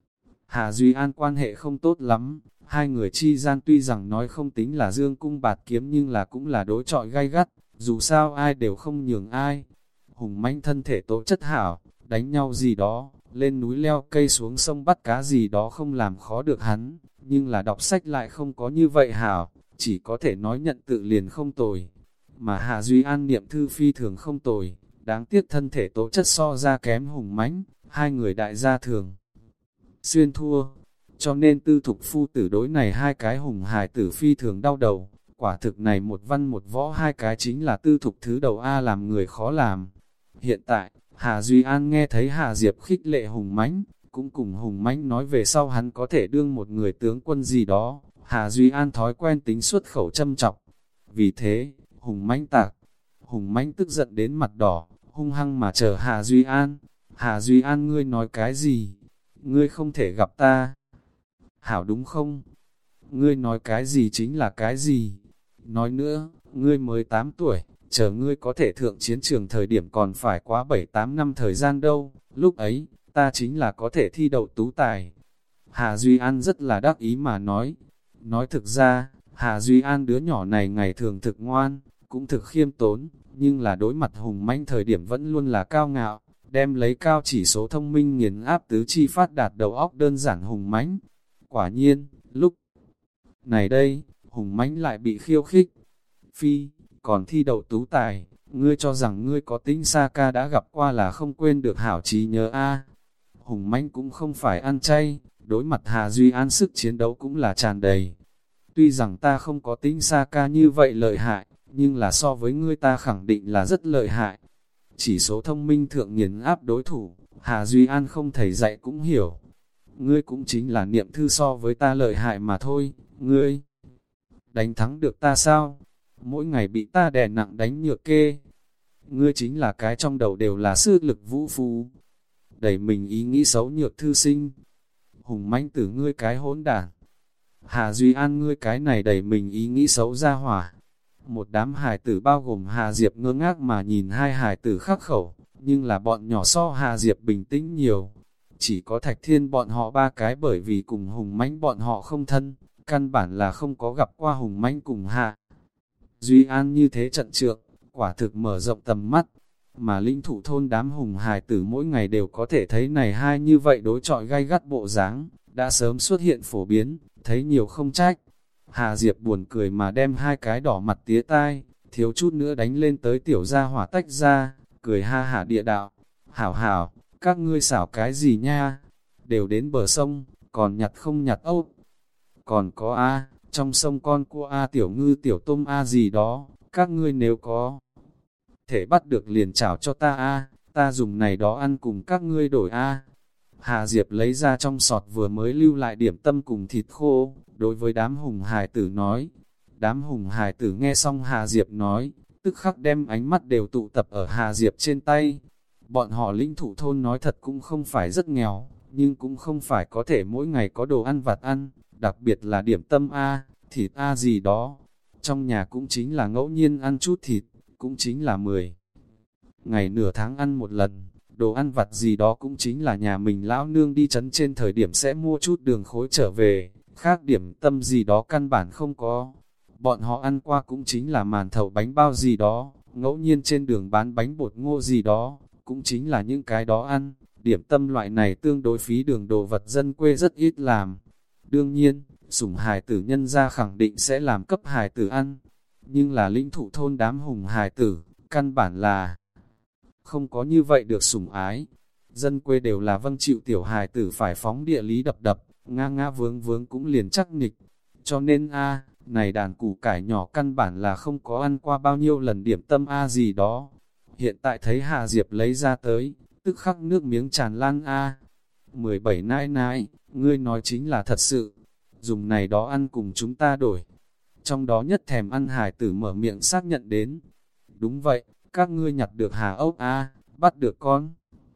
Hà Duy An quan hệ không tốt lắm, hai người chi gian tuy rằng nói không tính là dương cung bạt kiếm nhưng là cũng là đối chọi gay gắt, dù sao ai đều không nhường ai. Hùng Mãnh thân thể tố chất hảo, đánh nhau gì đó, lên núi leo cây xuống sông bắt cá gì đó không làm khó được hắn, nhưng là đọc sách lại không có như vậy hảo, chỉ có thể nói nhận tự liền không tồi. Mà Hà Duy An niệm thư phi thường không tồi, đáng tiếc thân thể tố chất so ra kém Hùng Mãnh, hai người đại gia thường xuyên thua, cho nên tư thục phu tử đối này hai cái hùng hài tử phi thường đau đầu. Quả thực này một văn một võ hai cái chính là tư thục thứ đầu A làm người khó làm. Hiện tại, Hà Duy An nghe thấy Hà Diệp khích lệ Hùng Mãnh, cũng cùng Hùng Mãnh nói về sau hắn có thể đương một người tướng quân gì đó, Hà Duy An thói quen tính xuất khẩu châm chọc. Vì thế, Hùng Mãnh tạc, Hùng Mãnh tức giận đến mặt đỏ, hung hăng mà chờ Hà Duy An. Hà Duy An ngươi nói cái gì? Ngươi không thể gặp ta. Hảo đúng không? Ngươi nói cái gì chính là cái gì? Nói nữa, ngươi mới tám tuổi, chờ ngươi có thể thượng chiến trường thời điểm còn phải quá bảy tám năm thời gian đâu, lúc ấy, ta chính là có thể thi đậu tú tài. Hà Duy An rất là đắc ý mà nói. Nói thực ra, Hà Duy An đứa nhỏ này ngày thường thực ngoan, cũng thực khiêm tốn, nhưng là đối mặt Hùng Mãnh thời điểm vẫn luôn là cao ngạo, đem lấy cao chỉ số thông minh nghiền áp tứ chi phát đạt đầu óc đơn giản Hùng Mãnh. Quả nhiên, lúc này đây, Hùng Mãnh lại bị khiêu khích. Phi, còn thi đậu tú tài, ngươi cho rằng ngươi có tính xa ca đã gặp qua là không quên được hảo trí nhớ a. Hùng Mãnh cũng không phải ăn chay, đối mặt Hà Duy An sức chiến đấu cũng là tràn đầy. Tuy rằng ta không có tính xa ca như vậy lợi hại, nhưng là so với ngươi ta khẳng định là rất lợi hại. Chỉ số thông minh thượng nghiền áp đối thủ, Hà Duy An không thầy dạy cũng hiểu. Ngươi cũng chính là niệm thư so với ta lợi hại mà thôi, ngươi đánh thắng được ta sao? Mỗi ngày bị ta đè nặng đánh nhược kê. Ngươi chính là cái trong đầu đều là sư lực vũ phú. Đẩy mình ý nghĩ xấu nhược thư sinh. Hùng Mãnh tử ngươi cái hỗn đản. Hà Duy An ngươi cái này đẩy mình ý nghĩ xấu ra hỏa. Một đám hài tử bao gồm Hà Diệp ngơ ngác mà nhìn hai hài tử khắc khẩu, nhưng là bọn nhỏ so Hà Diệp bình tĩnh nhiều. Chỉ có Thạch Thiên bọn họ ba cái bởi vì cùng Hùng Mãnh bọn họ không thân, căn bản là không có gặp qua Hùng Mãnh cùng Hà Duy An như thế trận trượng, quả thực mở rộng tầm mắt. Mà linh thủ thôn đám hùng hài tử mỗi ngày đều có thể thấy này hai như vậy đối chọi gay gắt bộ dáng, đã sớm xuất hiện phổ biến, thấy nhiều không trách. Hà Diệp buồn cười mà đem hai cái đỏ mặt tía tai, thiếu chút nữa đánh lên tới tiểu gia hỏa tách ra, cười ha hả địa đạo. Hảo hảo, các ngươi xảo cái gì nha? Đều đến bờ sông, còn nhặt không nhặt âu. Còn có A, trong sông con cua A tiểu ngư tiểu tôm A gì đó, các ngươi nếu có thể bắt được liền chảo cho ta A, ta dùng này đó ăn cùng các ngươi đổi A. Hà Diệp lấy ra trong sọt vừa mới lưu lại điểm tâm cùng thịt khô, đối với đám hùng hài tử nói. Đám hùng hài tử nghe xong Hà Diệp nói, tức khắc đem ánh mắt đều tụ tập ở Hà Diệp trên tay. Bọn họ linh thủ thôn nói thật cũng không phải rất nghèo, nhưng cũng không phải có thể mỗi ngày có đồ ăn vặt ăn, đặc biệt là điểm tâm A, thịt A gì đó. Trong nhà cũng chính là ngẫu nhiên ăn chút thịt, cũng chính là mười ngày nửa tháng ăn một lần. Đồ ăn vặt gì đó cũng chính là nhà mình lão nương đi chấn trên thời điểm sẽ mua chút đường khối trở về, khác điểm tâm gì đó căn bản không có. Bọn họ ăn qua cũng chính là màn thầu bánh bao gì đó, ngẫu nhiên trên đường bán bánh bột ngô gì đó, cũng chính là những cái đó ăn. Điểm tâm loại này tương đối phí đường đồ vật dân quê rất ít làm. Đương nhiên, sủng hài tử nhân ra khẳng định sẽ làm cấp hài tử ăn. Nhưng là lĩnh thụ thôn đám hùng hài tử, căn bản là không có như vậy được sủng ái. Dân quê đều là vâng chịu tiểu hài tử phải phóng địa lý đập đập, nga nga vướng vướng cũng liền chắc nịch. Cho nên a này đàn củ cải nhỏ căn bản là không có ăn qua bao nhiêu lần điểm tâm a gì đó. Hiện tại thấy Hà Diệp lấy ra tới, tức khắc nước miếng tràn lan a. mười bảy nãi nãi, ngươi nói chính là thật sự. dùng này đó ăn cùng chúng ta đổi. Trong đó nhất thèm ăn hải tử mở miệng xác nhận đến. Đúng vậy, các ngươi nhặt được hà ốc A, bắt được con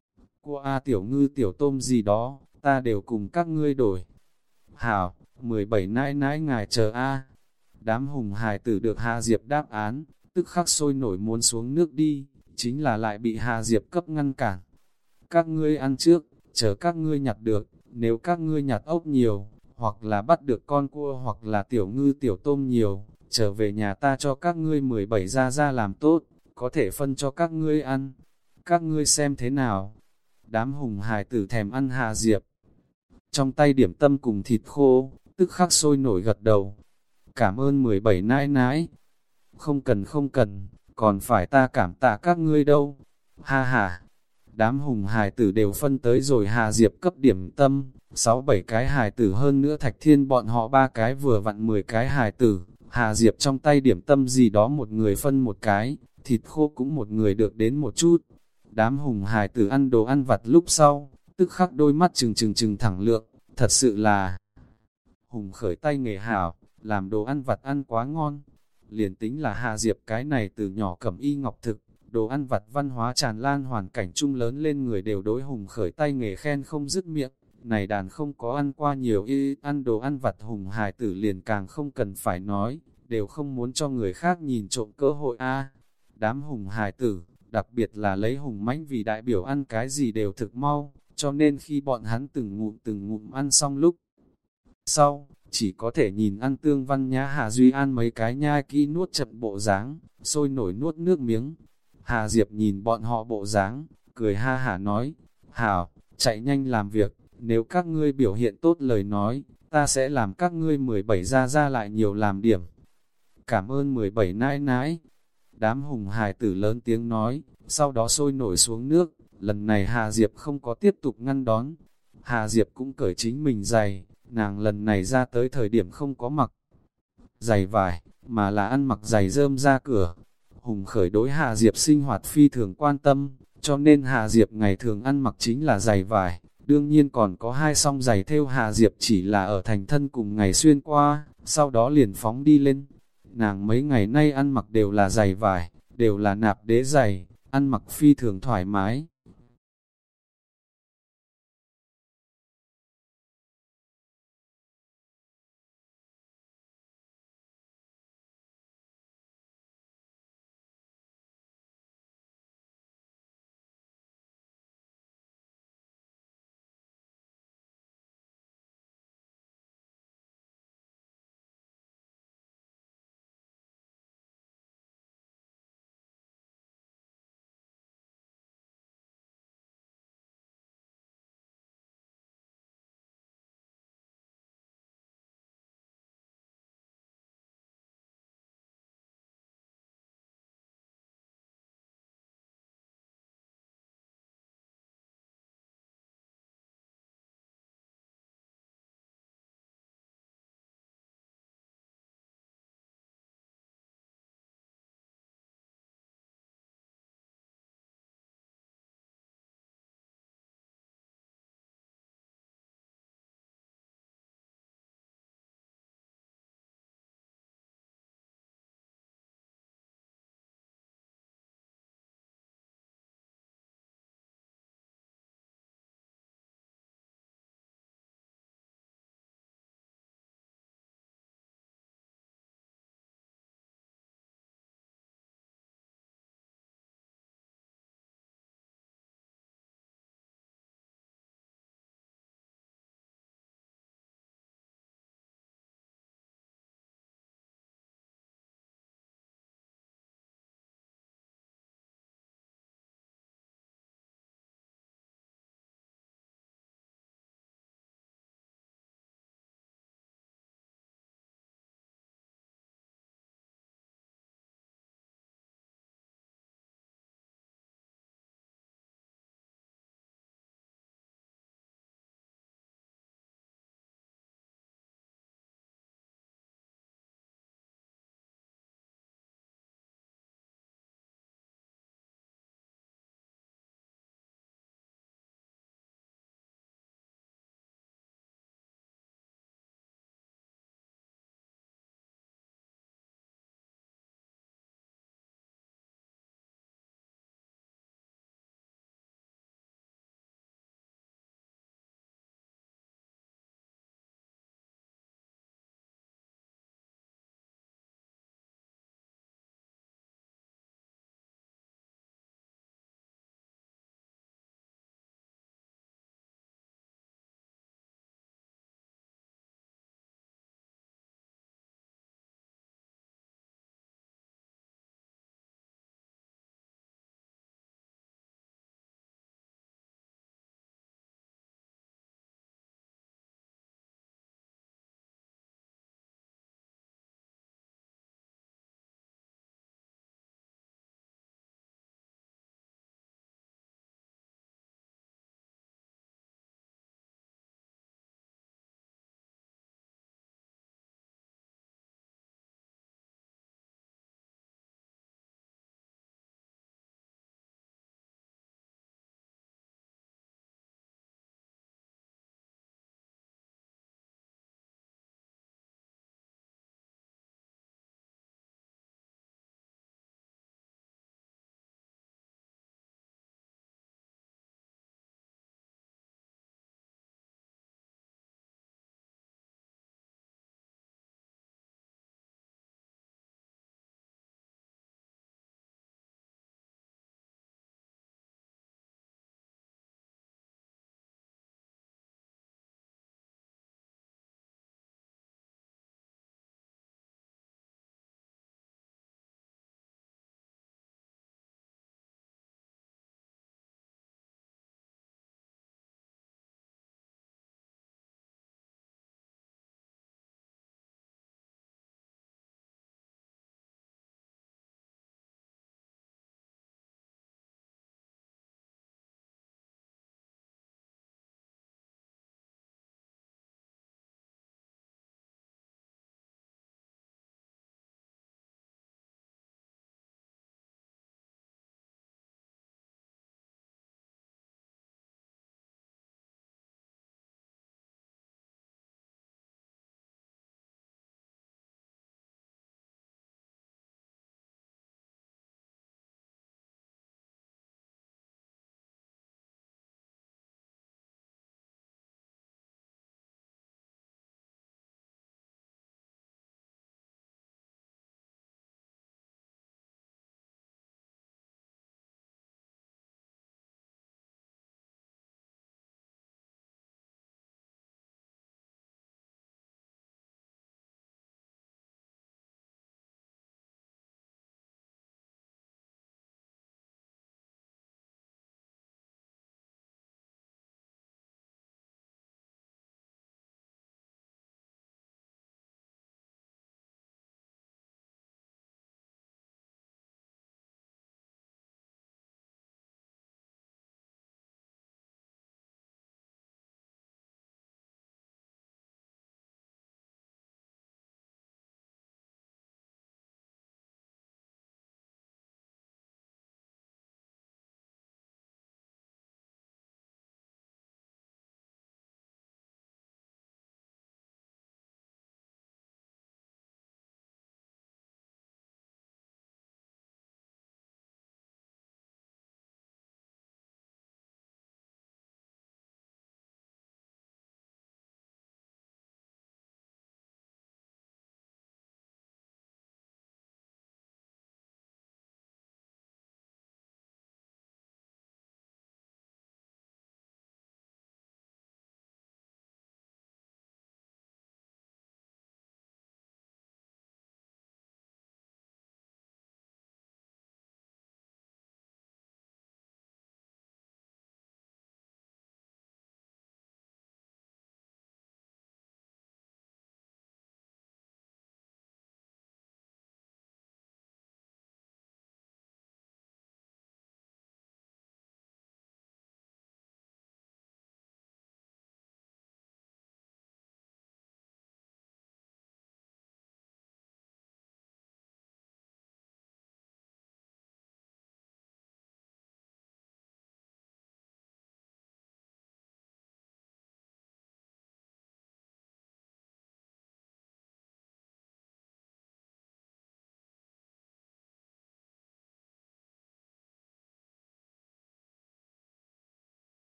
cua A, tiểu ngư tiểu tôm gì đó, ta đều cùng các ngươi đổi. Hảo, mười bảy nãi nãi ngài chờ A. Đám hùng hài tử được Hà Diệp đáp án, tức khắc sôi nổi muốn xuống nước đi, chính là lại bị Hà Diệp cấp ngăn cản. Các ngươi ăn trước, chờ các ngươi nhặt được, nếu các ngươi nhặt ốc nhiều, hoặc là bắt được con cua hoặc là tiểu ngư tiểu tôm nhiều, trở về nhà ta cho các ngươi mười bảy ra ra làm tốt, có thể phân cho các ngươi ăn. Các ngươi xem thế nào? Đám hùng hài tử thèm ăn Hà Diệp. Trong tay điểm tâm cùng thịt khô, tức khắc sôi nổi gật đầu. Cảm ơn mười bảy nãi nãi. Không cần không cần, còn phải ta cảm tạ các ngươi đâu. Ha ha. Đám hùng hài tử đều phân tới rồi Hà Diệp cấp điểm tâm, sáu bảy cái hài tử hơn nữa Thạch Thiên bọn họ ba cái vừa vặn mười cái hài tử. Hà Diệp trong tay điểm tâm gì đó một người phân một cái, thịt khô cũng một người được đến một chút. Đám hùng hài tử ăn đồ ăn vặt lúc sau, tức khắc đôi mắt trừng trừng trừng thẳng lượng, thật sự là hùng khởi tay nghề hảo, làm đồ ăn vặt ăn quá ngon. Liền tính là Hà Diệp cái này từ nhỏ cẩm y ngọc thực, đồ ăn vặt văn hóa tràn lan hoàn cảnh chung lớn lên người đều đối hùng khởi tay nghề khen không dứt miệng. Này đàn không có ăn qua nhiều y ăn đồ ăn vặt hùng hài tử liền càng không cần phải nói, đều không muốn cho người khác nhìn trộm cơ hội a. Đám hùng hài tử, đặc biệt là lấy hùng mãnh vì đại biểu ăn cái gì đều thực mau, cho nên khi bọn hắn từng ngụm từng ngụm ăn xong lúc sau, chỉ có thể nhìn ăn Tương Văn Nhã Hà Duy An mấy cái nhai kỹ nuốt chậm bộ dáng, sôi nổi nuốt nước miếng. Hà Diệp nhìn bọn họ bộ dáng, cười ha hả nói, hảo, chạy nhanh làm việc, nếu các ngươi biểu hiện tốt lời nói, ta sẽ làm các ngươi mười bảy ra ra lại nhiều làm điểm. Cảm ơn mười bảy nãi nãi. Đám hùng hài tử lớn tiếng nói, sau đó sôi nổi xuống nước, lần này Hà Diệp không có tiếp tục ngăn đón. Hà Diệp cũng cởi chính mình giày, nàng lần này ra tới thời điểm không có mặc giày vải, mà là ăn mặc giày rơm ra cửa. Hùng khởi đối Hà Diệp sinh hoạt phi thường quan tâm, cho nên Hà Diệp ngày thường ăn mặc chính là giày vải, đương nhiên còn có hai song giày thêu Hà Diệp chỉ là ở thành thân cùng ngày xuyên qua, sau đó liền phóng đi lên. Nàng mấy ngày nay ăn mặc đều là giày vải, đều là nạp đế giày, ăn mặc phi thường thoải mái.